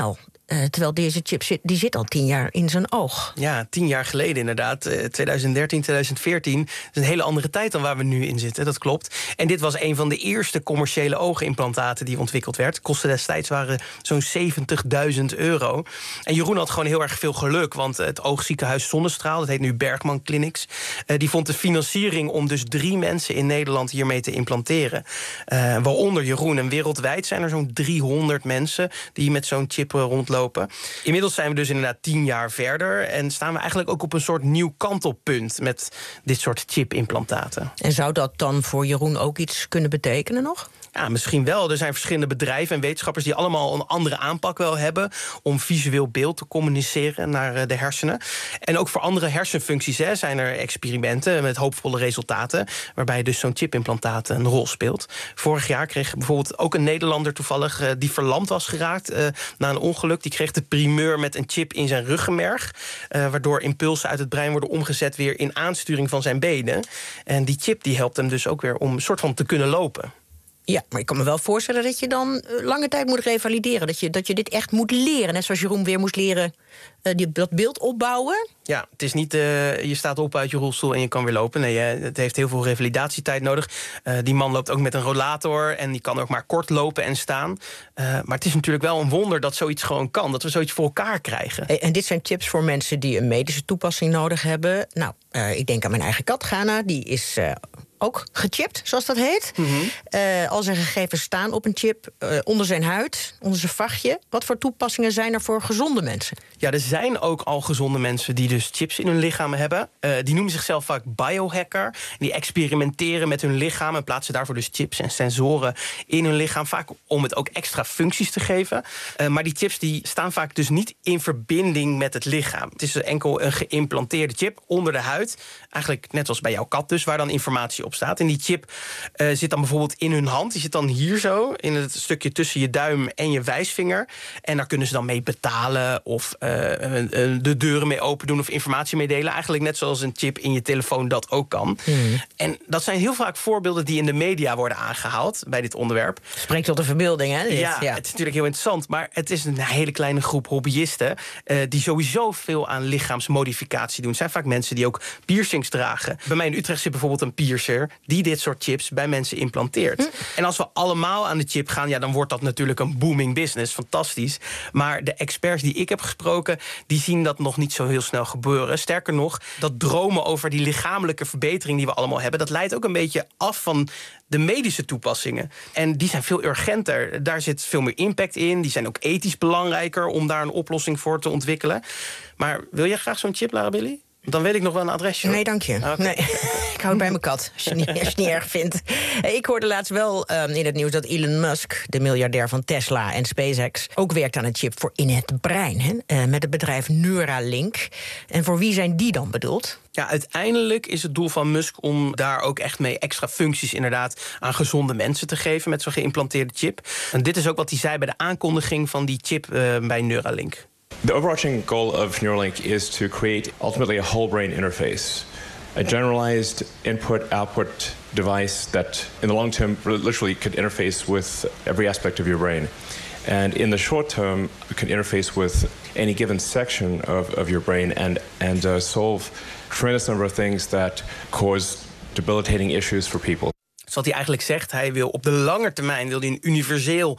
Uh, terwijl deze chip zit, die zit al tien jaar in zijn oog. Ja, tien jaar geleden inderdaad. Uh, twintig dertien, twintig veertien. Dat is een hele andere tijd dan waar we nu in zitten, dat klopt. En dit was een van de eerste commerciële oogimplantaten die ontwikkeld werd. Kosten destijds waren zo'n zeventigduizend euro. En Jeroen had gewoon heel erg veel geluk, want het oogziekenhuis Zonnestraal, dat heet nu Bergman Clinics, uh, die vond de financiering om dus drie mensen in Nederland hiermee te implanteren. Uh, waaronder Jeroen. En wereldwijd zijn er zo'n driehonderd mensen die met zo'n chip rondlopen. Inmiddels zijn we dus inderdaad tien jaar verder en staan we eigenlijk ook op een soort nieuw kantelpunt met dit soort chipimplantaten. En zou dat dan voor Jeroen ook iets kunnen betekenen nog? Ja, misschien wel. Er zijn verschillende bedrijven en wetenschappers die allemaal een andere aanpak wel hebben om visueel beeld te communiceren naar de hersenen. En ook voor andere hersenfuncties hè, zijn er experimenten met hoopvolle resultaten, waarbij dus zo'n chipimplantaat een rol speelt. Vorig jaar kreeg bijvoorbeeld ook een Nederlander toevallig uh, die verlamd was geraakt uh, na een ongeluk. Die kreeg de primeur met een chip in zijn ruggenmerg, uh, waardoor impulsen uit het brein worden omgezet weer in aansturing van zijn benen. En die chip die helpt hem dus ook weer om een soort van te kunnen lopen. Ja, maar ik kan me wel voorstellen dat je dan lange tijd moet revalideren. Dat je, dat je dit echt moet leren. Net zoals Jeroen weer moest leren uh, die, dat beeld opbouwen. Ja, het is niet uh, je staat op uit je rolstoel en je kan weer lopen. Nee, uh, het heeft heel veel revalidatietijd nodig. Uh, die man loopt ook met een rollator en die kan ook maar kort lopen en staan. Uh, maar het is natuurlijk wel een wonder dat zoiets gewoon kan. Dat we zoiets voor elkaar krijgen. En, en dit zijn tips voor mensen die een medische toepassing nodig hebben. Nou, uh, ik denk aan mijn eigen kat, Ghana. Die is Uh, ook gechipt, zoals dat heet. Mm-hmm. Uh, al zijn gegevens staan op een chip uh, onder zijn huid, onder zijn vachtje. Wat voor toepassingen zijn er voor gezonde mensen? Ja, er zijn ook al gezonde mensen die dus chips in hun lichaam hebben. Uh, die noemen zichzelf vaak biohacker. Die experimenteren met hun lichaam en plaatsen daarvoor dus chips en sensoren in hun lichaam. Vaak om het ook extra functies te geven. Uh, maar die chips die staan vaak dus niet in verbinding met het lichaam. Het is enkel een geïmplanteerde chip onder de huid. Eigenlijk net als bij jouw kat dus, waar dan informatie op staat. En die chip uh, zit dan bijvoorbeeld in hun hand. Die zit dan hier zo, in het stukje tussen je duim en je wijsvinger. En daar kunnen ze dan mee betalen of uh, de deuren mee open doen of informatie mee delen. Eigenlijk net zoals een chip in je telefoon dat ook kan. Hmm. En dat zijn heel vaak voorbeelden die in de media worden aangehaald bij dit onderwerp. Spreekt tot de verbeelding, hè? Ja, ja, het is natuurlijk heel interessant. Maar het is een hele kleine groep hobbyisten uh, die sowieso veel aan lichaamsmodificatie doen. Het zijn vaak mensen die ook piercings dragen. Bij mij in Utrecht zit bijvoorbeeld een piercer die dit soort chips bij mensen implanteert. Hm. En als we allemaal aan de chip gaan, ja, dan wordt dat natuurlijk een booming business. Fantastisch. Maar de experts die ik heb gesproken, die zien dat nog niet zo heel snel gebeuren. Sterker nog, dat dromen over die lichamelijke verbetering die we allemaal hebben, dat leidt ook een beetje af van de medische toepassingen. En die zijn veel urgenter. Daar zit veel meer impact in. Die zijn ook ethisch belangrijker om daar een oplossing voor te ontwikkelen. Maar wil jij graag zo'n chip, Lara Billy? Dan weet ik nog wel een adresje. Nee, dank je. Okay. Nee. Ik hou het bij mijn kat, als je het niet, als je het niet erg vindt. Ik hoorde laatst wel um, in het nieuws dat Elon Musk, de miljardair van Tesla en SpaceX, ook werkt aan een chip voor in het brein. Hè? Uh, met het bedrijf Neuralink. En voor wie zijn die dan bedoeld? Ja, uiteindelijk is het doel van Musk om daar ook echt mee extra functies inderdaad aan gezonde mensen te geven met zo'n geïmplanteerde chip. En dit is ook wat hij zei bij de aankondiging van die chip uh, bij Neuralink. The overarching goal of Neuralink is to create ultimately a whole brain interface, a generalized input-output device that in the long term literally could interface with every aspect of your brain. And in the short term, can interface with any given section of, of your brain and, and uh, solve a tremendous number of things that cause debilitating issues for people. Dus wat hij eigenlijk zegt, hij wil op de lange termijn wil hij een universeel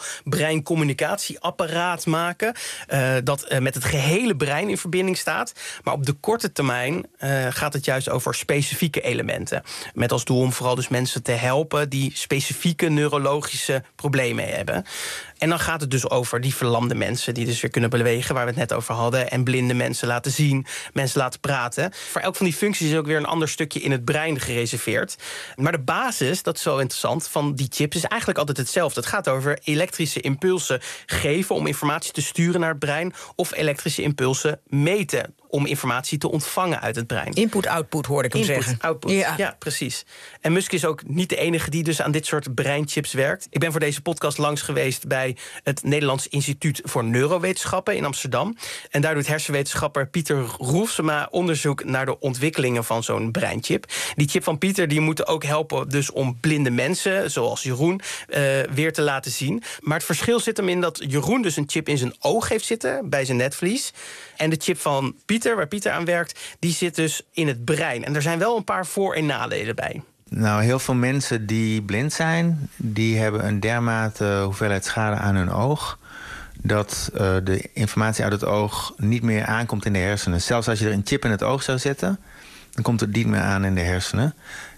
breincommunicatieapparaat maken, Uh, dat uh, met het gehele brein in verbinding staat. Maar op de korte termijn uh, gaat het juist over specifieke elementen. Met als doel om vooral dus mensen te helpen die specifieke neurologische problemen hebben. En dan gaat het dus over die verlamde mensen die dus weer kunnen bewegen, waar we het net over hadden. En blinde mensen laten zien, mensen laten praten. Voor elk van die functies is ook weer een ander stukje in het brein gereserveerd. Maar de basis, dat is zo interessant, van die chips is eigenlijk altijd hetzelfde. Het gaat over elektrische impulsen geven om informatie te sturen naar het brein, of elektrische impulsen meten om informatie te ontvangen uit het brein. Input-output hoorde ik hem Input, zeggen. Output, Ja. ja, precies. En Musk is ook niet de enige die dus aan dit soort breinchips werkt. Ik ben voor deze podcast langs geweest bij het Nederlands Instituut voor Neurowetenschappen in Amsterdam. En daar doet hersenwetenschapper Pieter Roelfsema onderzoek naar de ontwikkelingen van zo'n breinchip. Die chip van Pieter die moet ook helpen dus om blinde mensen, zoals Jeroen, uh, weer te laten zien. Maar het verschil zit hem in dat Jeroen dus een chip in zijn oog heeft zitten, bij zijn netvlies. En de chip van Pieter, waar Pieter aan werkt, die zit dus in het brein. En er zijn wel een paar voor- en nadelen bij. Nou, heel veel mensen die blind zijn, die hebben een dermate hoeveelheid schade aan hun oog, dat uh, de informatie uit het oog niet meer aankomt in de hersenen. Zelfs als je er een chip in het oog zou zetten, dan komt het niet meer aan in de hersenen.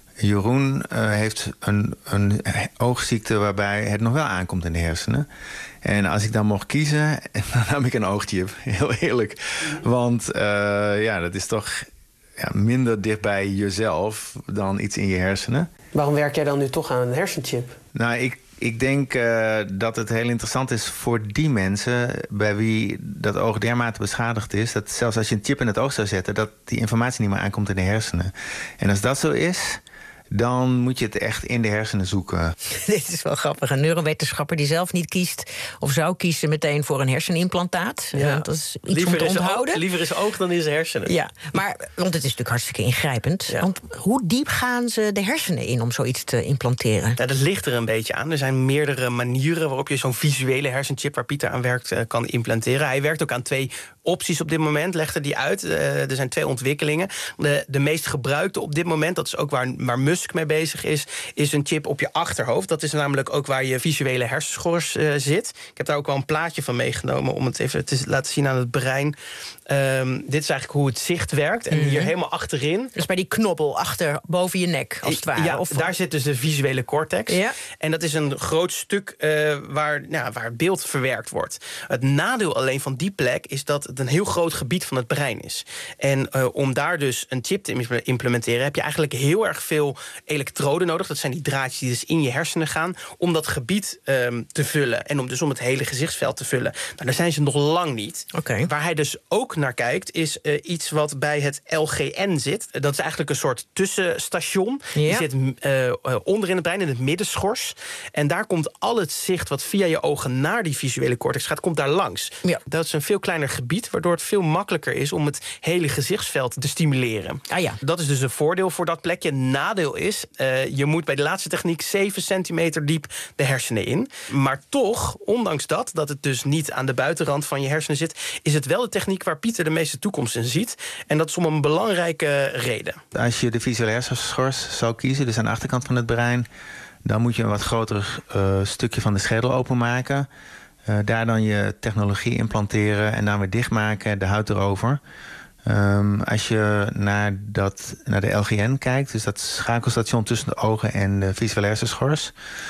Jeroen uh, heeft een, een oogziekte waarbij het nog wel aankomt in de hersenen. En als ik dan mocht kiezen, dan nam ik een oogchip. Heel eerlijk. Want uh, ja, dat is toch ja, minder dicht bij jezelf dan iets in je hersenen. Waarom werk jij dan nu toch aan een hersenchip? Nou, ik, ik denk uh, dat het heel interessant is voor die mensen bij wie dat oog dermate beschadigd is, dat zelfs als je een chip in het oog zou zetten, dat die informatie niet meer aankomt in de hersenen. En als dat zo is, dan moet je het echt in de hersenen zoeken. Dit is wel grappig. Een neurowetenschapper die zelf niet kiest of zou kiezen meteen voor een hersenimplantaat. Ja. Dat is iets liever om te is onthouden. Oog, liever is oog dan is hersenen. Ja, maar, want het is natuurlijk hartstikke ingrijpend. Ja. Want hoe diep gaan ze de hersenen in om zoiets te implanteren? Ja, dat ligt er een beetje aan. Er zijn meerdere manieren waarop je zo'n visuele hersenchip waar Pieter aan werkt uh, kan implanteren. Hij werkt ook aan twee opties op dit moment, legde die uit. Uh, er zijn twee ontwikkelingen. De, de meest gebruikte op dit moment, dat is ook waar, waar Musk mee bezig is, is een chip op je achterhoofd. Dat is namelijk ook waar je visuele hersenschors uh, zit. Ik heb daar ook wel een plaatje van meegenomen om het even te laten zien aan het brein. Um, dit is eigenlijk hoe het zicht werkt. En mm-hmm. hier helemaal achterin. Dus bij die knobbel achter boven je nek, als het ware. Ja, of daar zit dus de visuele cortex. Ja. En dat is een groot stuk uh, waar, nou, waar het beeld verwerkt wordt. Het nadeel alleen van die plek is dat het een heel groot gebied van het brein is. En uh, om daar dus een chip te implementeren, heb je eigenlijk heel erg veel elektroden nodig. Dat zijn die draadjes die dus in je hersenen gaan, om dat gebied um, te vullen. En om dus om het hele gezichtsveld te vullen. Nou, daar zijn ze nog lang niet. Okay. Waar hij dus ook naar kijkt, is uh, iets wat bij het L G N zit. Dat is eigenlijk een soort tussenstation. Ja. Die zit uh, uh, onder in het brein, in het middenschors. En daar komt al het zicht wat via je ogen naar die visuele cortex gaat, komt daar langs. Ja. Dat is een veel kleiner gebied, waardoor het veel makkelijker is om het hele gezichtsveld te stimuleren. Ah, ja. Dat is dus een voordeel voor dat plekje. Nadeel is, uh, je moet bij de laatste techniek zeven centimeter diep de hersenen in. Maar toch, ondanks dat, dat het dus niet aan de buitenrand van je hersenen zit, is het wel de techniek waar Pieter de meeste toekomst in ziet. En dat is om een belangrijke reden. Als je de visuele hersenschors zou kiezen, dus aan de achterkant van het brein, dan moet je een wat groter uh, stukje van de schedel openmaken. Uh, daar dan je technologie implanteren en dan weer dichtmaken, de huid erover. Um, als je naar, dat, naar de L G N kijkt, dus dat schakelstation tussen de ogen en de visuele hersenschors,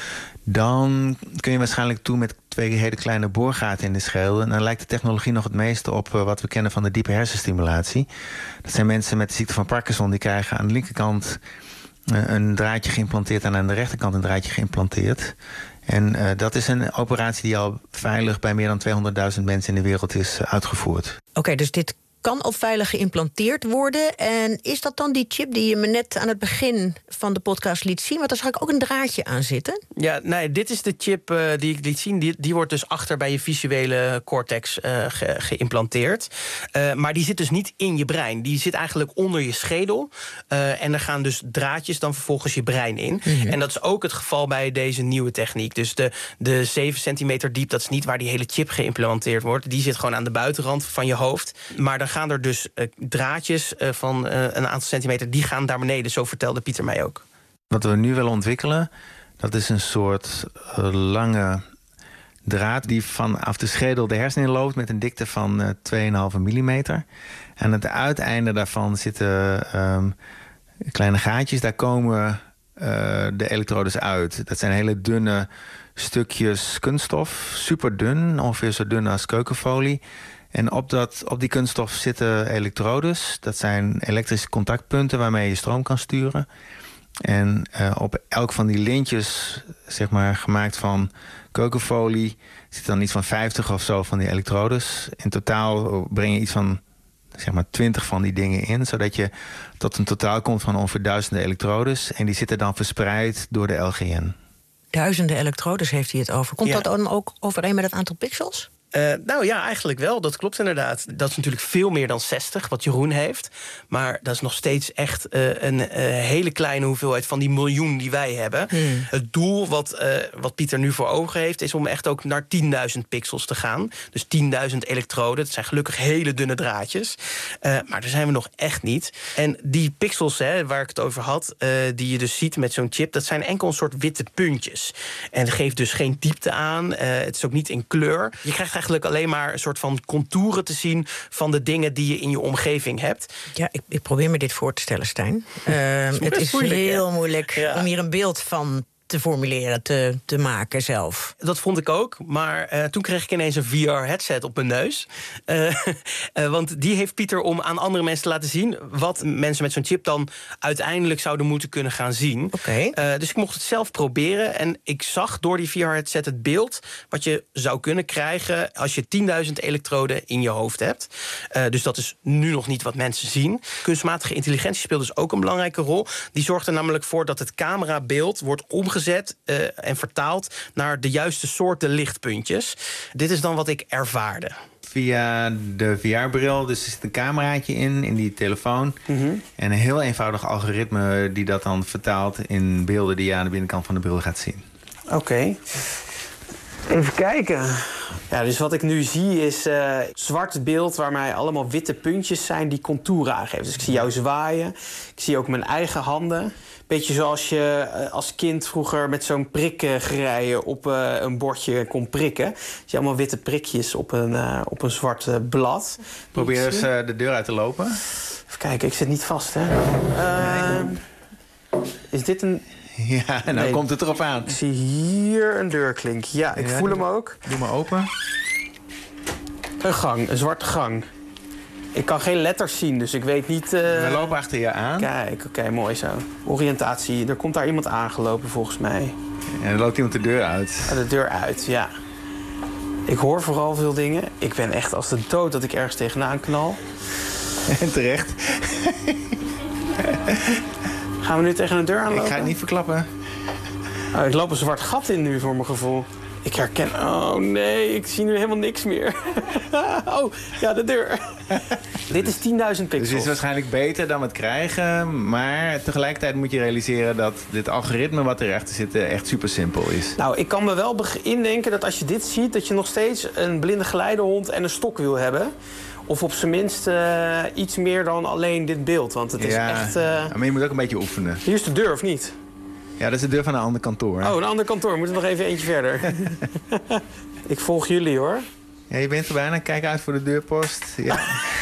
dan kun je waarschijnlijk toe met twee hele kleine boorgaten in de schedel. En dan lijkt de technologie nog het meeste op uh, wat we kennen van de diepe hersenstimulatie. Dat zijn mensen met de ziekte van Parkinson, die krijgen aan de linkerkant uh, een draadje geïmplanteerd en aan de rechterkant een draadje geïmplanteerd. En uh, dat is een operatie die al veilig bij meer dan tweehonderdduizend mensen in de wereld is uh, uitgevoerd. Oké, okay, dus dit kan al veilig geïmplanteerd worden. En is dat dan die chip die je me net aan het begin van de podcast liet zien? Want daar zag ik ook een draadje aan zitten. Ja, nee, dit is de chip uh, die ik liet zien. Die, die wordt dus achter bij je visuele cortex uh, ge, geïmplanteerd. Uh, maar die zit dus niet in je brein. Die zit eigenlijk onder je schedel. Uh, en er gaan dus draadjes dan vervolgens je brein in. Mm-hmm. En dat is ook het geval bij deze nieuwe techniek. Dus de, de zeven centimeter diep, dat is niet waar die hele chip geïmplementeerd wordt. Die zit gewoon aan de buitenrand van je hoofd. Maar dan gaan er dus uh, draadjes uh, van uh, een aantal centimeter, die gaan daar beneden. Zo vertelde Pieter mij ook. Wat we nu willen ontwikkelen, dat is een soort uh, lange draad die vanaf de schedel de hersenen loopt met een dikte van uh, twee komma vijf millimeter. En aan het uiteinde daarvan zitten uh, kleine gaatjes. Daar komen uh, de elektrodes uit. Dat zijn hele dunne stukjes kunststof, super dun, ongeveer zo dun als keukenfolie. En op, dat, op die kunststof zitten elektrodes. Dat zijn elektrische contactpunten waarmee je stroom kan sturen. En uh, op elk van die lintjes, zeg maar gemaakt van keukenfolie, zit dan iets van vijftig of zo van die elektrodes. In totaal breng je iets van zeg maar twintig van die dingen in, zodat je tot een totaal komt van ongeveer duizenden elektrodes. En die zitten dan verspreid door de L G N. Duizenden elektrodes heeft hij het over. Komt Ja. dat dan ook overeen met het aantal pixels? Uh, nou ja, eigenlijk wel. Dat klopt inderdaad. Dat is natuurlijk veel meer dan zestig, wat Jeroen heeft. Maar dat is nog steeds echt uh, een uh, hele kleine hoeveelheid van die miljoen die wij hebben. Hmm. Het doel wat, uh, wat Pieter nu voor ogen heeft, is om echt ook naar tienduizend pixels te gaan. Dus tienduizend elektroden. Dat zijn gelukkig hele dunne draadjes. Uh, maar daar zijn we nog echt niet. En die pixels, hè, waar ik het over had, uh, die je dus ziet met zo'n chip, dat zijn enkel een soort witte puntjes. En het geeft dus geen diepte aan. Uh, het is ook niet in kleur. Je krijgt eigenlijk alleen maar een soort van contouren te zien van de dingen die je in je omgeving hebt. Ja, ik, ik probeer me dit voor te stellen, Stijn. Uh, het is moeilijk, heel hè? moeilijk Ja. om hier een beeld van te formuleren, te, te maken zelf. Dat vond ik ook, maar uh, toen kreeg ik ineens een V R-headset op mijn neus. Uh, uh, want die heeft Pieter om aan andere mensen te laten zien wat mensen met zo'n chip dan uiteindelijk zouden moeten kunnen gaan zien. Okay. Uh, dus ik mocht het zelf proberen en ik zag door die V R-headset het beeld wat je zou kunnen krijgen als je tienduizend elektroden in je hoofd hebt. Uh, dus dat is nu nog niet wat mensen zien. Kunstmatige intelligentie speelt dus ook een belangrijke rol. Die zorgt er namelijk voor dat het camerabeeld wordt omgezet Uh, en vertaald naar de juiste soorten lichtpuntjes. Dit is dan wat ik ervaarde. Via de V R-bril, dus er zit een cameraatje in, in die telefoon. Mm-hmm. En een heel eenvoudig algoritme die dat dan vertaalt in beelden die je aan de binnenkant van de bril gaat zien. Oké. Okay. Even kijken. Ja, dus wat ik nu zie is uh, zwart beeld waar mij allemaal witte puntjes zijn die contouren aangeven. Dus ik zie jou zwaaien. Ik zie ook mijn eigen handen. Beetje zoals je uh, als kind vroeger met zo'n prikgerij op uh, een bordje kon prikken. Je ziet allemaal witte prikjes op een, uh, op een zwart uh, blad. Probeer eens uh, de deur uit te lopen. Even kijken, ik zit niet vast, hè. Uh, is dit een... Ja, nou nee. Komt het erop aan. Ik zie hier een deurklink. Ja, ik ja, voel hem ook. Doe maar open. Een gang, een zwarte gang. Ik kan geen letters zien, dus ik weet niet... Uh... We lopen achter je aan. Kijk, oké, okay, mooi zo. Oriëntatie, er komt daar iemand aangelopen volgens mij. En er loopt iemand de deur uit. Ah, de deur uit, ja. Ik hoor vooral veel dingen. Ik ben echt als de dood dat ik ergens tegenaan knal. En terecht. Gaan we nu tegen een deur aanlopen? Ik ga het niet verklappen. Oh, ik loop een zwart gat in nu, voor mijn gevoel. Ik herken... Oh nee, ik zie nu helemaal niks meer. Oh, ja, de deur. Dit is tienduizend pixels. Dus het is waarschijnlijk beter dan we het krijgen. Maar tegelijkertijd moet je realiseren dat dit algoritme wat erachter zit echt super simpel is. Nou, ik kan me wel indenken dat als je dit ziet, dat je nog steeds een blinde geleidehond en een stok wil hebben. Of op zijn minst uh, iets meer dan alleen dit beeld. Want het is ja, echt... Uh... maar je moet ook een beetje oefenen. Hier is de deur, of niet? Ja, dat is de deur van een ander kantoor. Oh, een ander kantoor. We moeten nog even eentje verder. Ik volg jullie, hoor. Ja, je bent er bijna. Kijk uit voor de deurpost. Ja.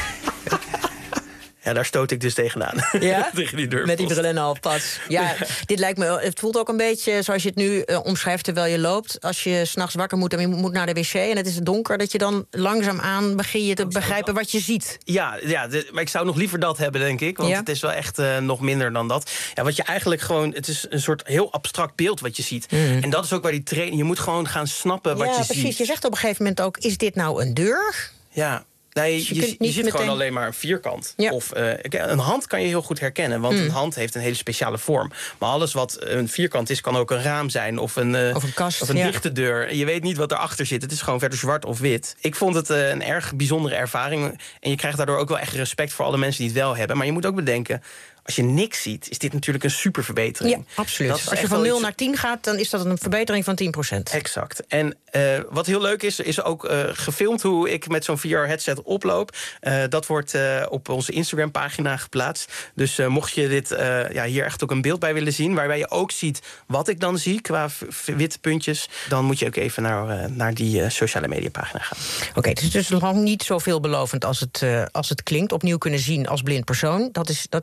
Ja, daar stoot ik dus tegenaan. Ja? Tegen die deurpost. Met die bril en al, pas. Ja, dit lijkt me... Het voelt ook een beetje zoals je het nu uh, omschrijft terwijl je loopt. Als je 's nachts wakker moet en je moet naar de wc en het is donker, dat je dan langzaamaan begin je te begrijpen wat je ziet. Ja, ja de, maar ik zou nog liever dat hebben, denk ik. Want ja. het is wel echt uh, nog minder dan dat. Ja, wat je eigenlijk gewoon... Het is een soort heel abstract beeld wat je ziet. Mm. En dat is ook waar die training... Je moet gewoon gaan snappen wat ja, je precies. ziet. Precies. Je zegt op een gegeven moment ook, is dit nou een deur? Ja. Nee, dus je, je, je, je ziet meteen... gewoon alleen maar een vierkant. Ja. Of uh, een hand kan je heel goed herkennen, want mm. een hand heeft een hele speciale vorm. Maar alles wat een vierkant is, kan ook een raam zijn of een, uh, of een kast, of een ja. dichte deur. Je weet niet wat erachter zit. Het is gewoon verder zwart of wit. Ik vond het uh, een erg bijzondere ervaring. En je krijgt daardoor ook wel echt respect voor alle mensen die het wel hebben. Maar je moet ook bedenken, als je niks ziet, is dit natuurlijk een super verbetering. Ja, absoluut. Als je van nul iets... naar tien gaat, dan is dat een verbetering van tien procent. Exact. En uh, wat heel leuk is, is ook uh, gefilmd hoe ik met zo'n V R-headset oploop. Uh, dat wordt uh, op onze Instagram-pagina geplaatst. Dus uh, mocht je dit uh, ja, hier echt ook een beeld bij willen zien, waarbij je ook ziet wat ik dan zie qua witte puntjes, dan moet je ook even naar, uh, naar die uh, sociale media-pagina gaan. Oké, okay, het is dus lang niet zo veelbelovend als het, uh, als het klinkt. Opnieuw kunnen zien als blind persoon. Dat is, dat is niet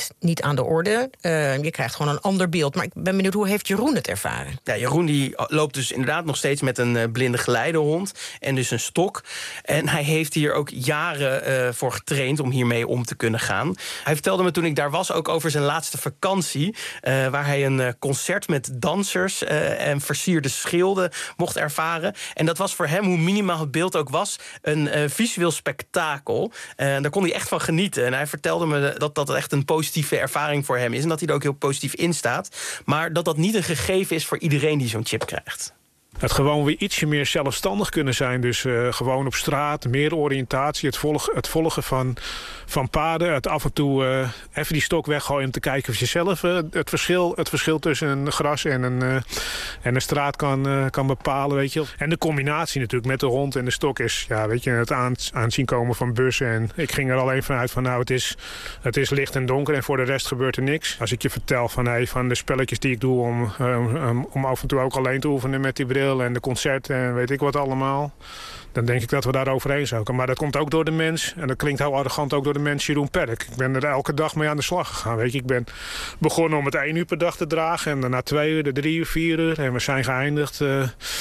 niet, niet aan de orde. Uh, je krijgt gewoon een ander beeld. Maar ik ben benieuwd, hoe heeft Jeroen het ervaren? Ja, Jeroen die loopt dus inderdaad nog steeds met een uh, blinde geleidehond en dus een stok. En hij heeft hier ook jaren uh, voor getraind om hiermee om te kunnen gaan. Hij vertelde me toen ik daar was ook over zijn laatste vakantie, uh, waar hij een uh, concert met dansers uh, en versierde schilden mocht ervaren. En dat was voor hem, hoe minimaal het beeld ook was, een uh, visueel spektakel. Uh, daar kon hij echt van genieten. En hij vertelde me dat dat echt een positieve ervaring voor hem is en dat hij er ook heel positief in staat. Maar dat dat niet een gegeven is voor iedereen die zo'n chip krijgt. Het gewoon weer ietsje meer zelfstandig kunnen zijn. Dus uh, gewoon op straat, meer oriëntatie. Het, volg, het volgen van, van paden. Het af en toe uh, even die stok weggooien om te kijken of je zelf uh, het, verschil, het verschil tussen een gras en een, uh, en een straat kan, uh, kan bepalen. Weet je. En de combinatie natuurlijk met de hond en de stok is ja, weet je, het aan, aanzien komen van bussen. En ik ging er alleen vanuit van nou, het is, het is licht en donker en voor de rest gebeurt er niks. Als ik je vertel van, hey, van de spelletjes die ik doe om, um, om af en toe ook alleen te oefenen met die bril en de concerten en weet ik wat allemaal, dan denk ik dat we daar overheen zouden. Maar dat komt ook door de mens, en dat klinkt heel arrogant, ook door de mens Jeroen Perk. Ik ben er elke dag mee aan de slag gegaan. Weet je. Ik ben begonnen om het één uur per dag te dragen en daarna twee uur, de drie uur, vier uur. En we zijn geëindigd, uh,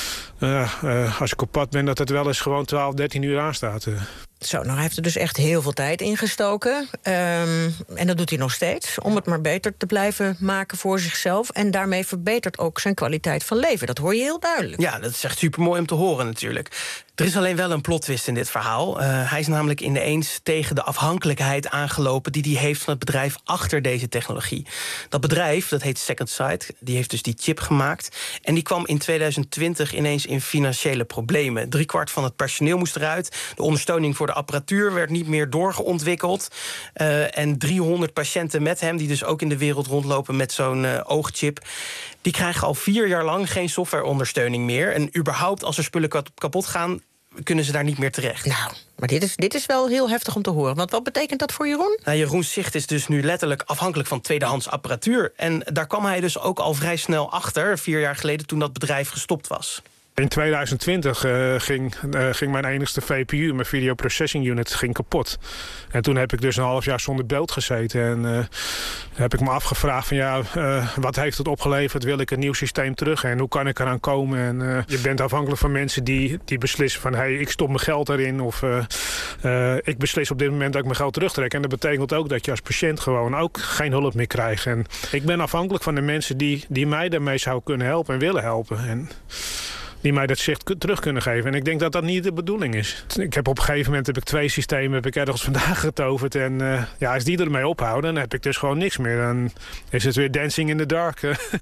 uh, uh, als ik op pad ben, dat het wel eens gewoon twaalf, dertien uur aanstaat. Uh. Zo, nou hij heeft er dus echt heel veel tijd in gestoken. Um, en dat doet hij nog steeds. Om het maar beter te blijven maken voor zichzelf. En daarmee verbetert ook zijn kwaliteit van leven. Dat hoor je heel duidelijk. Ja, dat is echt supermooi om te horen natuurlijk. Er is alleen wel een plot twist in dit verhaal. Uh, hij is namelijk ineens tegen de afhankelijkheid aangelopen die hij heeft van het bedrijf achter deze technologie. Dat bedrijf, dat heet Second Sight, die heeft dus die chip gemaakt. En die kwam in tweeduizend twintig ineens in financiële problemen. Driekwart van het personeel moest eruit. De ondersteuning voor de apparatuur werd niet meer doorgeontwikkeld. Uh, en driehonderd patiënten met hem, die dus ook in de wereld rondlopen met zo'n uh, oogchip, die krijgen al vier jaar lang geen softwareondersteuning meer. En überhaupt, als er spullen kapot gaan, kunnen ze daar niet meer terecht. Nou, maar dit is, dit is wel heel heftig om te horen. Want wat betekent dat voor Jeroen? Nou, Jeroens zicht is dus nu letterlijk afhankelijk van tweedehands apparatuur. En daar kwam hij dus ook al vrij snel achter, vier jaar geleden, toen dat bedrijf gestopt was. In tweeduizend twintig uh, ging, uh, ging mijn enigste V P U, mijn Video Processing Unit, ging kapot. En toen heb ik dus een half jaar zonder beeld gezeten. En uh, heb ik me afgevraagd van ja, uh, wat heeft het opgeleverd? Wil ik een nieuw systeem terug? En hoe kan ik eraan komen? En uh, je bent afhankelijk van mensen die, die beslissen van hey, ik stop mijn geld erin. Of uh, uh, ik beslis op dit moment dat ik mijn geld terugtrek. En dat betekent ook dat je als patiënt gewoon ook geen hulp meer krijgt. En ik ben afhankelijk van de mensen die, die mij daarmee zouden kunnen helpen en willen helpen. En die mij dat zicht terug kunnen geven. En ik denk dat dat niet de bedoeling is. Ik heb op een gegeven moment heb ik twee systemen heb ik ergens vandaan getoverd. En uh, ja, als die ermee ophouden, dan heb ik dus gewoon niks meer. Dan is het weer dancing in the dark.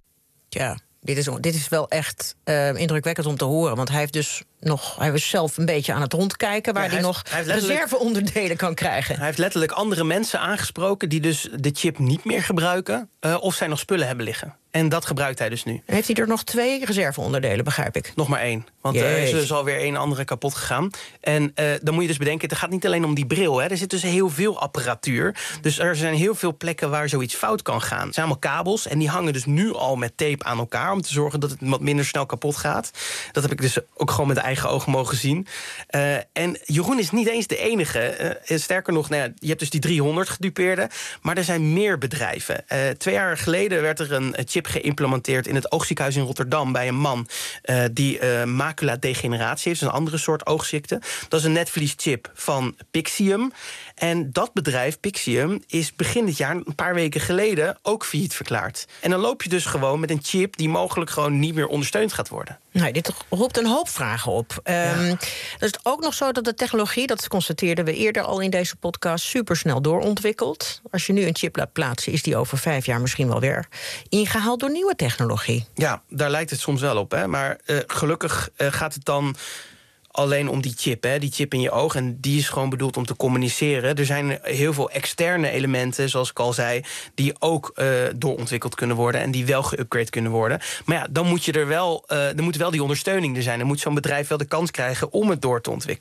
Ja, dit is, dit is wel echt uh, indrukwekkend om te horen. Want hij heeft dus nog, hij was zelf een beetje aan het rondkijken waar ja, hij, hij nog hij reserveonderdelen kan krijgen. Hij heeft letterlijk andere mensen aangesproken die dus de chip niet meer gebruiken, uh, of zij nog spullen hebben liggen. En dat gebruikt hij dus nu. Heeft hij er nog twee reserveonderdelen, begrijp ik? Nog maar één. Want uh, er is dus alweer één andere kapot gegaan. En uh, dan moet je dus bedenken, het gaat niet alleen om die bril. Hè. Er zit dus heel veel apparatuur. Dus er zijn heel veel plekken waar zoiets fout kan gaan. Het zijn allemaal kabels en die hangen dus nu al met tape aan elkaar, om te zorgen dat het wat minder snel kapot gaat. Dat heb ik dus ook gewoon met eigen ogen mogen zien. Uh, en Jeroen is niet eens de enige. Uh, sterker nog, nou ja, je hebt dus die driehonderd gedupeerden. Maar er zijn meer bedrijven. Uh, twee jaar geleden werd er een chip geïmplementeerd in het oogziekenhuis in Rotterdam bij een man uh, die uh, macula-degeneratie heeft, een andere soort oogziekte. Dat is een netvlieschip van Pixium. En dat bedrijf, Pixium, is begin dit jaar, een paar weken geleden, ook failliet verklaard. En dan loop je dus gewoon met een chip die mogelijk gewoon niet meer ondersteund gaat worden. Nee, dit roept een hoop vragen op. Um, ja. Dan is het ook nog zo dat de technologie, dat constateerden we eerder al in deze podcast, supersnel doorontwikkelt. Als je nu een chip laat plaatsen, is die over vijf jaar misschien wel weer ingehaald door nieuwe technologie. Ja, daar lijkt het soms wel op. Hè? Maar uh, gelukkig uh, gaat het dan alleen om die chip, hè? Die chip in je oog. En die is gewoon bedoeld om te communiceren. Er zijn heel veel externe elementen, zoals ik al zei, die ook uh, doorontwikkeld kunnen worden en die wel geüpgrade kunnen worden. Maar ja, dan moet je er wel, uh, er moet wel die ondersteuning er zijn. Dan moet zo'n bedrijf wel de kans krijgen om het door te ontwikkelen.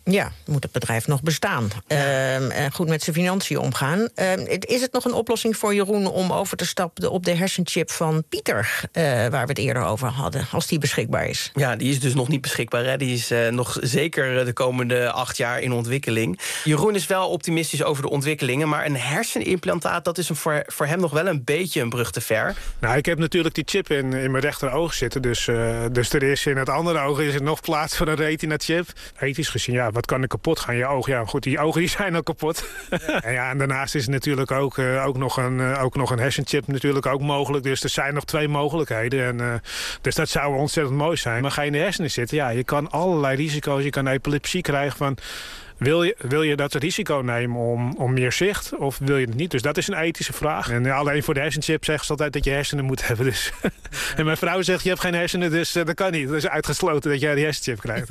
Ja, moet het bedrijf nog bestaan. Ja. Uh, en goed met zijn financiën omgaan. Uh, is het nog een oplossing voor Jeroen om over te stappen op de hersenchip van Pieter, uh, waar we het eerder over hadden, als die beschikbaar is? Ja, die is dus nog niet beschikbaar. Hè. Die is uh, nog zeker de komende acht jaar in ontwikkeling. Jeroen is wel optimistisch over de ontwikkelingen, maar een hersenimplantaat, dat is een voor, voor hem nog wel een beetje een brug te ver. Nou, ik heb natuurlijk die chip in, in mijn rechteroog zitten, dus, uh, dus er is in het andere oog is er nog plaats voor een retina-chip. Ethisch gezien, ja, wat kan er kapot gaan? Je oog, ja, goed, die ogen die zijn al kapot. Ja. En ja, en daarnaast is het natuurlijk ook, uh, ook, nog een, uh, ook nog een hersenchip natuurlijk ook mogelijk. Dus er zijn nog twee mogelijkheden. En, uh, dus dat zou ontzettend mooi zijn. Maar ga je in de hersenen zitten, ja, je kan allerlei risico's. Je kan epilepsie krijgen van, Wil je, wil je dat risico nemen om, om meer zicht of wil je het niet? Dus dat is een ethische vraag. En alleen voor de hersenchip zeggen ze altijd dat je hersenen moet hebben. Dus. En mijn vrouw zegt, je hebt geen hersenen, dus uh, dat kan niet. Dat is uitgesloten dat jij die hersenchip krijgt.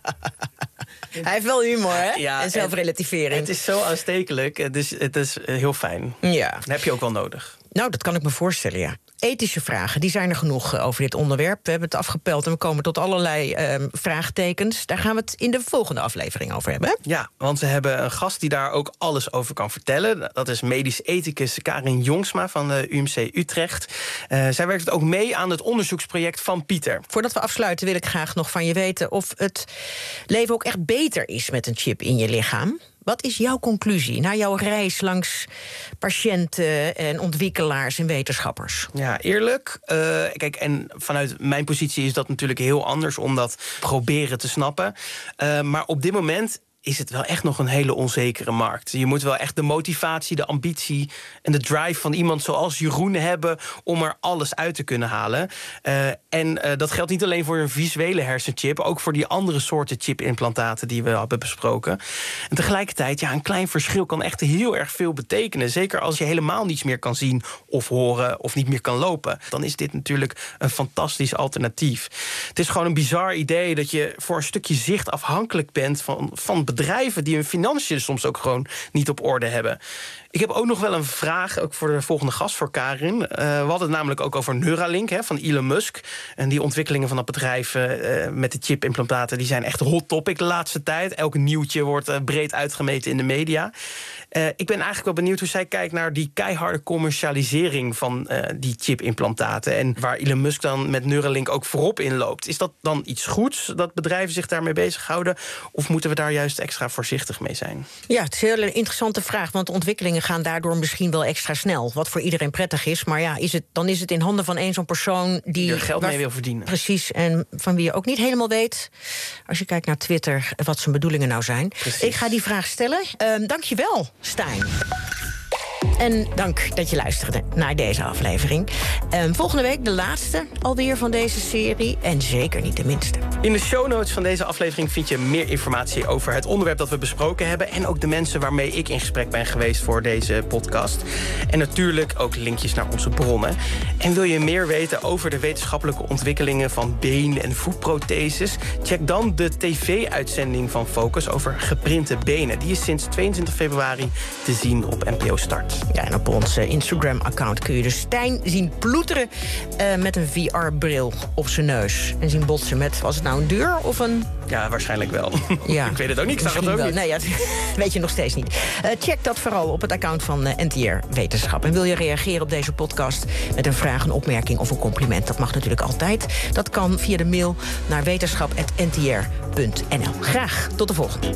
Hij heeft wel humor, hè? Ja, en zelfrelativering. Het is zo aanstekelijk, dus het is heel fijn. Ja. Dat heb je ook wel nodig. Nou, dat kan ik me voorstellen, ja. Ethische vragen, die zijn er genoeg over dit onderwerp. We hebben het afgepeld en we komen tot allerlei uh, vraagtekens. Daar gaan we het in de volgende aflevering over hebben. Hè? Ja, want we hebben een gast die daar ook alles over kan vertellen. Dat is medisch ethicus Karin Jongsma van de U M C Utrecht. Uh, zij werkt ook mee aan het onderzoeksproject van Pieter. Voordat we afsluiten wil ik graag nog van je weten of het leven ook echt beter is met een chip in je lichaam. Wat is jouw conclusie na jouw reis langs patiënten en ontwikkelaars en wetenschappers? Ja, eerlijk. Uh, kijk, en vanuit mijn positie is dat natuurlijk heel anders om dat proberen te snappen. Uh, maar op dit moment is het wel echt nog een hele onzekere markt. Je moet wel echt de motivatie, de ambitie en de drive van iemand zoals Jeroen hebben om er alles uit te kunnen halen. Uh, en uh, dat geldt niet alleen voor een visuele hersenchip, ook voor die andere soorten chipimplantaten die we hebben besproken. En tegelijkertijd, ja, een klein verschil kan echt heel erg veel betekenen. Zeker als je helemaal niets meer kan zien of horen of niet meer kan lopen. Dan is dit natuurlijk een fantastisch alternatief. Het is gewoon een bizar idee dat je voor een stukje zicht afhankelijk bent van, van bedrijven die hun financiën soms ook gewoon niet op orde hebben. Ik heb ook nog wel een vraag, ook voor de volgende gast, voor Karin. Uh, we hadden het namelijk ook over Neuralink hè, van Elon Musk. En die ontwikkelingen van dat bedrijf uh, met de chipimplantaten, die zijn echt hot topic de laatste tijd. Elk nieuwtje wordt uh, breed uitgemeten in de media. Uh, ik ben eigenlijk wel benieuwd hoe zij kijkt naar die keiharde commercialisering van uh, die chipimplantaten. En waar Elon Musk dan met Neuralink ook voorop in loopt. Is dat dan iets goeds, dat bedrijven zich daarmee bezighouden? Of moeten we daar juist extra voorzichtig mee zijn? Ja, het is een hele interessante vraag, want de ontwikkelingen gaan daardoor misschien wel extra snel. Wat voor iedereen prettig is. Maar ja, is het, dan is het in handen van één zo'n persoon die, die er geld waar, mee wil verdienen. Precies, en van wie je ook niet helemaal weet, als je kijkt naar Twitter, wat zijn bedoelingen nou zijn. Precies. Ik ga die vraag stellen. Uh, Dank je wel, Stijn. En dank dat je luisterde naar deze aflevering. Um, volgende week de laatste alweer van deze serie. En zeker niet de minste. In de show notes van deze aflevering vind je meer informatie over het onderwerp dat we besproken hebben. En ook de mensen waarmee ik in gesprek ben geweest voor deze podcast. En natuurlijk ook linkjes naar onze bronnen. En wil je meer weten over de wetenschappelijke ontwikkelingen van been- en voetprotheses? Check dan de tv-uitzending van Focus over geprinte benen. Die is sinds tweeëntwintig februari te zien op N P O Start. Ja, en op ons Instagram-account kun je dus Stijn zien ploeteren uh, met een V R-bril op zijn neus. En zien botsen met, was het nou een deur of een... Ja, waarschijnlijk wel. Ja, ik weet het ook niet, ik zag het ook wel. niet. Nee, ja, weet je nog steeds niet. Uh, check dat vooral op het account van uh, N T R Wetenschap. En wil je reageren op deze podcast met een vraag, een opmerking of een compliment? Dat mag natuurlijk altijd. Dat kan via de mail naar wetenschap punt n t r punt n l. Graag tot de volgende.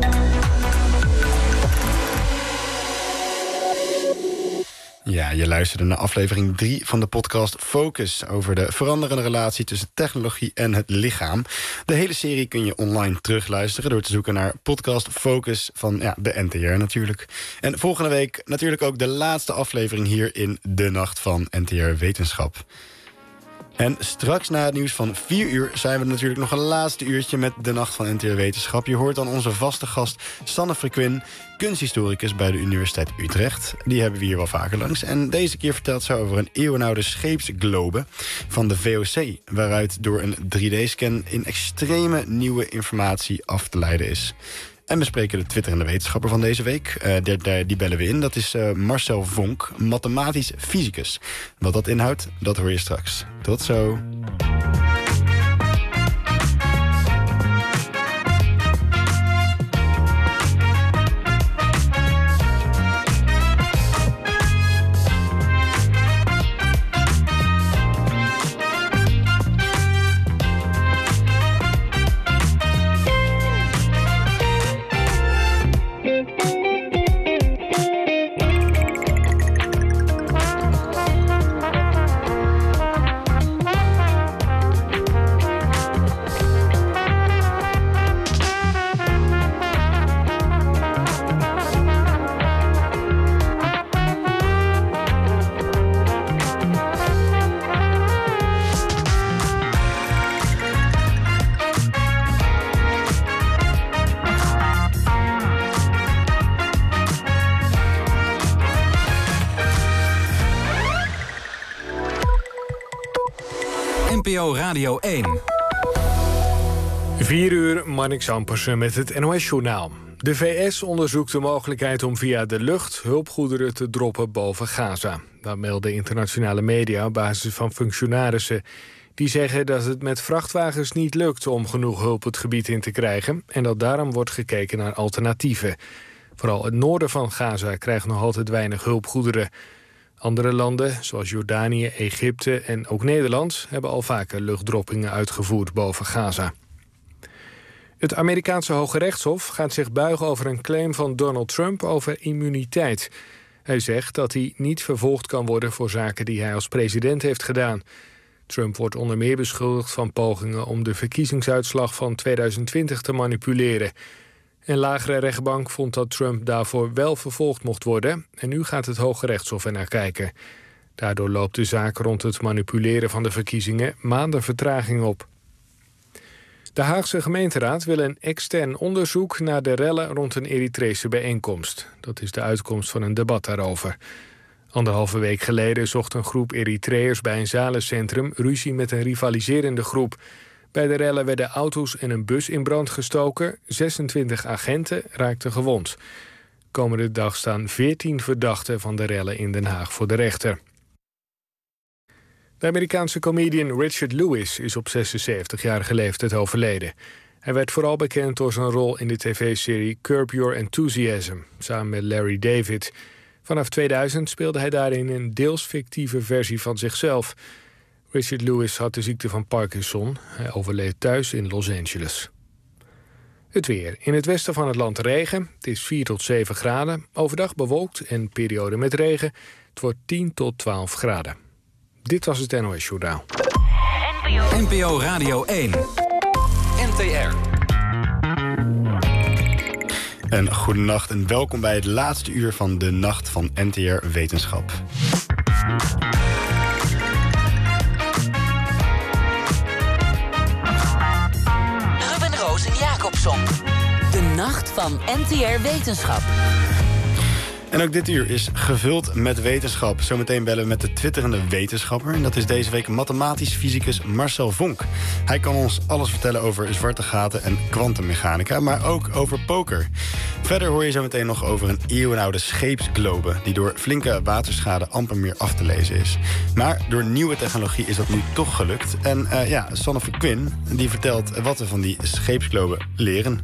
Ja, je luisterde naar aflevering drie van de podcast Focus over de veranderende relatie tussen technologie en het lichaam. De hele serie kun je online terugluisteren door te zoeken naar podcast Focus van ja, de N T R natuurlijk. En volgende week natuurlijk ook de laatste aflevering hier in De Nacht van N T R Wetenschap. En straks na het nieuws van vier uur zijn we natuurlijk nog een laatste uurtje met De Nacht van N T R Wetenschap. Je hoort dan onze vaste gast Sanne Frequin, kunsthistoricus bij de Universiteit Utrecht. Die hebben we hier wel vaker langs. En deze keer vertelt ze over een eeuwenoude scheepsglobe van de V O C, waaruit door een drie D-scan in extreme nieuwe informatie af te leiden is. En we spreken de twitterende wetenschapper van deze week. Uh, die, die, die bellen we in. Dat is uh, Marcel Vonk, mathematisch fysicus. Wat dat inhoudt, dat hoor je straks. Tot zo. N P O Radio één. vier uur, Marnix Ampersen met het N O S-journaal. De V S onderzoekt de mogelijkheid om via de lucht hulpgoederen te droppen boven Gaza. Dat melden internationale media op basis van functionarissen. Die zeggen dat het met vrachtwagens niet lukt om genoeg hulp het gebied in te krijgen en dat daarom wordt gekeken naar alternatieven. Vooral het noorden van Gaza krijgt nog altijd weinig hulpgoederen. Andere landen, zoals Jordanië, Egypte en ook Nederland, hebben al vaker luchtdroppingen uitgevoerd boven Gaza. Het Amerikaanse Hoge Rechtshof gaat zich buigen over een claim van Donald Trump over immuniteit. Hij zegt dat hij niet vervolgd kan worden voor zaken die hij als president heeft gedaan. Trump wordt onder meer beschuldigd van pogingen om de verkiezingsuitslag van tweeduizend twintig te manipuleren. Een lagere rechtbank vond dat Trump daarvoor wel vervolgd mocht worden en nu gaat het Hoge Rechtshof er naar kijken. Daardoor loopt de zaak rond het manipuleren van de verkiezingen maanden vertraging op. De Haagse gemeenteraad wil een extern onderzoek naar de rellen rond een Eritrese bijeenkomst. Dat is de uitkomst van een debat daarover. Anderhalve week geleden zocht een groep Eritreërs bij een zalencentrum ruzie met een rivaliserende groep. Bij de rellen werden auto's en een bus in brand gestoken. zesentwintig agenten raakten gewond. Komende dag staan veertien verdachten van de rellen in Den Haag voor de rechter. De Amerikaanse comedian Richard Lewis is op zesenzeventigjarige leeftijd overleden. Hij werd vooral bekend door zijn rol in de tv-serie Curb Your Enthusiasm, samen met Larry David. Vanaf tweeduizend speelde hij daarin een deels fictieve versie van zichzelf. Richard Lewis had de ziekte van Parkinson. Hij overleed thuis in Los Angeles. Het weer. In het westen van het land regen. Het is vier tot zeven graden. Overdag bewolkt en periode met regen. Het wordt tien tot twaalf graden. Dit was het N O S-journaal. N P O Radio één. N T R. En goedenacht en welkom bij het laatste uur van de Nacht van N T R Wetenschap. Ruben Roos en Jacobson. De Nacht van N T R Wetenschap. En ook dit uur is gevuld met wetenschap. Zometeen bellen we met de twitterende wetenschapper. En dat is deze week mathematisch fysicus Marcel Vonk. Hij kan ons alles vertellen over zwarte gaten en kwantummechanica, maar ook over poker. Verder hoor je zometeen nog over een eeuwenoude scheepsglobe die door flinke waterschade amper meer af te lezen is. Maar door nieuwe technologie is dat nu toch gelukt. En uh, ja, Sanne Verquin die vertelt wat we van die scheepsglobe leren.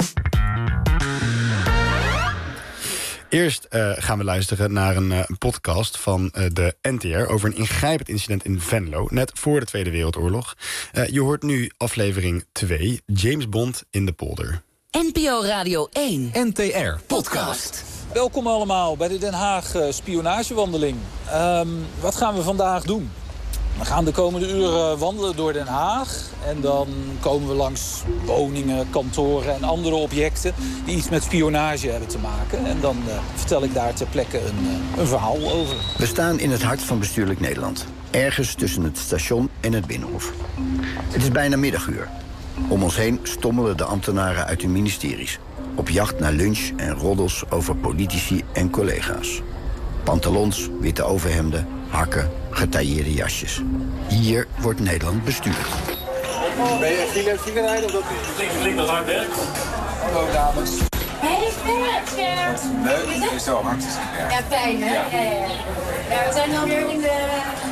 Eerst uh, gaan we luisteren naar een uh, podcast van uh, de N T R over een ingrijpend incident in Venlo, net voor de Tweede Wereldoorlog. Uh, je hoort nu aflevering twee, James Bond in de polder. N P O Radio één. N T R. Podcast. Welkom allemaal bij de Den Haag uh, spionagewandeling. Um, wat gaan we vandaag doen? We gaan de komende uren wandelen door Den Haag. En dan komen we langs woningen, kantoren en andere objecten die iets met spionage hebben te maken. En dan uh, vertel ik daar ter plekke een, uh, een verhaal over. We staan in het hart van bestuurlijk Nederland. Ergens tussen het station en het Binnenhof. Het is bijna middaguur. Om ons heen stommelen de ambtenaren uit hun ministeries. Op jacht naar lunch en roddels over politici en collega's. Pantalons, witte overhemden, hakken, getailleerde jasjes. Hier wordt Nederland bestuurd. Ben je file file rijden of dat u flink nog hard werkt? Hallo dames. Hey, Gerrit. Leuk, het is zo hard. Ja, fijn hè? Ja, ja, ja. Ja, we zijn alweer in de...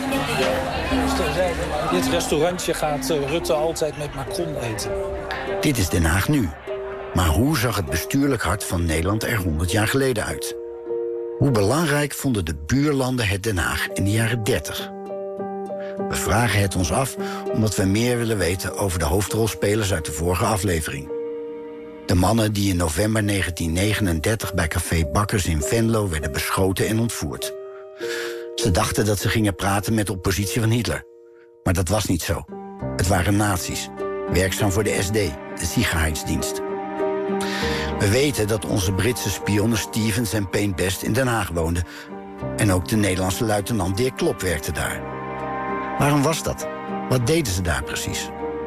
In dit restaurantje gaat Rutte altijd met Macron eten. Dit is Den Haag nu. Maar hoe zag het bestuurlijk hart van Nederland er honderd jaar geleden uit? Hoe belangrijk vonden de buurlanden het Den Haag in de jaren dertig? We vragen het ons af omdat we meer willen weten over de hoofdrolspelers uit de vorige aflevering. De mannen die in november negentien negenendertig bij café Bakkers in Venlo werden beschoten en ontvoerd. Ze dachten dat ze gingen praten met de oppositie van Hitler. Maar dat was niet zo. Het waren nazi's, werkzaam voor de S D, de Sicherheidsdienst. We weten dat onze Britse spionnen Stevens en Payne Best in Den Haag woonden. En ook de Nederlandse luitenant Dirk Klop werkte daar. Waarom was dat? Wat deden ze daar precies?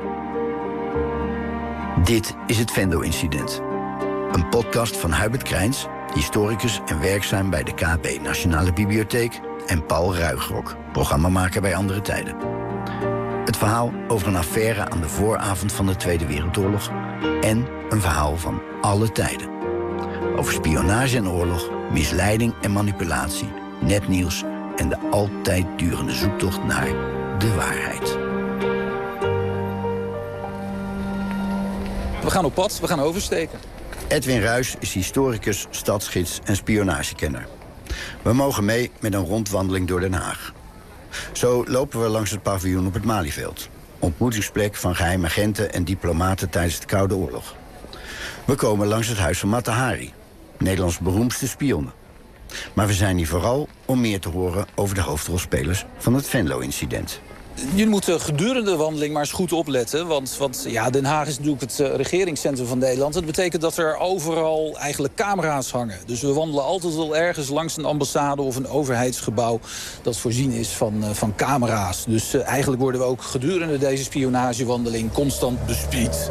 Dit is het Venlo-incident. Een podcast van Hubert Krijns, historicus en werkzaam bij de K B Nationale Bibliotheek, en Paul Ruigrok, programmamaker bij Andere Tijden. Het Het verhaal over een affaire aan de vooravond van de Tweede Wereldoorlog. En een verhaal van alle tijden. Over spionage en oorlog, misleiding en manipulatie, nepnieuws en de altijd durende zoektocht naar de waarheid. We gaan op pad, we gaan oversteken. Edwin Ruys is historicus, stadsgids en spionagekenner. We mogen mee met een rondwandeling door Den Haag. Zo lopen we langs het paviljoen op het Malieveld. Ontmoetingsplek van geheime agenten en diplomaten tijdens de Koude Oorlog. We komen langs het huis van Mata Hari, Nederlands beroemdste spionne. Maar we zijn hier vooral om meer te horen over de hoofdrolspelers van het Venlo-incident. Jullie moeten gedurende de wandeling maar eens goed opletten. Want, want ja, Den Haag is natuurlijk het uh, regeringscentrum van Nederland. Dat betekent dat er overal eigenlijk camera's hangen. Dus we wandelen altijd wel ergens langs een ambassade of een overheidsgebouw dat voorzien is van, uh, van camera's. Dus uh, eigenlijk worden we ook gedurende deze spionagewandeling constant bespied.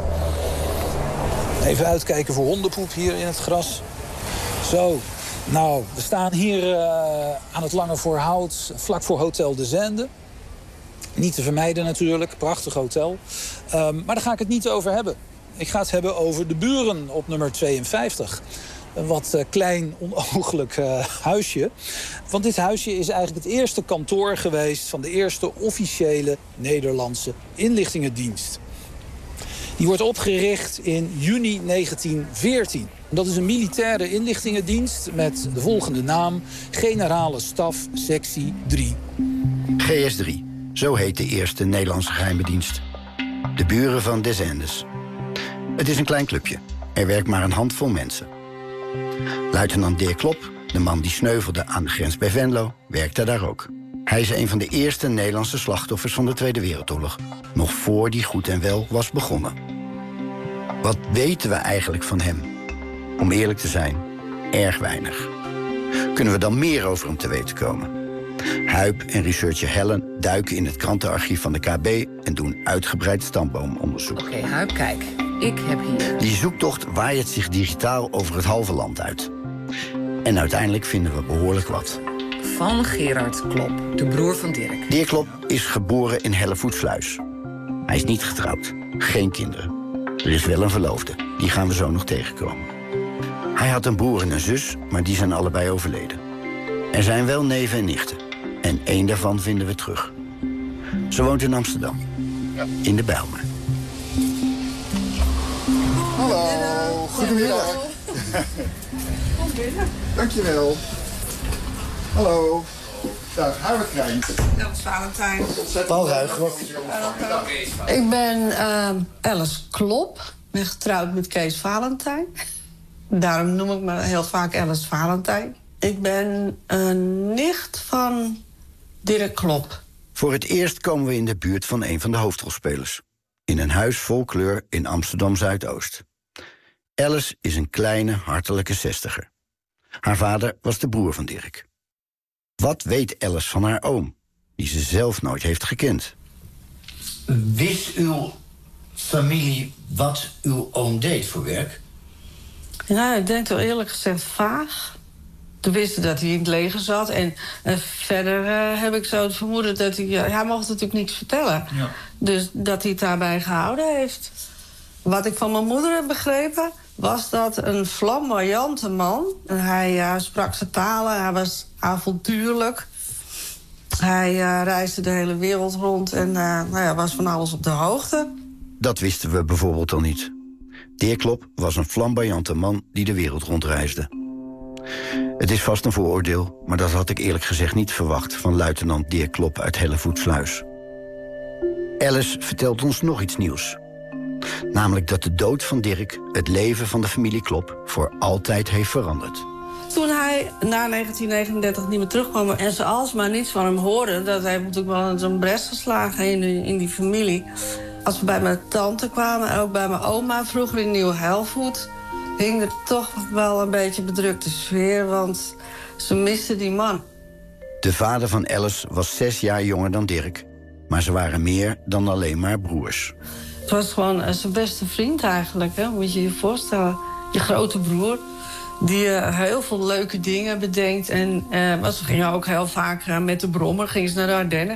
Even uitkijken voor hondenpoep hier in het gras. Zo, nou, we staan hier uh, aan het Lange Voorhout, vlak voor Hotel de Zende. Niet te vermijden natuurlijk, prachtig hotel. Um, maar daar ga ik het niet over hebben. Ik ga het hebben over de buren op nummer tweeënvijftig. Een wat uh, klein, onooglijk uh, huisje. Want dit huisje is eigenlijk het eerste kantoor geweest van de eerste officiële Nederlandse inlichtingendienst. Die wordt opgericht in juni negentien veertien. Dat is een militaire inlichtingendienst met de volgende naam: Generale Staf Sectie drie. G S drie. Zo heet de eerste Nederlandse geheime dienst. De buren van Des Endes. Het is een klein clubje. Er werkt maar een handvol mensen. Luitenant Dirk Klop, de man die sneuvelde aan de grens bij Venlo, werkte daar ook. Hij is een van de eerste Nederlandse slachtoffers van de Tweede Wereldoorlog. Nog voor die goed en wel was begonnen. Wat weten we eigenlijk van hem? Om eerlijk te zijn, erg weinig. Kunnen we dan meer over hem te weten komen? Huip en researcher Helen duiken in het krantenarchief van de K B en doen uitgebreid stamboomonderzoek. Oké, okay, Huip, kijk. Ik heb hier... Die zoektocht waait zich digitaal over het halve land uit. En uiteindelijk vinden we behoorlijk wat. Van Gerard Klop, de broer van Dirk. Dirk Klop is geboren in Hellevoetsluis. Hij is niet getrouwd, geen kinderen. Er is wel een verloofde, die gaan we zo nog tegenkomen. Hij had een broer en een zus, maar die zijn allebei overleden. Er zijn wel neven en nichten. En één daarvan vinden we terug. Ze woont in Amsterdam. In de Bijlmer. Hallo, goedemiddag. Kom binnen. Dankjewel. Hallo. Dag, Howard Krijn. Dat is Valentijn. Paul Ruig. Ik ben uh, Alice Klop. Ik ben getrouwd met Kees Valentijn. Daarom noem ik me heel vaak Alice Valentijn. Ik ben een nicht van Dirk Klop. Voor het eerst komen we in de buurt van een van de hoofdrolspelers. In een huis vol kleur in Amsterdam-Zuidoost. Alice is een kleine, hartelijke zestiger. Haar vader was de broer van Dirk. Wat weet Alice van haar oom, die ze zelf nooit heeft gekend? Wist uw familie wat uw oom deed voor werk? Ja, ik denk wel eerlijk gezegd vaag. Toen wisten dat hij in het leger zat. En uh, verder uh, heb ik zo het vermoeden dat hij... Uh, hij mocht natuurlijk niks vertellen. Ja. Dus dat hij het daarbij gehouden heeft. Wat ik van mijn moeder heb begrepen... was dat een flamboyante man. Hij uh, sprak zijn talen, hij was avontuurlijk. Hij uh, reisde de hele wereld rond en uh, nou ja, was van alles op de hoogte. Dat wisten we bijvoorbeeld al niet. Dirk Klop was een flamboyante man die de wereld rondreisde. Het is vast een vooroordeel, maar dat had ik eerlijk gezegd niet verwacht... van luitenant Dirk Klop uit Hellevoetsluis. Alice vertelt ons nog iets nieuws. Namelijk dat de dood van Dirk het leven van de familie Klop voor altijd heeft veranderd. Toen hij na negentien negenendertig niet meer terugkwam en ze alsmaar niets van hem hoorden... dat heeft natuurlijk wel in zo'n bres geslagen in die, in die familie. Als we bij mijn tante kwamen en ook bij mijn oma vroeger in Nieuw-Helvoet... hing er toch wel een beetje bedrukte sfeer, want ze misten die man. De vader van Alice was zes jaar jonger dan Dirk. Maar ze waren meer dan alleen maar broers. Het was gewoon zijn beste vriend eigenlijk, hè? Moet je je voorstellen. Je grote broer, die uh, heel veel leuke dingen bedenkt. En uh, ze gingen ook heel vaak uh, met de brommer, gingen ze naar de Ardennen.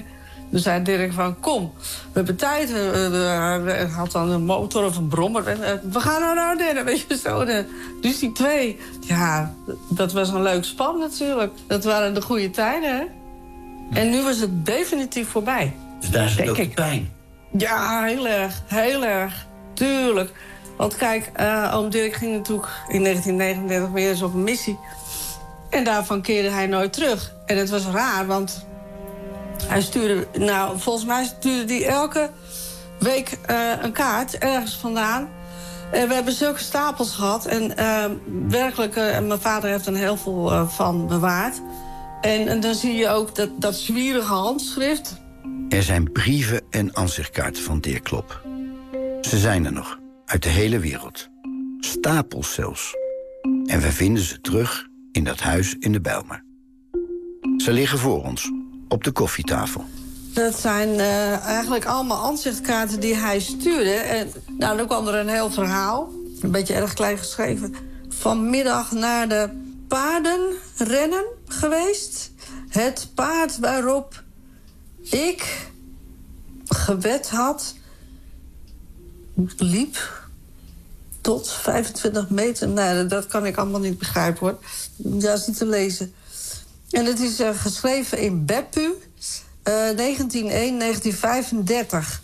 Dus zei Dirk van, kom, we hebben tijd. Hij had dan een motor of een brommer. We gaan naar Ardennen, weet je zo. Dus die twee, ja, dat was een leuk span natuurlijk. Dat waren de goede tijden, hè. En nu was het definitief voorbij. Dus daar zit ook de ik. pijn. Ja, heel erg, heel erg. Tuurlijk. Want kijk, uh, oom Dirk ging natuurlijk in negentien negenendertig weer eens op een missie. En daarvan keerde hij nooit terug. En het was raar, want hij stuurde... Nou, volgens mij stuurde hij elke week uh, een kaart ergens vandaan. En we hebben zulke stapels gehad. En uh, werkelijk, uh, mijn vader heeft er heel veel uh, van bewaard. En, en dan zie je ook dat, dat zwierige handschrift. Er zijn brieven en ansichtkaarten van Dirk Klop. Ze zijn er nog, uit de hele wereld. Stapels zelfs. En we vinden ze terug in dat huis in de Bijlmer. Ze liggen voor ons, op de koffietafel. Dat zijn uh, eigenlijk allemaal ansichtkaarten die hij stuurde. En nou, dan kwam er een heel verhaal, een beetje erg klein geschreven. Vanmiddag naar de paardenrennen geweest. Het paard waarop ik gewed had, liep tot vijfentwintig meter. Nee, dat kan ik allemaal niet begrijpen, hoor. Dat is niet te lezen. En het is uh, geschreven in Beppu, uh, negentien één negentien vijfendertig.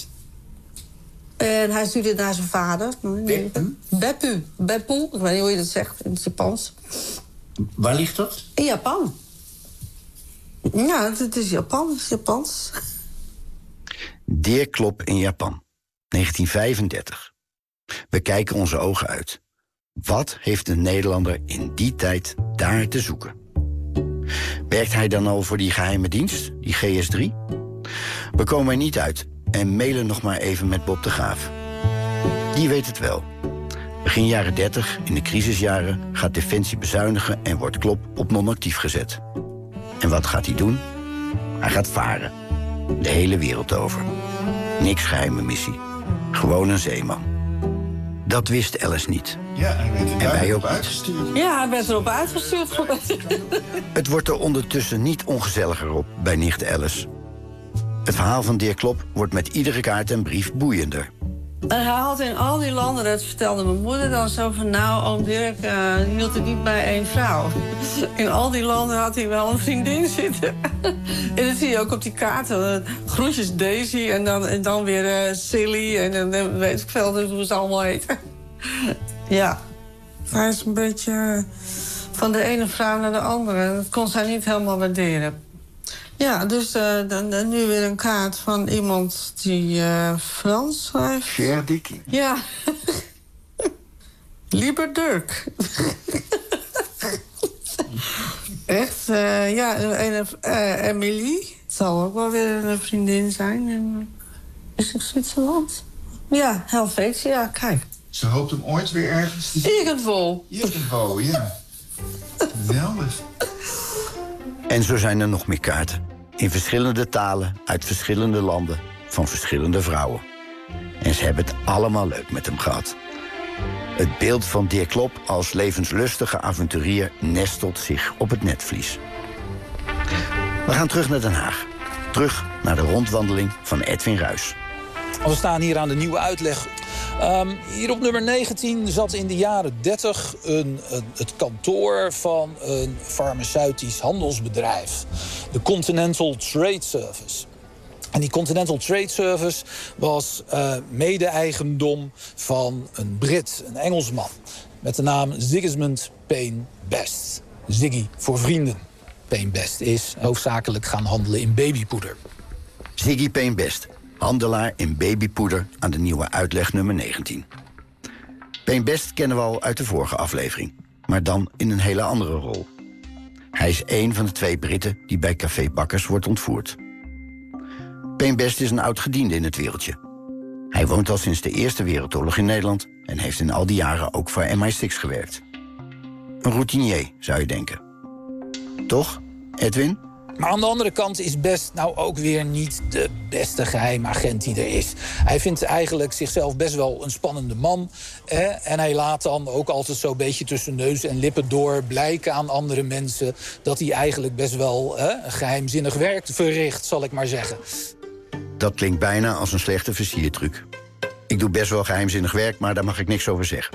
En hij stuurde naar zijn vader. Beppu? Beppu. Beppu. Ik weet niet hoe je dat zegt in het Japans. Waar ligt dat? In Japan. Ja, het is Japan. Het is Japans. Dirk Klop in Japan, negentien vijfendertig. We kijken onze ogen uit. Wat heeft een Nederlander in die tijd daar te zoeken? Werkt hij dan al voor die geheime dienst, die G S drie? We komen er niet uit en mailen nog maar even met Bob de Graaf. Die weet het wel. Begin jaren dertig, in de crisisjaren, gaat Defensie bezuinigen en wordt Klop op non-actief gezet. En wat gaat hij doen? Hij gaat varen. De hele wereld over. Niks geheime missie. Gewoon een zeeman. Dat wist Alice niet. Ja, hij werd er en wij ook uitgestuurd. Ja, hij werd erop uitgestuurd. Het wordt er ondertussen niet ongezelliger op bij nicht Alice. Het verhaal van Dirk Klop wordt met iedere kaart en brief boeiender. En hij had in al die landen, dat vertelde mijn moeder dan zo van... nou, oom Dirk uh, hield het niet bij één vrouw. In al die landen had hij wel een vriendin zitten. En dat zie je ook op die kaarten. Groetjes Daisy en dan, en dan weer uh, Silly en dan uh, weet ik veel hoe ze allemaal heten. Ja, hij is een beetje uh, van de ene vrouw naar de andere. Dat kon zij niet helemaal waarderen. Ja, dus uh, dan, dan nu weer een kaart van iemand die uh, Frans schrijft. Cher Dickie. Ja. Lieber Dirk. Echt, uh, ja, en uh, Emily. Het zal ook wel weer een vriendin zijn. En, is het Zwitserland? Ja, Helvetia, kijk. Ze hoopt hem ooit weer ergens te zien. Irgendwo. Irgendwo, ja. Geweldig. En zo zijn er nog meer kaarten. In verschillende talen, uit verschillende landen, van verschillende vrouwen. En ze hebben het allemaal leuk met hem gehad. Het beeld van Dirk Klop als levenslustige avonturier nestelt zich op het netvlies. We gaan terug naar Den Haag. Terug naar de rondwandeling van Edwin Ruys. We staan hier aan de Nieuwe Uitleg. Um, hier op nummer negentien zat in de jaren dertig een, een, het kantoor van een farmaceutisch handelsbedrijf. De Continental Trade Service. En die Continental Trade Service was uh, mede-eigendom van een Brit, een Engelsman. Met de naam Sigismund Payne Best. Ziggy voor vrienden. Payne Best is hoofdzakelijk gaan handelen in babypoeder. Ziggy Payne Best, handelaar in babypoeder aan de Nieuwe Uitleg nummer negentien. Payne Best kennen we al uit de vorige aflevering, maar dan in een hele andere rol. Hij is één van de twee Britten die bij Café Bakkers wordt ontvoerd. Payne Best is een oud-gediende in het wereldje. Hij woont al sinds de Eerste Wereldoorlog in Nederland en heeft in al die jaren ook voor M I zes gewerkt. Een routinier, zou je denken. Toch, Edwin? Maar aan de andere kant is Best nou ook weer niet de beste geheimagent die er is. Hij vindt eigenlijk zichzelf best wel een spannende man. Hè? En hij laat dan ook altijd zo'n beetje tussen neus en lippen door blijken aan andere mensen dat hij eigenlijk best wel hè, geheimzinnig werk verricht, zal ik maar zeggen. Dat klinkt bijna als een slechte versiertruc. Ik doe best wel geheimzinnig werk, maar daar mag ik niks over zeggen.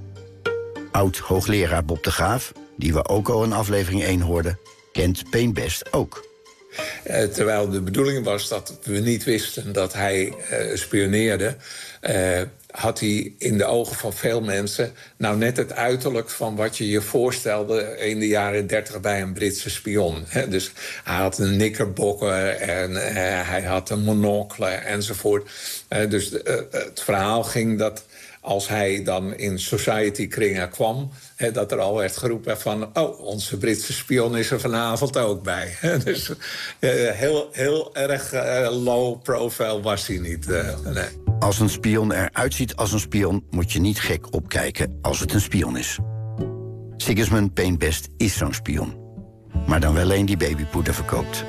Oud-hoogleraar Bob de Graaf, die we ook al in aflevering één hoorden, kent Payne Best ook. Uh, terwijl de bedoeling was dat we niet wisten dat hij uh, spioneerde, Uh, had hij in de ogen van veel mensen nou net het uiterlijk van wat je je voorstelde in de jaren dertig bij een Britse spion. He, dus hij had een knickerbocker en uh, hij had een monocle enzovoort. Uh, dus uh, het verhaal ging dat als hij dan in society-kringen kwam, he, dat er al werd geroepen van, oh, onze Britse spion is er vanavond ook bij. Dus uh, heel, heel erg uh, low profile was hij niet. Uh, nee. Als een spion eruit ziet als een spion, moet je niet gek opkijken als het een spion is. Sigismund Payne Best is zo'n spion. Maar dan wel een die babypoeder verkoopt.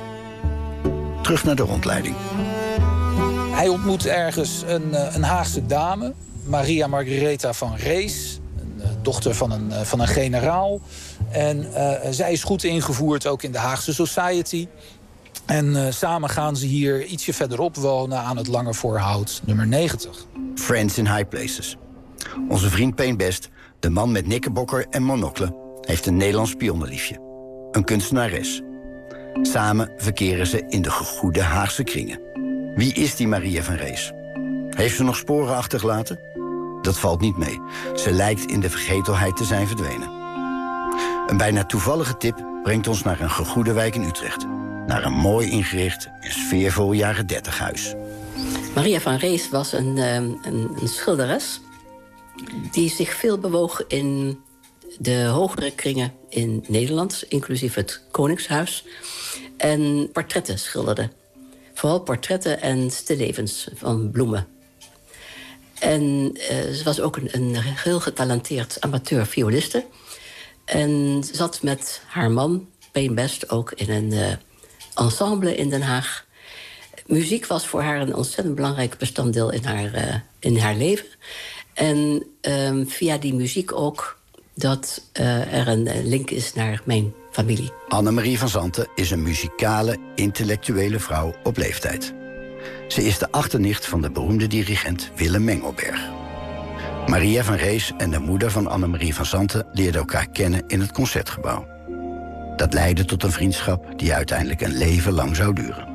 Terug naar de rondleiding. Hij ontmoet ergens een, een Haagse dame, Maria Margaretha van Rees, een dochter van een, van een generaal. En uh, zij is goed ingevoerd ook in de Haagse society. En uh, samen gaan ze hier ietsje verderop wonen aan het Lange Voorhout, nummer negentig. Friends in High Places. Onze vriend Payne Best, de man met knikkerbokker en monocle, heeft een Nederlands spionnenliefje. Een kunstenares. Samen verkeren ze in de gegoede Haagse kringen. Wie is die Maria van Rees? Heeft ze nog sporen achtergelaten? Dat valt niet mee. Ze lijkt in de vergetelheid te zijn verdwenen. Een bijna toevallige tip brengt ons naar een gegoede wijk in Utrecht. Naar een mooi ingericht en sfeervol jaren dertig huis. Maria van Rees was een, een, een schilderes die zich veel bewoog in de hogere kringen in Nederland, inclusief het Koningshuis, en portretten schilderde. Vooral portretten en stillevens van bloemen. En uh, ze was ook een, een heel getalenteerd amateur violiste. En zat met haar man, Payne Best, ook in een uh, ensemble in Den Haag. Muziek was voor haar een ontzettend belangrijk bestanddeel in haar, uh, in haar leven. En uh, via die muziek ook dat uh, er een link is naar mijn familie. Annemarie van Zanten is een muzikale, intellectuele vrouw op leeftijd. Ze is de achternicht van de beroemde dirigent Willem Mengelberg. Maria van Rees en de moeder van Annemarie van Zanten leerden elkaar kennen in het Concertgebouw. Dat leidde tot een vriendschap die uiteindelijk een leven lang zou duren.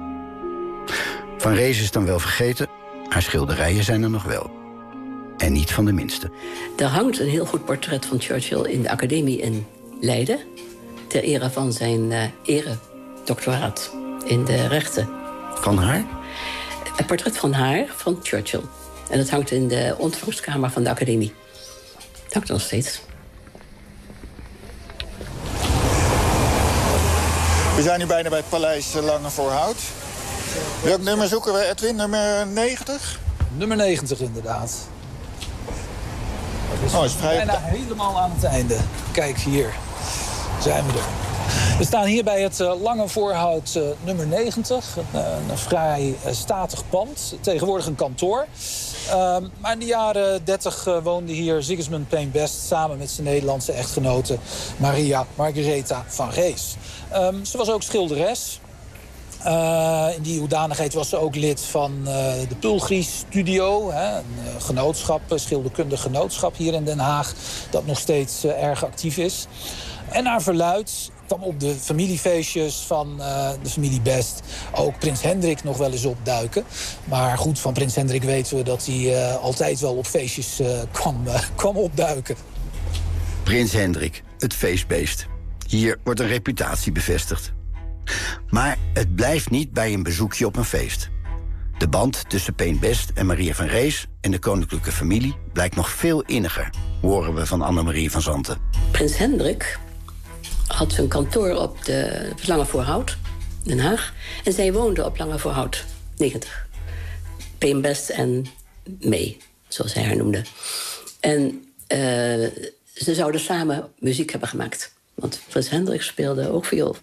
Van Rees is dan wel vergeten, haar schilderijen zijn er nog wel. En niet van de minste. Er hangt een heel goed portret van Churchill in de academie in Leiden, ter ere van zijn uh, eredoctoraat in de rechten. Van haar? Een portret van haar, van Churchill. En dat hangt in de ontvangstkamer van de academie. Dat hangt er nog steeds. We zijn nu bijna bij het Paleis Lange Voorhout. Welk nummer zoeken we, Edwin? Nummer negentig? Nummer negentig, inderdaad. Dus oh, is vrij bijna op... helemaal aan het einde. Kijk, hier zijn we er. We staan hier bij het uh, Lange Voorhout uh, nummer negentig. Een, uh, een vrij uh, statig pand. Tegenwoordig een kantoor. Uh, maar in de jaren dertig uh, woonde hier Sigismund Payne Best samen met zijn Nederlandse echtgenote Maria Margaretha van Rees. Um, ze was ook schilderes. Uh, in die hoedanigheid was ze ook lid van uh, de Pulgries Studio. Hè, een uh, genootschap, een schilderkundig genootschap hier in Den Haag, dat nog steeds uh, erg actief is. En naar verluidt kwam op de familiefeestjes van uh, de familie Best ook prins Hendrik nog wel eens opduiken. Maar goed, van prins Hendrik weten we dat hij uh, altijd wel op feestjes uh, kwam, uh, kwam opduiken. Prins Hendrik, het feestbeest. Hier wordt een reputatie bevestigd. Maar het blijft niet bij een bezoekje op een feest. De band tussen Payne Best en Maria van Rees en de koninklijke familie blijkt nog veel inniger, horen we van Annemarie van Zanten. Prins Hendrik had zijn kantoor op de Lange Voorhout, Den Haag. En zij woonde op Lange Voorhout negentig. Payne Best en May, zoals hij haar noemde. En uh, ze zouden samen muziek hebben gemaakt. Want prins Hendrik speelde ook viool.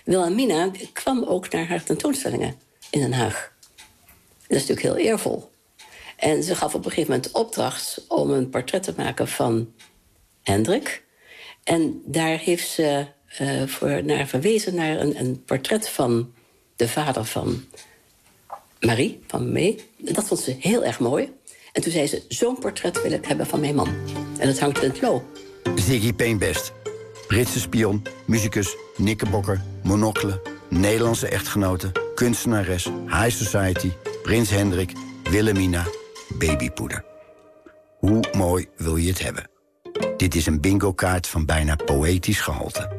Wilhelmina kwam ook naar haar tentoonstellingen in Den Haag. Dat is natuurlijk heel eervol. En ze gaf op een gegeven moment opdracht om een portret te maken van Hendrik. En daar heeft ze uh, voor naar verwezen naar een, een portret van de vader van Marie, van Mee. Dat vond ze heel erg mooi. En toen zei ze, zo'n portret wil ik hebben van mijn man. En dat hangt in het Loo. Ziggy Payne-Best. Britse spion, muzikus, knikkerbokker, monocle, Nederlandse echtgenote, kunstenares, high society, prins Hendrik, Wilhelmina, babypoeder. Hoe mooi wil je het hebben? Dit is een bingo-kaart van bijna poëtisch gehalte.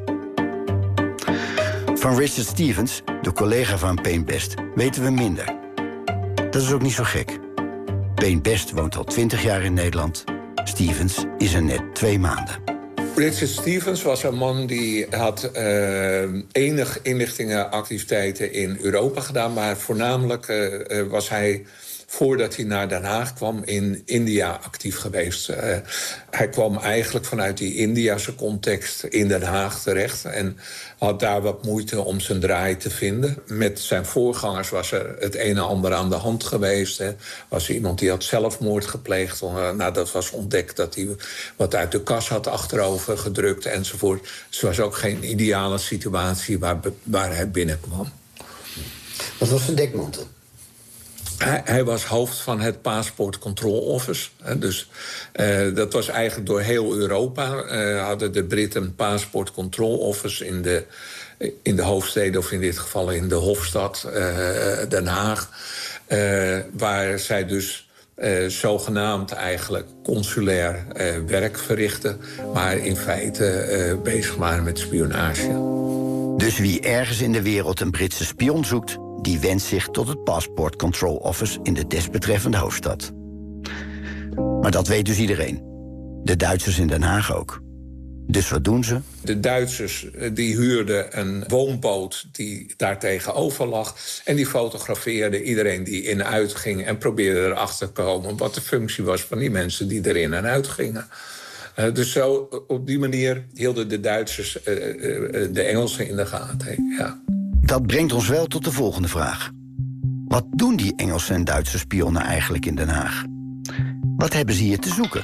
Van Richard Stevens, de collega van Payne-Best, weten we minder. Dat is ook niet zo gek. Payne-Best woont al twintig jaar in Nederland. Stevens is er net twee maanden. Richard Stevens was een man die had uh, enig inlichtingenactiviteiten in Europa gedaan, maar voornamelijk uh, was hij, voordat hij naar Den Haag kwam, in India actief geweest. Uh, hij kwam eigenlijk vanuit die Indiase context in Den Haag terecht en had daar wat moeite om zijn draai te vinden. Met zijn voorgangers was er het een en ander aan de hand geweest. Hè. Was er iemand die had zelfmoord gepleegd. Uh, nou, dat was ontdekt dat hij wat uit de kas had achterover gedrukt enzovoort. Dus het was ook geen ideale situatie waar, waar hij binnenkwam. Wat was zijn dekmantel? Hij, hij was hoofd van het Passport Control Office. Dus uh, dat was eigenlijk door heel Europa. Uh, hadden de Britten een Passport Control Office in de, in de hoofdsteden, of in dit geval in de Hofstad, uh, Den Haag. Uh, waar zij dus uh, zogenaamd eigenlijk consulair uh, werk verrichten, maar in feite uh, bezig waren met spionage. Dus wie ergens in de wereld een Britse spion zoekt, die wendt zich tot het Passport Control Office in de desbetreffende hoofdstad. Maar dat weet dus iedereen. De Duitsers in Den Haag ook. Dus wat doen ze? De Duitsers die huurden een woonboot die daar tegenover lag. En die fotografeerden iedereen die in en uit ging en probeerden erachter te komen wat de functie was van die mensen die erin en uit gingen. Uh, dus zo, op die manier hielden de Duitsers uh, uh, de Engelsen in de gaten. Ja. Dat brengt ons wel tot de volgende vraag. Wat doen die Engelse en Duitse spionnen eigenlijk in Den Haag? Wat hebben ze hier te zoeken?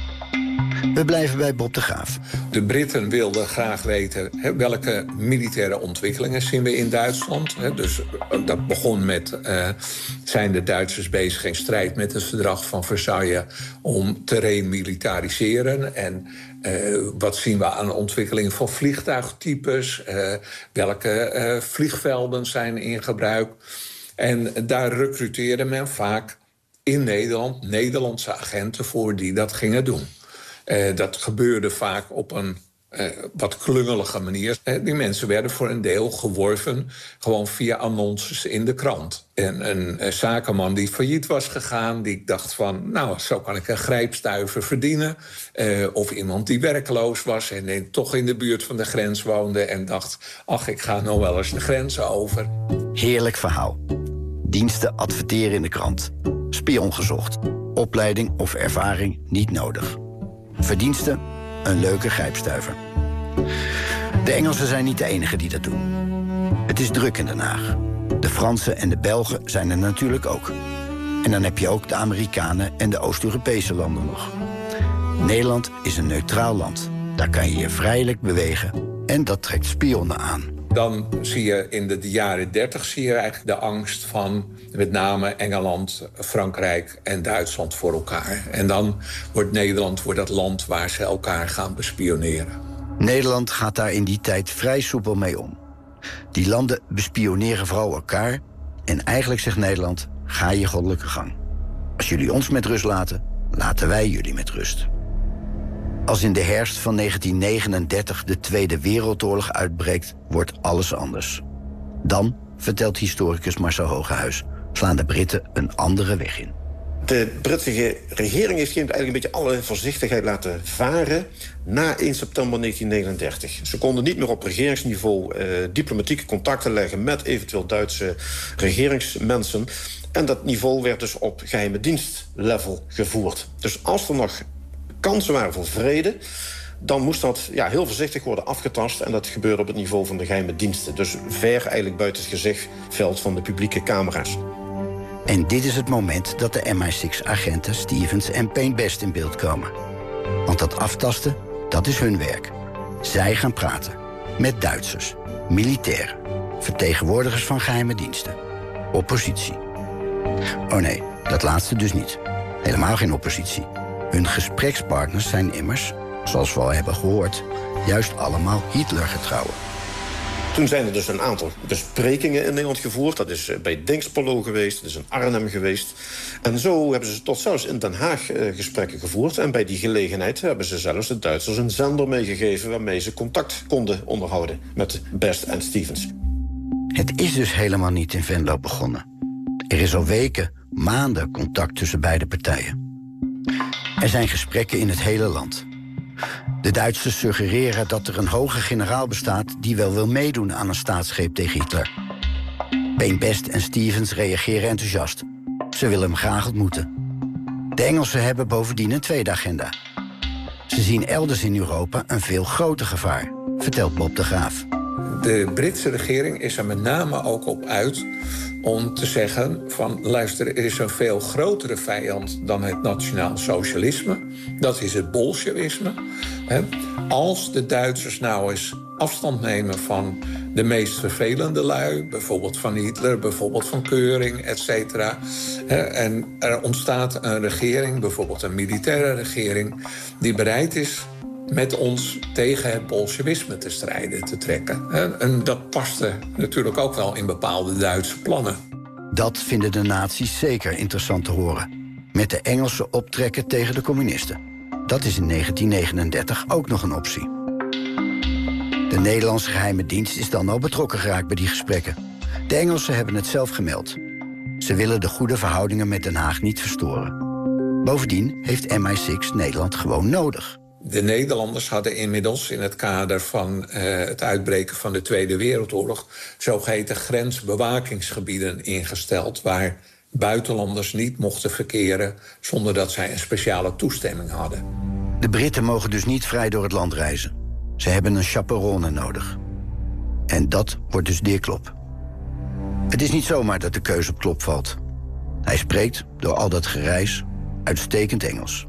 We blijven bij Bob de Graaf. De Britten wilden graag weten hè, welke militaire ontwikkelingen zien we in Duitsland. Hè, dus dat begon met, uh, zijn de Duitsers bezig in strijd met het verdrag van Versailles om te remilitariseren? En uh, wat zien we aan de ontwikkeling van vliegtuigtypes? Uh, welke uh, vliegvelden zijn in gebruik? En daar recruteerde men vaak in Nederland Nederlandse agenten voor die dat gingen doen. Uh, dat gebeurde vaak op een uh, wat klungelige manier. Uh, die mensen werden voor een deel geworven gewoon via annonces in de krant. En een uh, zakenman die failliet was gegaan, die dacht van, nou, zo kan ik een grijpstuiver verdienen. Uh, of iemand die werkloos was en in, toch in de buurt van de grens woonde en dacht, ach, ik ga nog wel eens de grens over. Heerlijk verhaal. Diensten adverteren in de krant. Spion gezocht. Opleiding of ervaring niet nodig. Verdiensten, een leuke grijpstuiver. De Engelsen zijn niet de enigen die dat doen. Het is druk in Den Haag. De Fransen en de Belgen zijn er natuurlijk ook. En dan heb je ook de Amerikanen en de Oost-Europese landen nog. Nederland is een neutraal land. Daar kan je je vrijelijk bewegen en dat trekt spionnen aan. Dan zie je in de jaren dertig zie je eigenlijk de angst van met name Engeland, Frankrijk en Duitsland voor elkaar. En dan wordt Nederland wordt dat land waar ze elkaar gaan bespioneren. Nederland gaat daar in die tijd vrij soepel mee om. Die landen bespioneren vooral elkaar. En eigenlijk zegt Nederland, ga je goddelijke gang. Als jullie ons met rust laten, laten wij jullie met rust. Als in de herfst van negentien negenendertig de Tweede Wereldoorlog uitbreekt, wordt alles anders. Dan, vertelt historicus Marcel Hogehuis, slaan de Britten een andere weg in. De Britse regering heeft eigenlijk een beetje alle voorzichtigheid laten varen na één september negentien negenendertig. Ze konden niet meer op regeringsniveau uh, diplomatieke contacten leggen met eventueel Duitse regeringsmensen. En dat niveau werd dus op geheime dienstlevel gevoerd. Dus als er nog kansen waren voor vrede, dan moest dat ja, heel voorzichtig worden afgetast. En dat gebeurde op het niveau van de geheime diensten. Dus ver eigenlijk buiten het gezichtsveld van de publieke camera's. En dit is het moment dat de M I zes agenten Stevens en Payne Best in beeld komen. Want dat aftasten, dat is hun werk. Zij gaan praten met Duitsers, militairen, vertegenwoordigers van geheime diensten, oppositie. Oh nee, dat laatste dus niet. Helemaal geen oppositie. Hun gesprekspartners zijn immers, zoals we al hebben gehoord, juist allemaal Hitler-getrouwen. Toen zijn er dus een aantal besprekingen in Nederland gevoerd. Dat is bij Dinxperlo geweest, dat is in Arnhem geweest. En zo hebben ze tot zelfs in Den Haag uh, gesprekken gevoerd. En bij die gelegenheid hebben ze zelfs de Duitsers een zender meegegeven waarmee ze contact konden onderhouden met Best en Stevens. Het is dus helemaal niet in Venlo begonnen. Er is al weken, maanden contact tussen beide partijen. Er zijn gesprekken in het hele land. De Duitsers suggereren dat er een hoge generaal bestaat die wel wil meedoen aan een staatsgreep tegen Hitler. Payne Best en Stevens reageren enthousiast. Ze willen hem graag ontmoeten. De Engelsen hebben bovendien een tweede agenda. Ze zien elders in Europa een veel groter gevaar, vertelt Bob de Graaf. De Britse regering is er met name ook op uit om te zeggen van luister, er is een veel grotere vijand dan het nationaal socialisme. Dat is het bolsjewisme. Als de Duitsers nou eens afstand nemen van de meest vervelende lui, bijvoorbeeld van Hitler, bijvoorbeeld van Göring, et cetera. En er ontstaat een regering, bijvoorbeeld een militaire regering, die bereid is met ons tegen het bolsjewisme te strijden, te trekken. En dat paste natuurlijk ook wel in bepaalde Duitse plannen. Dat vinden de nazi's zeker interessant te horen. Met de Engelsen optrekken tegen de communisten. Dat is in negentien negenendertig ook nog een optie. De Nederlandse geheime dienst is dan al betrokken geraakt bij die gesprekken. De Engelsen hebben het zelf gemeld. Ze willen de goede verhoudingen met Den Haag niet verstoren. Bovendien heeft M I zes Nederland gewoon nodig. De Nederlanders hadden inmiddels in het kader van uh, het uitbreken van de Tweede Wereldoorlog zogeheten grensbewakingsgebieden ingesteld, waar buitenlanders niet mochten verkeren zonder dat zij een speciale toestemming hadden. De Britten mogen dus niet vrij door het land reizen. Ze hebben een chaperone nodig. En dat wordt dus Dirk Klop. Het is niet zomaar dat de keuze op Klop valt. Hij spreekt, door al dat gereis, uitstekend Engels.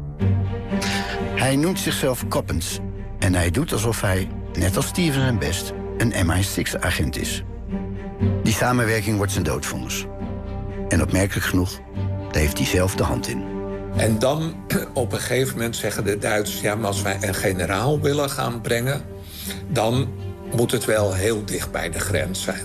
Hij noemt zichzelf Coppens. En hij doet alsof hij, net als Stevens en Best, een M I zes agent is. Die samenwerking wordt zijn doodvonnis. En opmerkelijk genoeg, daar heeft hij zelf de hand in. En dan op een gegeven moment zeggen de Duitsers, ja, maar als wij een generaal willen gaan brengen, dan moet het wel heel dicht bij de grens zijn.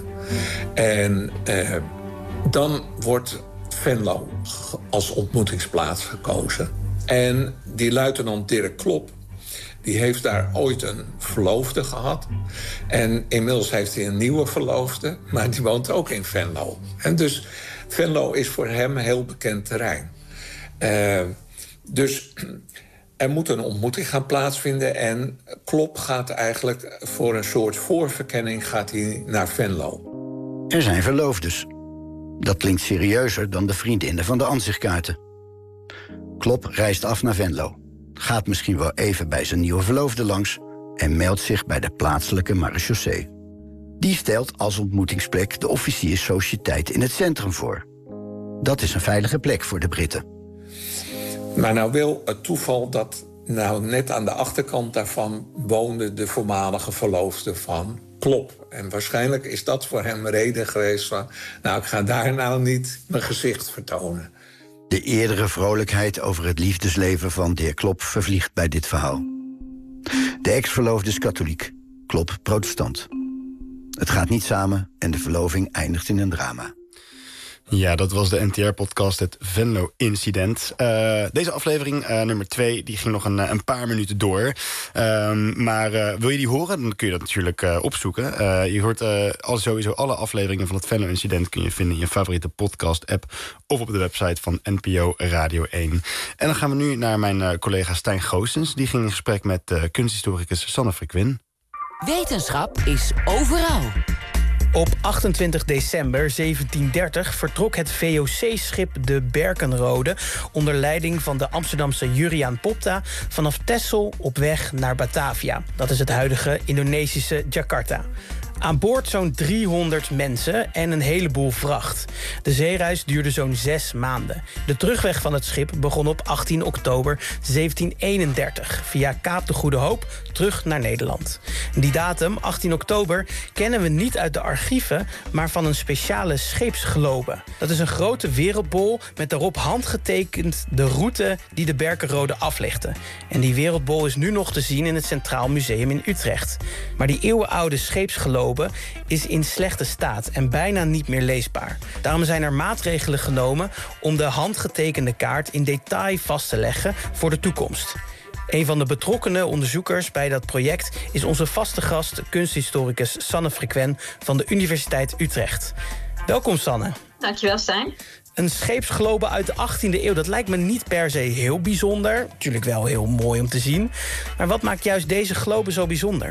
En eh, dan wordt Venlo als ontmoetingsplaats gekozen. En die luitenant Dirk Klop, die heeft daar ooit een verloofde gehad. En inmiddels heeft hij een nieuwe verloofde, maar die woont ook in Venlo. En dus Venlo is voor hem heel bekend terrein. Uh, dus er moet een ontmoeting gaan plaatsvinden en Klop gaat eigenlijk voor een soort voorverkenning gaat hij naar Venlo. Er zijn verloofdes. Dat klinkt serieuzer dan de vriendinnen van de ansichtkaarten. Klop reist af naar Venlo, gaat misschien wel even bij zijn nieuwe verloofde langs en meldt zich bij de plaatselijke marechaussee. Die stelt als ontmoetingsplek de officierssociëteit in het centrum voor. Dat is een veilige plek voor de Britten. Maar nou wil het toeval dat nou net aan de achterkant daarvan woonde de voormalige verloofde van Klop. En waarschijnlijk is dat voor hem een reden geweest van, nou, ik ga daar nou niet mijn gezicht vertonen. De eerdere vrolijkheid over het liefdesleven van de heer Klop vervliegt bij dit verhaal. De ex-verloofde is katholiek, Klop protestant. Het gaat niet samen en de verloving eindigt in een drama. Ja, dat was de N T R-podcast, het Venlo-incident. Uh, deze aflevering, uh, nummer twee, die ging nog een, een paar minuten door. Um, maar uh, wil je die horen, dan kun je dat natuurlijk uh, opzoeken. Uh, je hoort uh, al sowieso alle afleveringen van het Venlo-incident kun je vinden in je favoriete podcast-app of op de website van N P O Radio één. En dan gaan we nu naar mijn uh, collega Stijn Goossens. Die ging in gesprek met uh, kunsthistoricus Sanne Frequin. Wetenschap is overal. Op achtentwintig december zeventiendertig vertrok het V O C-schip de Berkenrode onder leiding van de Amsterdamse Juriaan Popta vanaf Texel op weg naar Batavia. Dat is het huidige Indonesische Jakarta. Aan boord zo'n driehonderd mensen en een heleboel vracht. De zeereis duurde zo'n zes maanden. De terugweg van het schip begon op achttien oktober zeventieneenendertig... via Kaap de Goede Hoop terug naar Nederland. Die datum, achttien oktober, kennen we niet uit de archieven, maar van een speciale scheepsglobe. Dat is een grote wereldbol met daarop handgetekend de route die de Berkenrode aflegde. En die wereldbol is nu nog te zien in het Centraal Museum in Utrecht. Maar die eeuwenoude scheepsglobe is in slechte staat en bijna niet meer leesbaar. Daarom zijn er maatregelen genomen om de handgetekende kaart in detail vast te leggen voor de toekomst. Een van de betrokkenen onderzoekers bij dat project is onze vaste gast, kunsthistoricus Sanne Frequen van de Universiteit Utrecht. Welkom, Sanne. Dankjewel, Stijn. Een scheepsglobe uit de achttiende eeuw, dat lijkt me niet per se heel bijzonder. Natuurlijk wel heel mooi om te zien. Maar wat maakt juist deze globe zo bijzonder?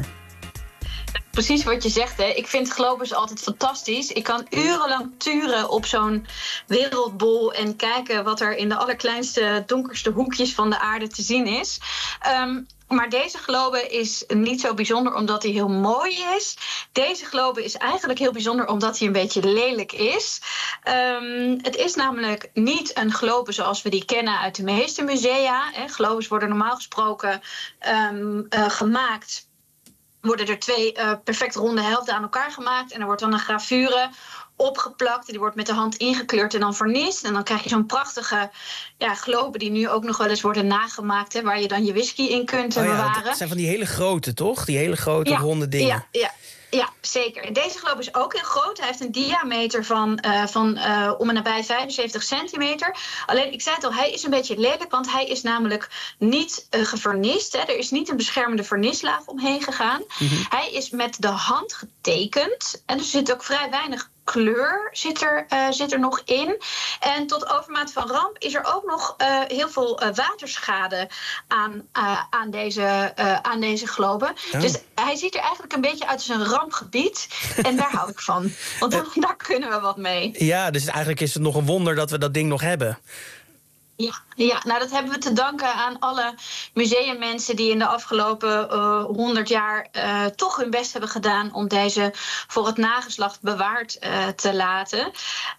Precies wat je zegt, hè. Ik vind globes altijd fantastisch. Ik kan urenlang turen op zo'n wereldbol en kijken wat er in de allerkleinste, donkerste hoekjes van de aarde te zien is. Um, Maar deze globe is niet zo bijzonder omdat hij heel mooi is. Deze globe is eigenlijk heel bijzonder omdat hij een beetje lelijk is. Um, het is namelijk niet een globe zoals we die kennen uit de meeste musea. Hè. Globes worden normaal gesproken um, uh, gemaakt. Worden er twee uh, perfect ronde helften aan elkaar gemaakt. En er wordt dan een gravure opgeplakt. Die wordt met de hand ingekleurd en dan vernist. En dan krijg je zo'n prachtige ja, globe die nu ook nog wel eens worden nagemaakt. Hè, waar je dan je whisky in kunt oh ja, bewaren. Dat zijn van die hele grote, toch? Die hele grote ja, ronde dingen. Ja, ja. Ja, zeker. En deze globe is ook heel groot. Hij heeft een diameter van, uh, van uh, om en nabij vijfenzeventig centimeter. Alleen, ik zei het al, hij is een beetje lelijk, want hij is namelijk niet uh, gevernist. Hè. Er is niet een beschermende vernislaag omheen gegaan. Mm-hmm. Hij is met de hand getekend. En er zit ook vrij weinig kleur zit er, uh, zit er nog in. En tot overmaat van ramp is er ook nog uh, heel veel uh, waterschade aan, uh, aan, deze, uh, aan deze globe. Oh. Dus hij ziet er eigenlijk een beetje uit als een rampgebied. En daar hou ik van. Want dan, daar kunnen we wat mee. Ja, dus eigenlijk is het nog een wonder dat we dat ding nog hebben. Ja, ja, nou dat hebben we te danken aan alle museummensen die in de afgelopen honderd uh, jaar uh, toch hun best hebben gedaan om deze voor het nageslacht bewaard uh, te laten.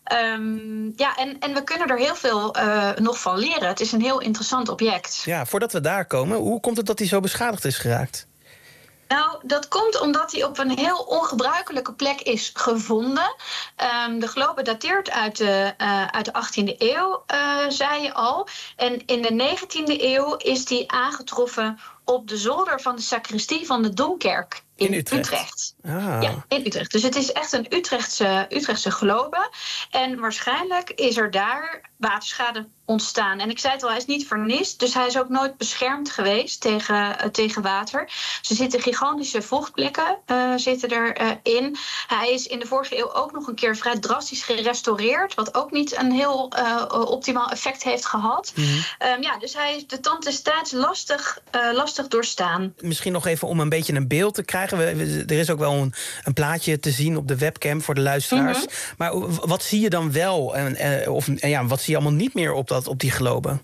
Um, ja, en, en we kunnen er heel veel uh, nog van leren. Het is een heel interessant object. Ja, voordat we daar komen, hoe komt het dat hij zo beschadigd is geraakt? Nou, dat komt omdat hij op een heel ongebruikelijke plek is gevonden. Um, de globe dateert uit de, uh, uit de achttiende eeuw, uh, zei je al. En in de negentiende eeuw is die aangetroffen op de zolder van de sacristie van de Domkerk in, in Utrecht. Utrecht. Ah. Ja, in Utrecht. Dus het is echt een Utrechtse, Utrechtse globe. En waarschijnlijk is er daar waterschade ontstaan. En ik zei het al, hij is niet vernist, dus hij is ook nooit beschermd geweest tegen, uh, tegen water. Er zitten gigantische vochtplekken uh, zitten erin. Uh, hij is in de vorige eeuw ook nog een keer vrij drastisch gerestaureerd, wat ook niet een heel uh, optimaal effect heeft gehad. Mm-hmm. Um, ja, dus hij is de tand des tijds lastig, uh, lastig doorstaan. Misschien nog even om een beetje een beeld te krijgen. We, we, er is ook wel een, een plaatje te zien op de webcam voor de luisteraars. Mm-hmm. Maar wat zie je dan wel? En, uh, of uh, ja, wat zie je allemaal niet meer op, dat, op die globe?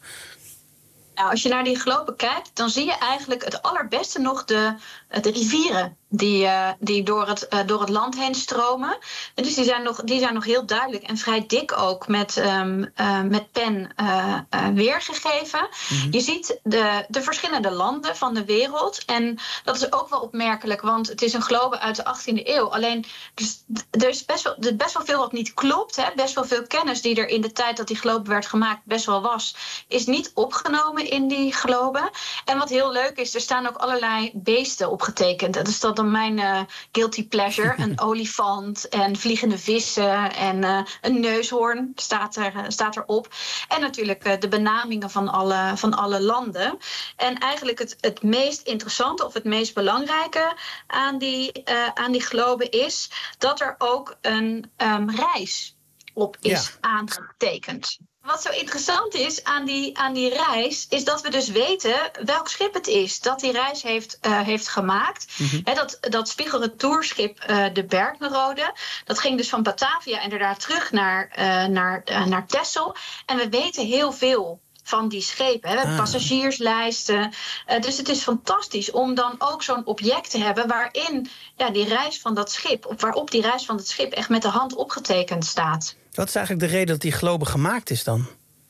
Nou, als je naar die globe kijkt, dan zie je eigenlijk het allerbeste nog de, de rivieren die, uh, die door, het, uh, door het land heen stromen. En dus die zijn, nog, die zijn nog heel duidelijk en vrij dik ook met, um, uh, met pen uh, uh, weergegeven. Mm-hmm. Je ziet de, de verschillende landen van de wereld. En dat is ook wel opmerkelijk, want het is een globe uit de achttiende eeuw. Alleen, dus, er is best wel, er best wel veel wat niet klopt. Hè? Best wel veel kennis die er in de tijd dat die globe werd gemaakt best wel was, is niet opgenomen in die globe. En wat heel leuk is, er staan ook allerlei beesten opgetekend. Dat is dat dan mijn uh, guilty pleasure. Een olifant en vliegende vissen en uh, een neushoorn staat, er, uh, staat erop. En natuurlijk uh, de benamingen van alle, van alle landen. En eigenlijk het, het meest interessante of het meest belangrijke aan die, uh, aan die globe is dat er ook een um, reis op is ja. aangetekend. wat zo interessant is aan die, aan die reis, is dat we dus weten welk schip het is dat die reis heeft, uh, heeft gemaakt. Mm-hmm. He, dat, dat spiegelretourschip uh, de Berkenrode, dat ging dus van Batavia inderdaad terug naar, uh, naar, uh, naar Texel. En we weten heel veel van die schepen. Hè. We hebben ah. passagierslijsten. Uh, dus het is fantastisch om dan ook zo'n object te hebben waarin ja, die reis van dat schip, op, waarop die reis van het schip echt met de hand opgetekend staat. Wat is eigenlijk de reden dat die globe gemaakt is dan?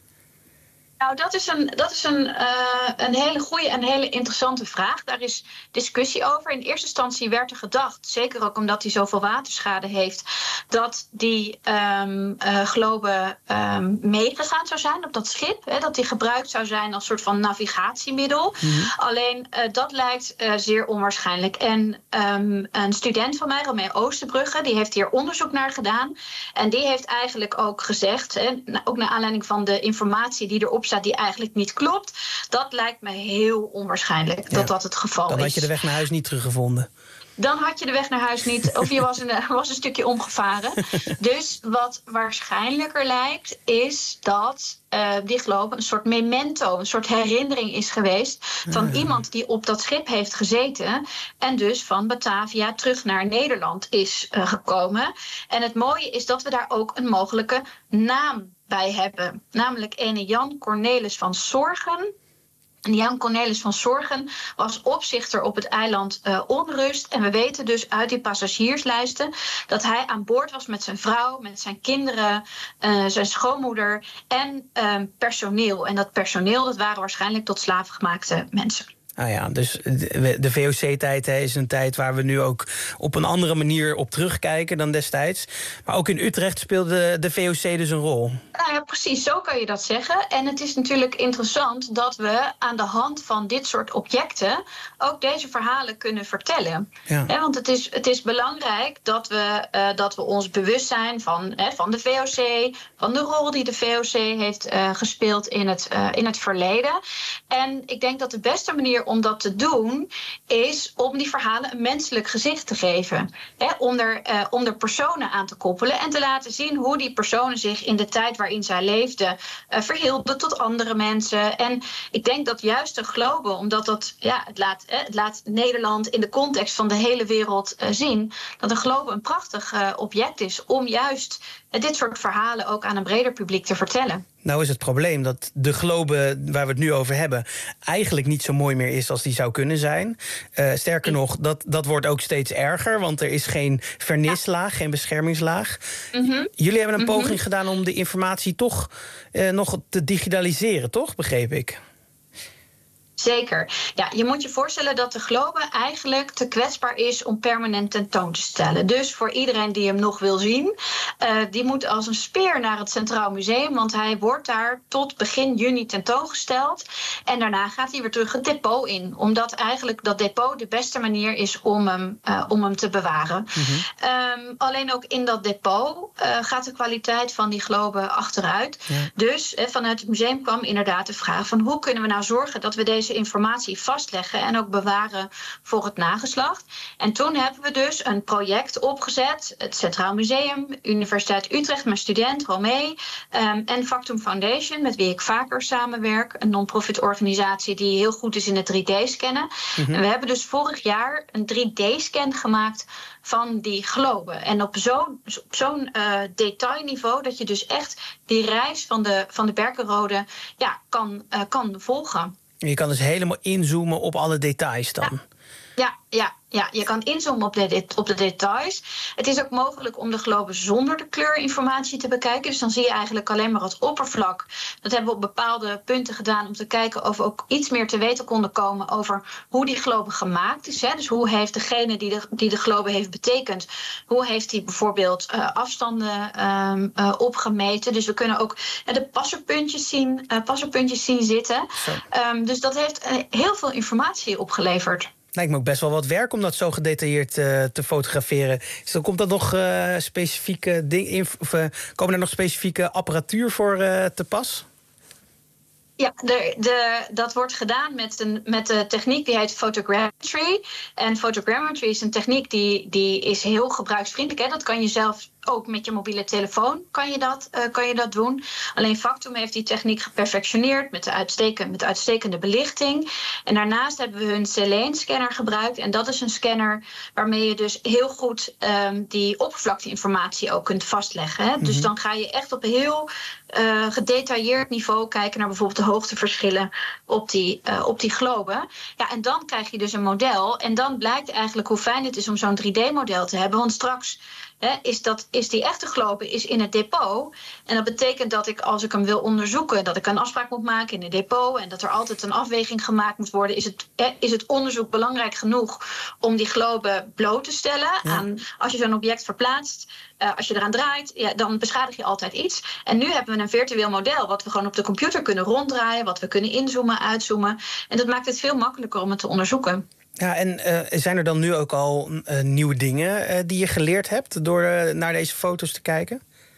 Nou, dat is een, dat is een, uh, een hele goede en hele interessante vraag. Daar is discussie over. In eerste instantie werd er gedacht, zeker ook omdat hij zoveel waterschade heeft, dat die um, uh, globe um, meegegaan zou zijn op dat schip. Hè, dat die gebruikt zou zijn als soort van navigatiemiddel. Mm-hmm. Alleen uh, dat lijkt uh, zeer onwaarschijnlijk. En um, een student van mij, Romeo Oosterbrugge, die heeft hier onderzoek naar gedaan. En die heeft eigenlijk ook gezegd, hè, ook naar aanleiding van de informatie die erop staat, die eigenlijk niet klopt. Dat lijkt me heel onwaarschijnlijk ja. dat dat het geval is. Dan had je de weg naar huis niet teruggevonden. Dan had je de weg naar huis niet, of je was een, was een stukje omgevaren. Dus wat waarschijnlijker lijkt, is dat uh, die globe een soort memento, een soort herinnering is geweest van ja. iemand die op dat schip heeft gezeten en dus van Batavia terug naar Nederland is uh, gekomen. En het mooie is dat we daar ook een mogelijke naam bij hebben. Namelijk ene Jan Cornelis van Sorgen. En Jan Cornelis van Sorgen was opzichter op het eiland uh, Onrust. En we weten dus uit die passagierslijsten dat hij aan boord was met zijn vrouw, met zijn kinderen, uh, zijn schoonmoeder en uh, personeel. En dat personeel, dat waren waarschijnlijk tot slaven gemaakte mensen. Ah ja, dus de V O C-tijd is een tijd waar we nu ook op een andere manier op terugkijken dan destijds. Maar ook in Utrecht speelde de V O C dus een rol. Nou ja, precies, zo kan je dat zeggen. En het is natuurlijk interessant dat we aan de hand van dit soort objecten ook deze verhalen kunnen vertellen. Ja. He, want het is, het is belangrijk dat we, uh, dat we ons bewust zijn van, he, van de V O C, van de rol die de V O C heeft uh, gespeeld in het, uh, in het verleden. En ik denk dat de beste manier om dat te doen is om die verhalen een menselijk gezicht te geven. Hè, om, er, uh, om er personen aan te koppelen en te laten zien hoe die personen zich in de tijd waarin zij leefden uh, verhielden tot andere mensen. En ik denk dat juist de globe, omdat dat, ja, het, laat, eh, het laat Nederland in de context van de hele wereld uh, zien, dat de globe een prachtig uh, object is om juist uh, dit soort verhalen ook aan een breder publiek te vertellen. Nou is het probleem dat de globe waar we het nu over hebben eigenlijk niet zo mooi meer is als die zou kunnen zijn. Uh, sterker nog, dat, dat wordt ook steeds erger, want er is geen vernislaag, geen beschermingslaag. Mm-hmm. Jullie hebben een poging mm-hmm. gedaan om de informatie toch uh, nog te digitaliseren, toch? Begreep ik. Zeker. Ja, je moet je voorstellen dat de globe eigenlijk te kwetsbaar is om permanent tentoon te stellen. Dus voor iedereen die hem nog wil zien, uh, die moet als een speer naar het Centraal Museum, want hij wordt daar tot begin juni tentoongesteld. En daarna gaat hij weer terug het depot in, omdat eigenlijk dat depot de beste manier is om hem, uh, om hem te bewaren. Mm-hmm. Um, alleen ook in dat depot uh, gaat de kwaliteit van die globe achteruit. Ja. Dus uh, vanuit het museum kwam inderdaad de vraag van hoe kunnen we nou zorgen dat we deze informatie vastleggen en ook bewaren voor het nageslacht. En toen hebben we dus een project opgezet. Het Centraal Museum, Universiteit Utrecht, mijn student Romee um, en Factum Foundation, met wie ik vaker samenwerk. Een non-profit organisatie die heel goed is in het drie D-scannen. Mm-hmm. En we hebben dus vorig jaar een drie D-scan gemaakt van die globe. En op zo'n op zo'n uh, detailniveau dat je dus echt die reis van de, van de Berkenrode ja, kan, uh, kan volgen. Je kan dus helemaal inzoomen op alle details dan. Ja, ja, ja, ja. Je kan inzoomen op de, op de details. Het is ook mogelijk om de globe zonder de kleurinformatie te bekijken. Dus dan zie je eigenlijk alleen maar het oppervlak. Dat hebben we op bepaalde punten gedaan om te kijken of we ook iets meer te weten konden komen over hoe die globe gemaakt is. Hè. Dus hoe heeft degene die de, die de globe heeft betekend, hoe heeft hij bijvoorbeeld uh, afstanden um, uh, opgemeten. Dus we kunnen ook uh, de passerpuntjes zien, uh, passerpuntjes zien zitten. Um, dus dat heeft uh, heel veel informatie opgeleverd. Lijkt me ook best wel wat werk om dat zo gedetailleerd uh, te fotograferen. Dus dan komt dat nog uh, specifieke dingen, of uh, komen er nog specifieke apparatuur voor uh, te pas? Ja, de, de, dat wordt gedaan met, een, met de techniek die heet photogrammetry. En photogrammetry is een techniek die, die is heel gebruiksvriendelijk. Hè. Dat kan je zelf ook met je mobiele telefoon kan je dat, uh, kan je dat doen. Alleen Factum heeft die techniek geperfectioneerd met de uitstekende, met uitstekende belichting. En daarnaast hebben we hun Selene-scanner gebruikt. En dat is een scanner waarmee je dus heel goed um, die oppervlakteinformatie ook kunt vastleggen. Hè? Mm-hmm. Dus dan ga je echt op een heel uh, gedetailleerd niveau kijken naar bijvoorbeeld de hoogteverschillen op die, uh, op die globen. Ja, en dan krijg je dus een model. En dan blijkt eigenlijk hoe fijn het is om zo'n drie D-model te hebben. Want straks He, is, dat, is die echte globe is in het depot. En dat betekent dat ik, als ik hem wil onderzoeken, dat ik een afspraak moet maken in het depot. En dat er altijd een afweging gemaakt moet worden. Is het, he, is het onderzoek belangrijk genoeg om die globe bloot te stellen? Ja. Aan, als je zo'n object verplaatst, uh, als je eraan draait, ja, dan beschadig je altijd iets. En nu hebben we een virtueel model wat we gewoon op de computer kunnen ronddraaien. Wat we kunnen inzoomen, uitzoomen. En dat maakt het veel makkelijker om het te onderzoeken. Ja, en uh, zijn er dan nu ook al uh, nieuwe dingen uh, die je geleerd hebt door uh, naar deze foto's te kijken?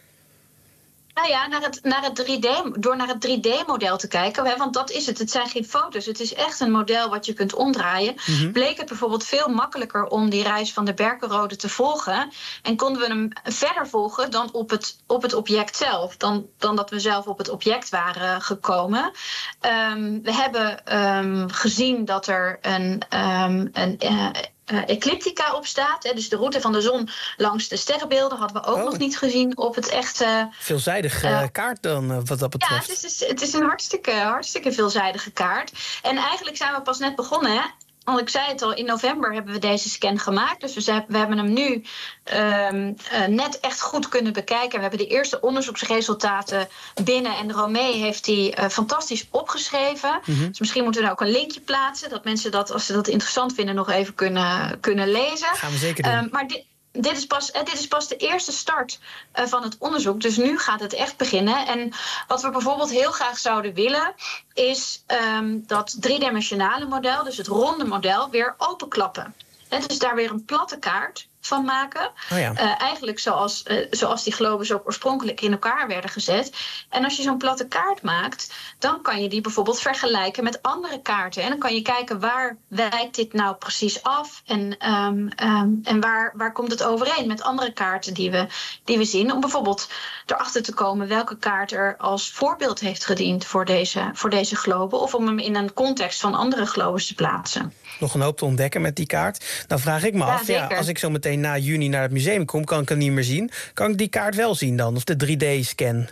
Nou ja, naar het, naar het drie D, door naar het drie D-model te kijken. Hè, want dat is het. Het zijn geen foto's. Het is echt een model wat je kunt omdraaien. Mm-hmm. Bleek het bijvoorbeeld veel makkelijker om die reis van de Berkenrode te volgen. En konden we hem verder volgen dan op het, op het object zelf. Dan, dan dat we zelf op het object waren gekomen. Um, we hebben um, gezien dat er een... Um, een uh, Uh, ecliptica op staat. Hè, dus de route van de zon langs de sterrenbeelden hadden we ook oh. nog niet gezien op het echte... Veelzijdige uh, kaart dan, uh, wat dat betreft. Ja, het is, het is een hartstikke, hartstikke veelzijdige kaart. En eigenlijk zijn we pas net begonnen, hè. Want ik zei het al, in november hebben we deze scan gemaakt. Dus we, we hebben hem nu um, uh, net echt goed kunnen bekijken. We hebben de eerste onderzoeksresultaten binnen. En Romee heeft die uh, fantastisch opgeschreven. Mm-hmm. Dus misschien moeten we daar ook een linkje plaatsen. Dat mensen dat, als ze dat interessant vinden, nog even kunnen, kunnen lezen. Gaan we zeker doen. Um, maar dit, Dit is, pas, dit is pas de eerste start uh, van het onderzoek. Dus nu gaat het echt beginnen. En wat we bijvoorbeeld heel graag zouden willen, is um, dat driedimensionale model, dus het ronde model, weer openklappen. En dus daar weer een platte kaart van maken. Oh ja. uh, eigenlijk zoals, uh, zoals die globes ook oorspronkelijk in elkaar werden gezet. En als je zo'n platte kaart maakt, dan kan je die bijvoorbeeld vergelijken met andere kaarten. En dan kan je kijken, waar wijkt dit nou precies af? En, um, um, en waar, waar komt het overeen met andere kaarten die we, die we zien? Om bijvoorbeeld erachter te komen welke kaart er als voorbeeld heeft gediend voor deze, voor deze globe. Of om hem in een context van andere globes te plaatsen. Nog een hoop te ontdekken met die kaart. Dan vraag ik me ja, af, ja, als ik zo meteen na juni naar het museum kom, kan ik hem niet meer zien. Kan ik die kaart wel zien dan? Of de drie D-scan?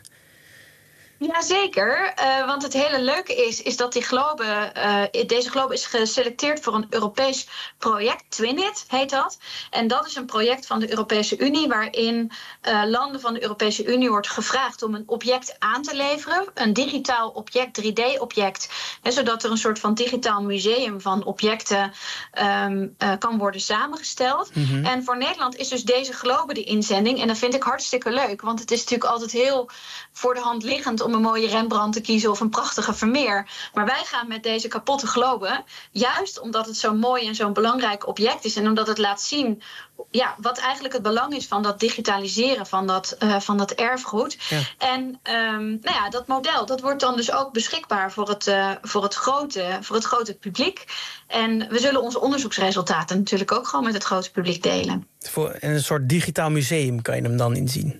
Jazeker, uh, want het hele leuke is, is dat die globe, uh, deze globe is geselecteerd voor een Europees project, Twinit heet dat. En dat is een project van de Europese Unie waarin uh, landen van de Europese Unie wordt gevraagd om een object aan te leveren. Een digitaal object, drie D-object. Hè, zodat er een soort van digitaal museum van objecten um, uh, kan worden samengesteld. Mm-hmm. En voor Nederland is dus deze globe de inzending. En dat vind ik hartstikke leuk, want het is natuurlijk altijd heel voor de hand liggend om een mooie Rembrandt te kiezen of een prachtige Vermeer. Maar wij gaan met deze kapotte globe, juist omdat het zo'n mooi en zo'n belangrijk object is en omdat het laat zien ja, wat eigenlijk het belang is van dat digitaliseren van dat, uh, van dat erfgoed. Ja. En um, nou ja, dat model dat wordt dan dus ook beschikbaar voor het, uh, voor het, grote, voor het grote publiek. En we zullen onze onderzoeksresultaten natuurlijk ook gewoon met het grote publiek delen. Voor een soort digitaal museum kan je hem dan inzien.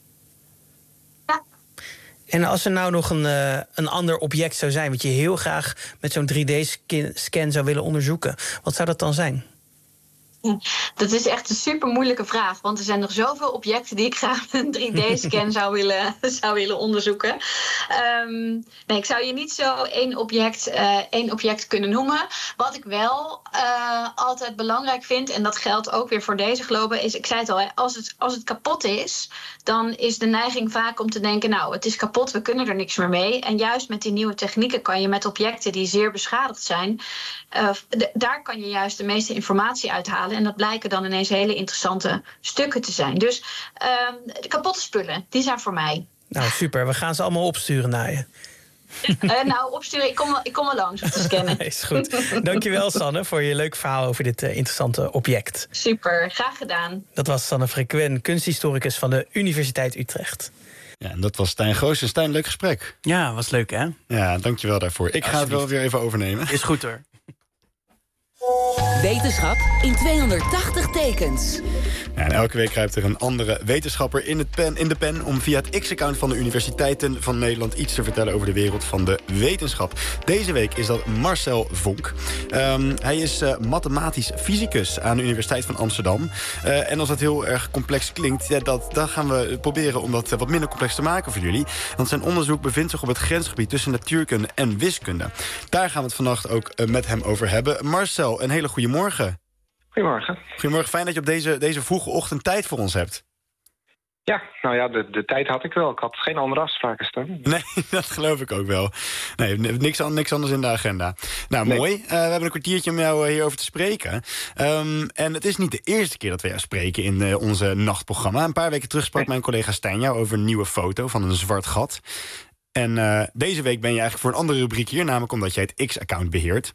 En als er nou nog een, uh, een ander object zou zijn wat je heel graag met zo'n drie D-scan zou willen onderzoeken, wat zou dat dan zijn? Dat is echt een super moeilijke vraag. Want er zijn nog zoveel objecten die ik graag met een drie D-scan zou willen, zou willen onderzoeken. Um, nee, ik zou je niet zo één object, uh, één object kunnen noemen. Wat ik wel uh, altijd belangrijk vind, en dat geldt ook weer voor deze globe, is, ik zei het al, hè, als, het, als het kapot is, dan is de neiging vaak om te denken, nou, het is kapot, we kunnen er niks meer mee. En juist met die nieuwe technieken kan je met objecten die zeer beschadigd zijn, uh, d- daar kan je juist de meeste informatie uithalen. En dat blijken dan ineens hele interessante stukken te zijn. Dus uh, de kapotte spullen, die zijn voor mij. Nou, super. We gaan ze allemaal opsturen naar je. Uh, nou, opsturen, ik kom, wel, ik kom wel langs om te scannen. Is goed. Dankjewel, Sanne, voor je leuk verhaal over dit uh, interessante object. Super, graag gedaan. Dat was Sanne Frequen, kunsthistoricus van de Universiteit Utrecht. Ja, en dat was Stijn Goossen. Stijn, leuk gesprek. Ja, was leuk, hè? Ja, dankjewel daarvoor. Ik ga het wel weer even overnemen. Is goed, hoor. Wetenschap in tweehonderdtachtig tekens. Ja, en elke week kruipt er een andere wetenschapper in, het pen, in de pen... om via het X-account van de universiteiten van Nederland... iets te vertellen over de wereld van de wetenschap. Deze week is dat Marcel Vonk. Um, hij is uh, mathematisch fysicus aan de Universiteit van Amsterdam. Uh, en als dat heel erg complex klinkt... Ja, dat, dan gaan we proberen om dat wat minder complex te maken voor jullie. Want zijn onderzoek bevindt zich op het grensgebied... tussen natuurkunde en wiskunde. Daar gaan we het vannacht ook uh, met hem over hebben. Marcel, een hele goede morgen. Goedemorgen. Goedemorgen, fijn dat je op deze, deze vroege ochtend tijd voor ons hebt. Ja, nou ja, de, de tijd had ik wel. Ik had geen andere afspraken staan. Nee, dat geloof ik ook wel. Nee, niks, niks anders in de agenda. Nou, nee. Mooi. Uh, we hebben een kwartiertje om jou hierover te spreken. Um, en het is niet de eerste keer dat we jou spreken in uh, onze nachtprogramma. Een paar weken terug sprak nee. mijn collega Stijn jou over een nieuwe foto van een zwart gat. En uh, deze week ben je eigenlijk voor een andere rubriek hier, namelijk omdat jij het X-account beheert.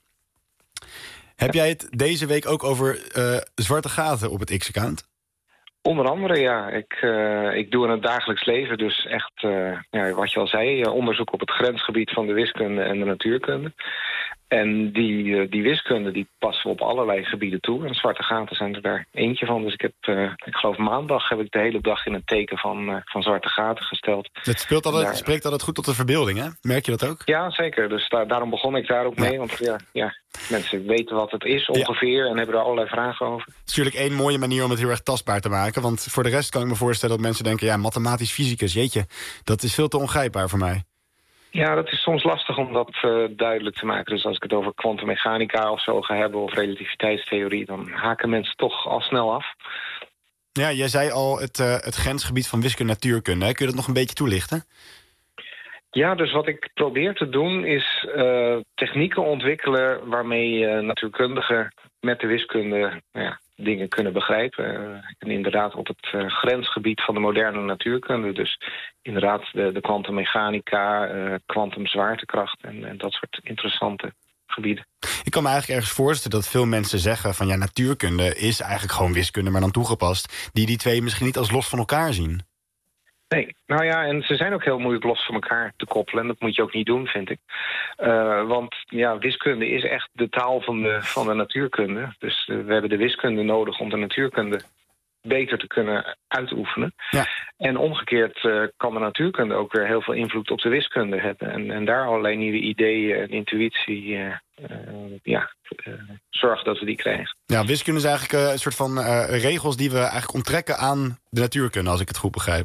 Heb jij het deze week ook over uh, zwarte gaten op het X-account? Onder andere, ja. Ik, uh, ik doe in het dagelijks leven dus echt, uh, ja, wat je al zei... Uh, onderzoek op het grensgebied van de wiskunde en de natuurkunde. En die, uh, die wiskunde die passen op allerlei gebieden toe. En zwarte gaten zijn er daar eentje van. Dus ik heb, uh, ik geloof maandag heb ik de hele dag in het teken van, uh, van zwarte gaten gesteld. Het speelt altijd, daar... spreekt altijd goed tot de verbeelding, hè? Merk je dat ook? Ja, zeker. Dus da- daarom begon ik daar ook mee. Ja. Want ja, ja, mensen weten wat het is ongeveer ja. en hebben er allerlei vragen over. Het is natuurlijk één mooie manier om het heel erg tastbaar te maken. Want voor de rest kan ik me voorstellen dat mensen denken... ja, mathematisch fysicus, jeetje, dat is veel te ongrijpbaar voor mij. Ja, dat is soms lastig om dat uh, duidelijk te maken. Dus als ik het over kwantummechanica of zo ga hebben... of relativiteitstheorie, dan haken mensen toch al snel af. Ja, jij zei al het, uh, het grensgebied van wiskunde en natuurkunde. Hè? Kun je dat nog een beetje toelichten? Ja, dus wat ik probeer te doen is uh, technieken ontwikkelen... waarmee uh, natuurkundigen met de wiskunde... Nou ja, dingen kunnen begrijpen. Uh, en inderdaad op het uh, grensgebied van de moderne natuurkunde. Dus inderdaad de kwantummechanica, kwantumzwaartekracht... Uh, en, en dat soort interessante gebieden. Ik kan me eigenlijk ergens voorstellen dat veel mensen zeggen... van ja, natuurkunde is eigenlijk gewoon wiskunde, maar dan toegepast... die die twee misschien niet als los van elkaar zien. Nee, nou ja, en ze zijn ook heel moeilijk los van elkaar te koppelen. En dat moet je ook niet doen, vind ik. Uh, want ja, wiskunde is echt de taal van de, van de natuurkunde. Dus uh, we hebben de wiskunde nodig om de natuurkunde beter te kunnen uitoefenen. Ja. En omgekeerd uh, kan de natuurkunde ook weer heel veel invloed op de wiskunde hebben. En, en daar allerlei nieuwe ideeën en intuïtie... Uh, uh, ja, uh, zorgen dat we die krijgen. Ja, wiskunde is eigenlijk uh, een soort van uh, regels die we eigenlijk onttrekken aan de natuurkunde, als ik het goed begrijp.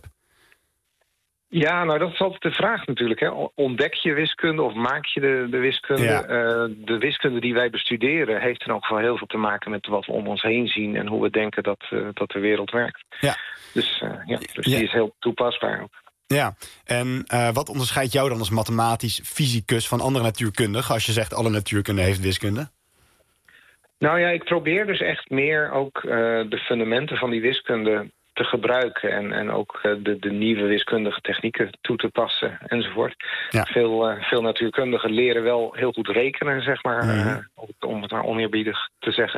Ja, nou dat is altijd de vraag natuurlijk. Hè. Ontdek je wiskunde of maak je de, de wiskunde? Ja. Uh, de wiskunde die wij bestuderen heeft in elk geval heel veel te maken met wat we om ons heen zien... en hoe we denken dat, uh, dat de wereld werkt. Ja. Dus, uh, ja, dus ja. die is heel toepasbaar ook. Ja, en uh, wat onderscheidt jou dan als mathematisch fysicus van andere natuurkundigen... als je zegt alle natuurkunde heeft wiskunde? Nou ja, ik probeer dus echt meer ook uh, de fundamenten van die wiskunde... te gebruiken en, en ook uh, de, de nieuwe wiskundige technieken toe te passen enzovoort. Ja. Veel, uh, veel natuurkundigen leren wel heel goed rekenen, zeg maar, mm. uh, om het maar oneerbiedig te zeggen.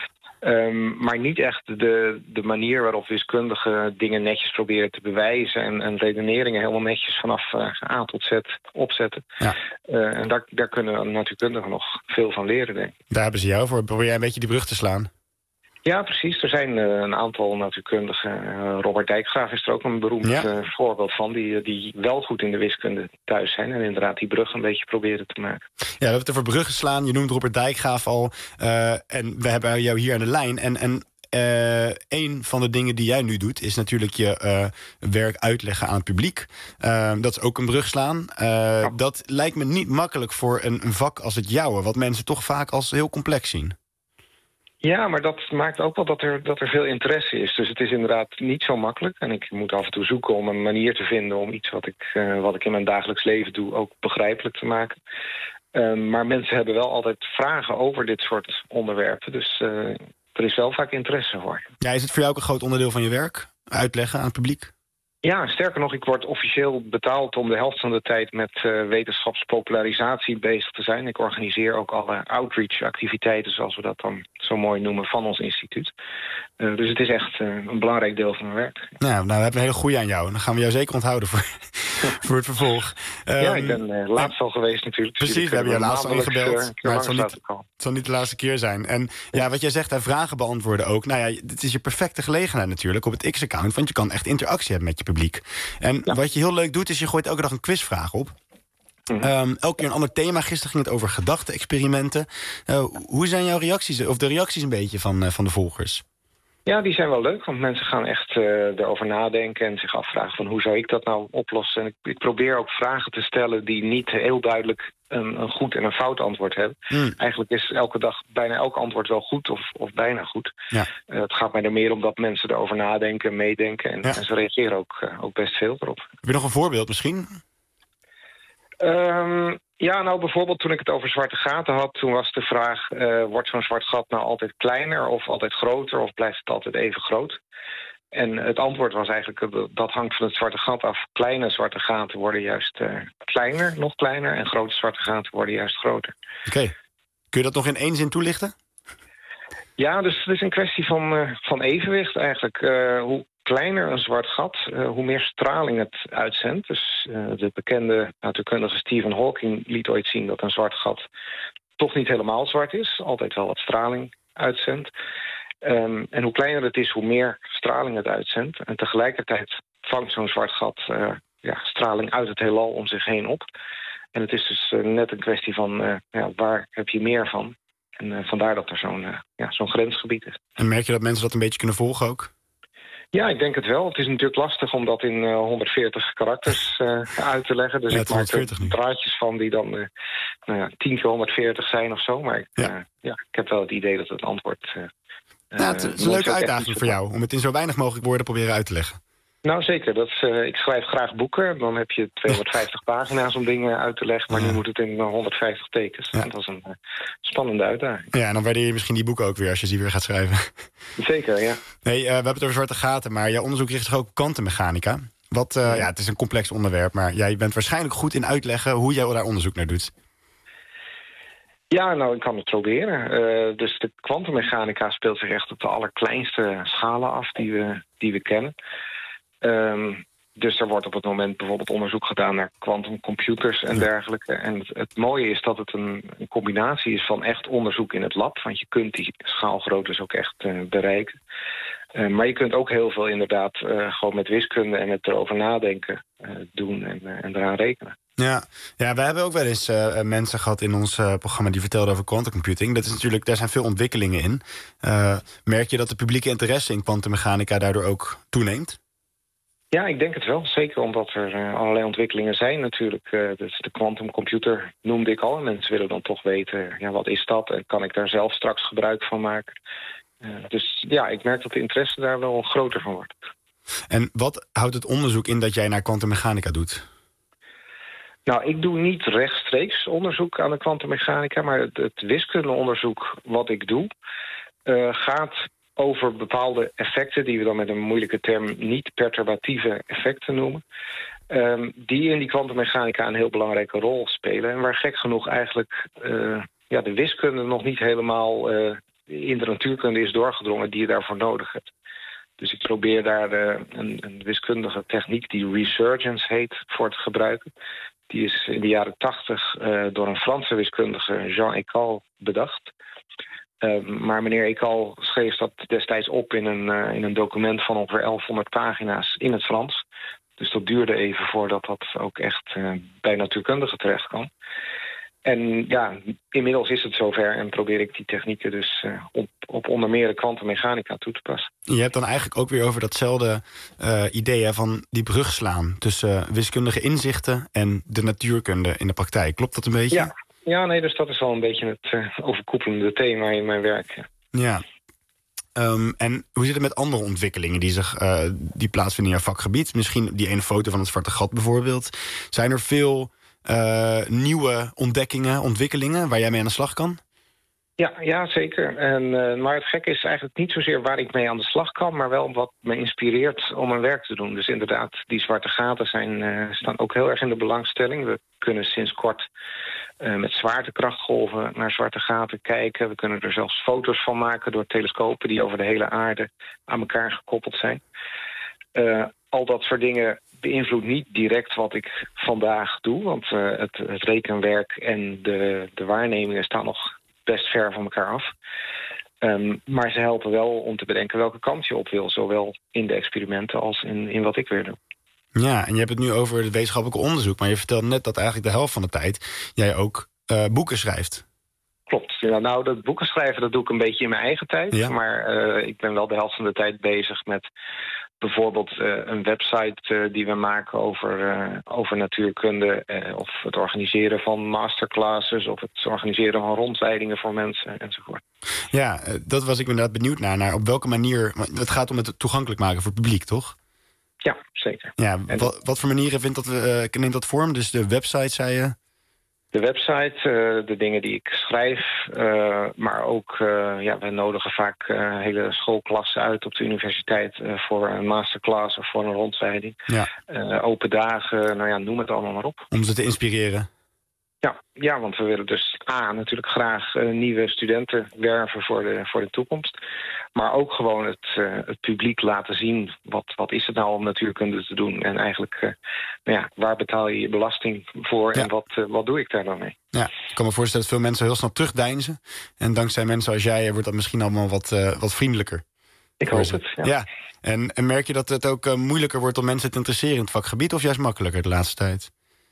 um, maar niet echt de, de manier waarop wiskundigen dingen netjes proberen te bewijzen en, en redeneringen helemaal netjes vanaf uh, A tot Z opzetten. Ja. Uh, en daar, daar kunnen natuurkundigen nog veel van leren, denk ik. Daar hebben ze jou voor. Probeer jij een beetje die brug te slaan? Ja, precies. Er zijn uh, een aantal natuurkundigen. Uh, Robert Dijkgraaf is er ook een beroemd ja. uh, voorbeeld van... Die, die wel goed in de wiskunde thuis zijn... en inderdaad die brug een beetje proberen te maken. Ja, we hebben het over bruggen slaan. Je noemt Robert Dijkgraaf al. Uh, en we hebben jou hier aan de lijn. En, en uh, een van de dingen die jij nu doet... is natuurlijk je uh, werk uitleggen aan het publiek. Uh, dat is ook een brug slaan. Uh, ja. Dat lijkt me niet makkelijk voor een, een vak als het jouwe... wat mensen toch vaak als heel complex zien. Ja, maar dat maakt ook wel dat er, dat er veel interesse is. Dus het is inderdaad niet zo makkelijk. En ik moet af en toe zoeken om een manier te vinden... om iets wat ik, uh, wat ik in mijn dagelijks leven doe ook begrijpelijk te maken. Uh, maar mensen hebben wel altijd vragen over dit soort onderwerpen. Dus uh, er is wel vaak interesse voor. Ja, is het voor jou ook een groot onderdeel van je werk? Uitleggen aan het publiek? Ja, sterker nog, ik word officieel betaald om de helft van de tijd met uh, wetenschapspopularisatie bezig te zijn. Ik organiseer ook alle outreach-activiteiten, zoals we dat dan zo mooi noemen, van ons instituut. Uh, dus het is echt uh, een belangrijk deel van mijn werk. Nou, nou, we hebben een hele goeie aan jou. Dan gaan we jou zeker onthouden voor, voor het vervolg. Um, ja, ik ben uh, laatst al geweest natuurlijk. Dus precies, we hebben je laatst al ingebeld. Uh, maar het zal, niet, het zal niet de laatste keer zijn. En ja, wat jij zegt, hè, vragen beantwoorden ook. Nou ja, dit is je perfecte gelegenheid natuurlijk op het X-account. Want je kan echt interactie hebben met je publiek. En ja. wat je heel leuk doet, is je gooit elke dag een quizvraag op. Mm-hmm. Um, elke keer een ander thema. Gisteren ging het over gedachte-experimenten. Uh, hoe zijn jouw reacties, of de reacties een beetje van, uh, van de volgers? Ja, die zijn wel leuk, want mensen gaan echt uh, erover nadenken en zich afvragen van hoe zou ik dat nou oplossen. En ik, ik probeer ook vragen te stellen die niet heel duidelijk een, een goed en een fout antwoord hebben. Mm. Eigenlijk is elke dag bijna elk antwoord wel goed of, of bijna goed. Ja. Uh, het gaat mij er meer om dat mensen erover nadenken, meedenken en, ja. en ze reageren ook, uh, ook best veel erop. Heb je nog een voorbeeld misschien? Um, ja, nou bijvoorbeeld toen ik het over zwarte gaten had, toen was de vraag, uh, wordt zo'n zwart gat nou altijd kleiner of altijd groter of blijft het altijd even groot? En het antwoord was eigenlijk, dat hangt van het zwarte gat af. Kleine zwarte gaten worden juist uh, kleiner, nog kleiner, en grote zwarte gaten worden juist groter. Oké, okay. Kun je dat nog in één zin toelichten? Ja, dus het is een kwestie van, uh, van evenwicht eigenlijk. Uh, hoe kleiner een zwart gat, uh, hoe meer straling het uitzendt. Dus uh, de bekende natuurkundige Stephen Hawking liet ooit zien dat een zwart gat toch niet helemaal zwart is. Altijd wel wat straling uitzendt. Um, en hoe kleiner het is, hoe meer straling het uitzendt. En tegelijkertijd vangt zo'n zwart gat uh, ja, straling uit het heelal om zich heen op. En het is dus uh, net een kwestie van uh, ja, waar heb je meer van? En uh, vandaar dat er zo'n uh, ja, zo'n grensgebied is. En merk je dat mensen dat een beetje kunnen volgen ook? Ja, ik denk het wel. Het is natuurlijk lastig om dat in uh, honderdveertig karakters uh, uit te leggen. Dus ja, ik maak er draadjes van die dan uh, nou ja, tien keer honderdveertig zijn of zo. Maar ik, ja. Uh, ja, ik heb wel het idee dat het antwoord... Uh, ja, het is een leuke uitdaging voor jou, om het in zo weinig mogelijk woorden proberen uit te leggen. Nou, zeker. Dat is, uh, ik schrijf graag boeken. Dan heb je tweehonderdvijftig pagina's om dingen uit te leggen. Maar ja. nu moet het in uh, honderdvijftig tekens. Ja. Dat is een uh, spannende uitdaging. Ja, en dan waardeer je misschien die boeken ook weer als je die weer gaat schrijven. Zeker, ja. Nee, uh, we hebben het over zwarte gaten, maar jouw onderzoek richt zich ook op kwantummechanica. Wat, uh, ja. ja, het is een complex onderwerp, maar jij bent waarschijnlijk goed in uitleggen hoe jij daar onderzoek naar doet. Ja, nou, ik kan het proberen. Uh, dus de kwantummechanica speelt zich echt op de allerkleinste schalen af die we, die we kennen. Um, dus er wordt op het moment bijvoorbeeld onderzoek gedaan naar quantumcomputers en dergelijke. En het, het mooie is dat het een, een combinatie is van echt onderzoek in het lab. Want je kunt die schaalgroottes ook echt uh, bereiken. Uh, maar je kunt ook heel veel inderdaad uh, gewoon met wiskunde en het erover nadenken uh, doen en, uh, en eraan rekenen. Ja, ja, we hebben ook wel eens uh, mensen gehad in ons uh, programma die vertelden over quantum computing. Dat is natuurlijk, daar zijn veel ontwikkelingen in. Uh, merk je dat de publieke interesse in kwantummechanica daardoor ook toeneemt? Ja, ik denk het wel. Zeker omdat er uh, allerlei ontwikkelingen zijn natuurlijk. Uh, dus de quantumcomputer noemde ik al. En mensen willen dan toch weten, ja, wat is dat? En kan ik daar zelf straks gebruik van maken? Uh, dus ja, ik merk dat de interesse daar wel groter van wordt. En wat houdt het onderzoek in dat jij naar kwantummechanica doet? Nou, ik doe niet rechtstreeks onderzoek aan de kwantummechanica, maar het, het wiskundeonderzoek wat ik doe uh, gaat over bepaalde effecten die we dan met een moeilijke term niet-perturbatieve effecten noemen, um, die in die kwantummechanica een heel belangrijke rol spelen en waar gek genoeg eigenlijk uh, ja, de wiskunde nog niet helemaal uh, in de natuurkunde is doorgedrongen die je daarvoor nodig hebt. Dus ik probeer daar uh, een, een wiskundige techniek die resurgence heet voor te gebruiken. Die is in de jaren tachtig uh, door een Franse wiskundige, Jean École, bedacht. Uh, maar meneer École schreef dat destijds op in een, uh, in een document van ongeveer elfhonderd pagina's in het Frans. Dus dat duurde even voordat dat ook echt uh, bij natuurkundigen terecht kwam. En ja, inmiddels is het zover en probeer ik die technieken dus uh, op, op onder meer de kwantummechanica toe te passen. Je hebt dan eigenlijk ook weer over datzelfde uh, idee hè, van die brug slaan tussen uh, wiskundige inzichten en de natuurkunde in de praktijk. Klopt dat een beetje? Ja, ja nee, dus dat is wel een beetje het uh, overkoepelende thema in mijn werk. Ja. ja. Um, en hoe zit het met andere ontwikkelingen die, zich, uh, die plaatsvinden in jouw vakgebied? Misschien die ene foto van het zwarte gat bijvoorbeeld. Zijn er veel Uh, nieuwe ontdekkingen, ontwikkelingen waar jij mee aan de slag kan? Ja, ja zeker. En, uh, maar het gekke is eigenlijk niet zozeer waar ik mee aan de slag kan, maar wel wat me inspireert om mijn werk te doen. Dus inderdaad, die zwarte gaten zijn, uh, staan ook heel erg in de belangstelling. We kunnen sinds kort uh, met zwaartekrachtgolven naar zwarte gaten kijken. We kunnen er zelfs foto's van maken door telescopen die over de hele aarde aan elkaar gekoppeld zijn. Uh, al dat soort dingen beïnvloedt niet direct wat ik vandaag doe. Want uh, het, het rekenwerk en de, de waarnemingen staan nog best ver van elkaar af. Um, maar ze helpen wel om te bedenken welke kant je op wil. Zowel in de experimenten als in, in wat ik weer doe. Ja, en je hebt het nu over het wetenschappelijk onderzoek. Maar je vertelde net dat eigenlijk de helft van de tijd jij ook uh, boeken schrijft. Klopt. Ja, nou, dat boeken schrijven dat doe ik een beetje in mijn eigen tijd. Ja. Maar uh, ik ben wel de helft van de tijd bezig met bijvoorbeeld uh, een website uh, die we maken over, uh, over natuurkunde. Uh, of het organiseren van masterclasses. Of het organiseren van rondleidingen voor mensen enzovoort. Ja, dat was ik inderdaad benieuwd naar. naar op welke manier. Het gaat om het toegankelijk maken voor het publiek, toch? Ja, zeker. Ja, wat, wat voor manieren vindt dat, uh, neemt dat vorm? Dus de website, zei je? De website, uh, de dingen die ik schrijf, uh, maar ook, uh, ja, we nodigen vaak uh, hele schoolklassen uit op de universiteit uh, voor een masterclass of voor een rondleiding. Ja. Uh, open dagen, nou ja, noem het allemaal maar op. Om ze te inspireren. Ja, ja, want we willen dus A, natuurlijk graag uh, nieuwe studenten werven voor de, voor de toekomst. Maar ook gewoon het, uh, het publiek laten zien, wat, wat is het nou om natuurkunde te doen? En eigenlijk, uh, nou ja, waar betaal je je belasting voor ja. en wat, uh, wat doe ik daar dan mee? Ja, ik kan me voorstellen dat veel mensen heel snel terugdeinzen. En dankzij mensen als jij wordt dat misschien allemaal wat, uh, wat vriendelijker. Ik hoop het, ja. ja. En, en merk je dat het ook uh, moeilijker wordt om mensen te interesseren in het vakgebied, of juist makkelijker de laatste tijd?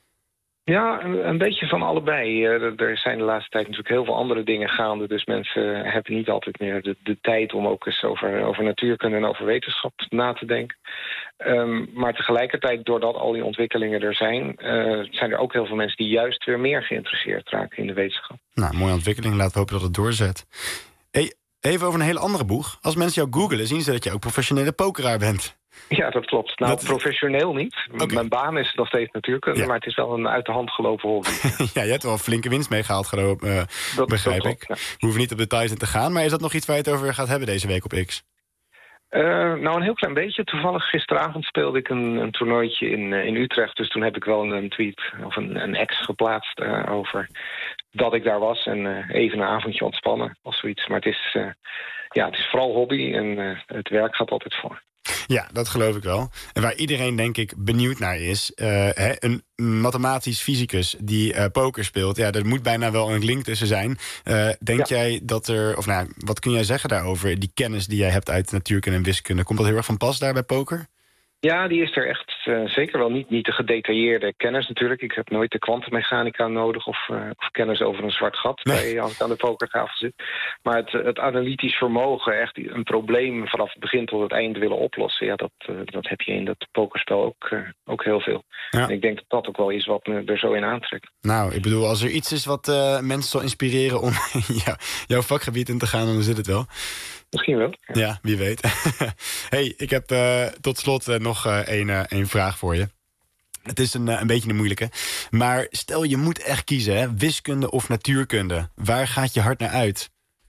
Ja, een, een beetje van allebei. Uh, er zijn de laatste tijd natuurlijk heel veel andere dingen gaande. Dus mensen hebben niet altijd meer de, de tijd om ook eens over, over natuurkunde en over wetenschap na te denken. Um, maar tegelijkertijd, doordat al die ontwikkelingen er zijn, uh, zijn er ook heel veel mensen die juist weer meer geïnteresseerd raken in de wetenschap. Nou, mooie ontwikkeling. Laten we hopen dat het doorzet. Hey, even over een hele andere boeg. Als mensen jou googelen, zien ze dat je ook professionele pokeraar bent. Ja, dat klopt. Nou, dat... professioneel niet. Okay. Mijn baan is nog steeds natuurkunde, ja. maar het is wel een uit de hand gelopen hobby. Ja, je hebt wel een flinke winst meegehaald, geloof, uh, dat, begrijp dat klopt, ik. Ja. We hoeven niet op details in te gaan, maar is dat nog iets waar je het over gaat hebben deze week op X? Uh, nou, een heel klein beetje. Toevallig gisteravond speelde ik een, een toernooitje in, uh, in Utrecht. Dus toen heb ik wel een, een tweet of een, een ex geplaatst uh, over dat ik daar was. En uh, even een avondje ontspannen of zoiets. Maar het is, uh, ja, het is vooral hobby en uh, het werk gaat altijd voor. Ja, dat geloof ik wel. En waar iedereen denk ik benieuwd naar is, uh, hè, een mathematisch fysicus die uh, poker speelt, ja, er moet bijna wel een link tussen zijn. Uh, denk ja. jij dat er, of nou, wat kun jij zeggen daarover, die kennis die jij hebt uit natuurkunde en wiskunde, komt dat heel erg van pas daar bij poker? Ja, die is er echt uh, zeker wel niet, niet de gedetailleerde kennis natuurlijk. Ik heb nooit de kwantummechanica nodig of, uh, of kennis over een zwart gat nee. bij, als ik aan de pokertafel zit. Maar het, het analytisch vermogen, echt een probleem vanaf het begin tot het eind willen oplossen, ja, dat, uh, dat heb je in dat pokerspel ook, uh, ook heel veel. Ja. En ik denk dat dat ook wel is wat me er zo in aantrekt. Nou, ik bedoel, als er iets is wat uh, mensen zal inspireren om ja, jouw vakgebied in te gaan, dan zit het wel. Misschien wel. Ja, ja wie weet. Hey, ik heb uh, tot slot uh, nog één uh, uh, vraag voor je. Het is een, uh, een beetje een moeilijke. Maar stel je moet echt kiezen, hè? Wiskunde of natuurkunde. Waar gaat je hart naar uit?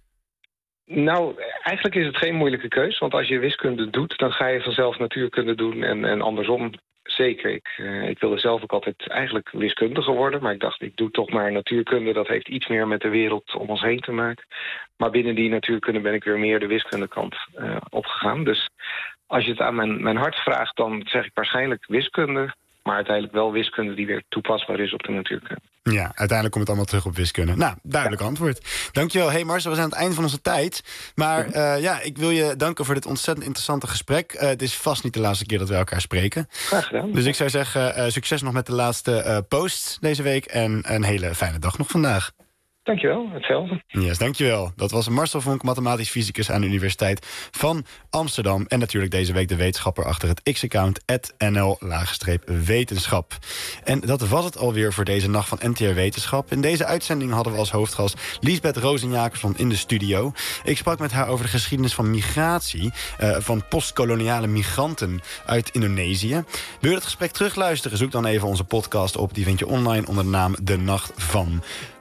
Nou, eigenlijk is het geen moeilijke keus. Want als je wiskunde doet, dan ga je vanzelf natuurkunde doen en, en andersom. Zeker. Ik, uh, ik wilde zelf ook altijd eigenlijk wiskundige worden. Maar ik dacht, ik doe toch maar natuurkunde. Dat heeft iets meer met de wereld om ons heen te maken. Maar binnen die natuurkunde ben ik weer meer de wiskundekant uh, opgegaan. Dus als je het aan mijn, mijn hart vraagt, dan zeg ik waarschijnlijk wiskunde. Maar uiteindelijk wel wiskunde die weer toepasbaar is op de natuurkunde. Ja, uiteindelijk komt het allemaal terug op wiskunde. Nou, duidelijk ja. antwoord. Dankjewel. Hey Marcel, we zijn aan het einde van onze tijd. Maar uh, ja, ik wil je danken voor dit ontzettend interessante gesprek. Uh, het is vast niet de laatste keer dat we elkaar spreken. Graag gedaan. Dus ik zou zeggen, uh, succes nog met de laatste uh, posts deze week. En een hele fijne dag nog vandaag. Dankjewel, hetzelfde. Yes, dankjewel. Dat was Marcel Vonk, mathematisch fysicus aan de Universiteit van Amsterdam. En natuurlijk deze week de wetenschapper achter het X-account, at N L wetenschap. En dat was het alweer voor deze nacht van N T R Wetenschap. In deze uitzending hadden we als hoofdgast Liesbeth Rozen-Jacobson in de studio. Ik sprak met haar over de geschiedenis van migratie, uh, van postkoloniale migranten uit Indonesië. Wil je het gesprek terugluisteren? Zoek dan even onze podcast op. Die vind je online onder de naam De Nacht van.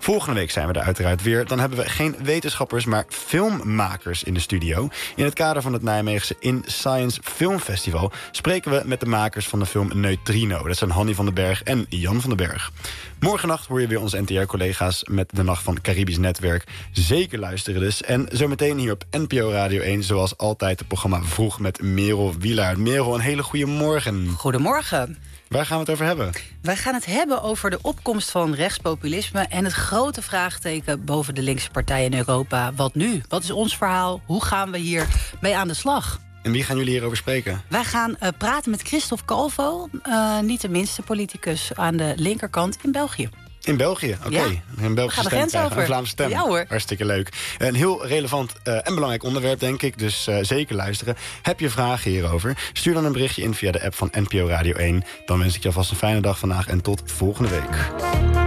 Volgende week zijn we er uiteraard weer. Dan hebben we geen wetenschappers, maar filmmakers in de studio. In het kader van het Nijmeegse In Science Filmfestival spreken we met de makers van de film Neutrino. Dat zijn Hanny van den Berg en Jan van den Berg. Morgennacht hoor je weer onze N T R-collega's met de Nacht van Caribisch Netwerk. Zeker luisteren dus. En zometeen hier op N P O Radio één, zoals altijd, het programma Vroeg met Merel Wielaert. Merel, een hele goede morgen. Goedemorgen. Waar gaan we het over hebben? Wij gaan het hebben over de opkomst van rechtspopulisme en het grote vraagteken boven de linkse partijen in Europa. Wat nu? Wat is ons verhaal? Hoe gaan we hier mee aan de slag? En wie gaan jullie hierover spreken? Wij gaan uh, praten met Christophe Calvo, uh, niet de minste politicus aan de linkerkant in België. In België, oké. Okay. Ja. Een Belgische stem krijgen, een Vlaamse stem. Ja, hoor. Hartstikke leuk. Een heel relevant uh, en belangrijk onderwerp, denk ik. Dus uh, zeker luisteren. Heb je vragen hierover? Stuur dan een berichtje in via de app van N P O Radio één. Dan wens ik je alvast een fijne dag vandaag en tot volgende week.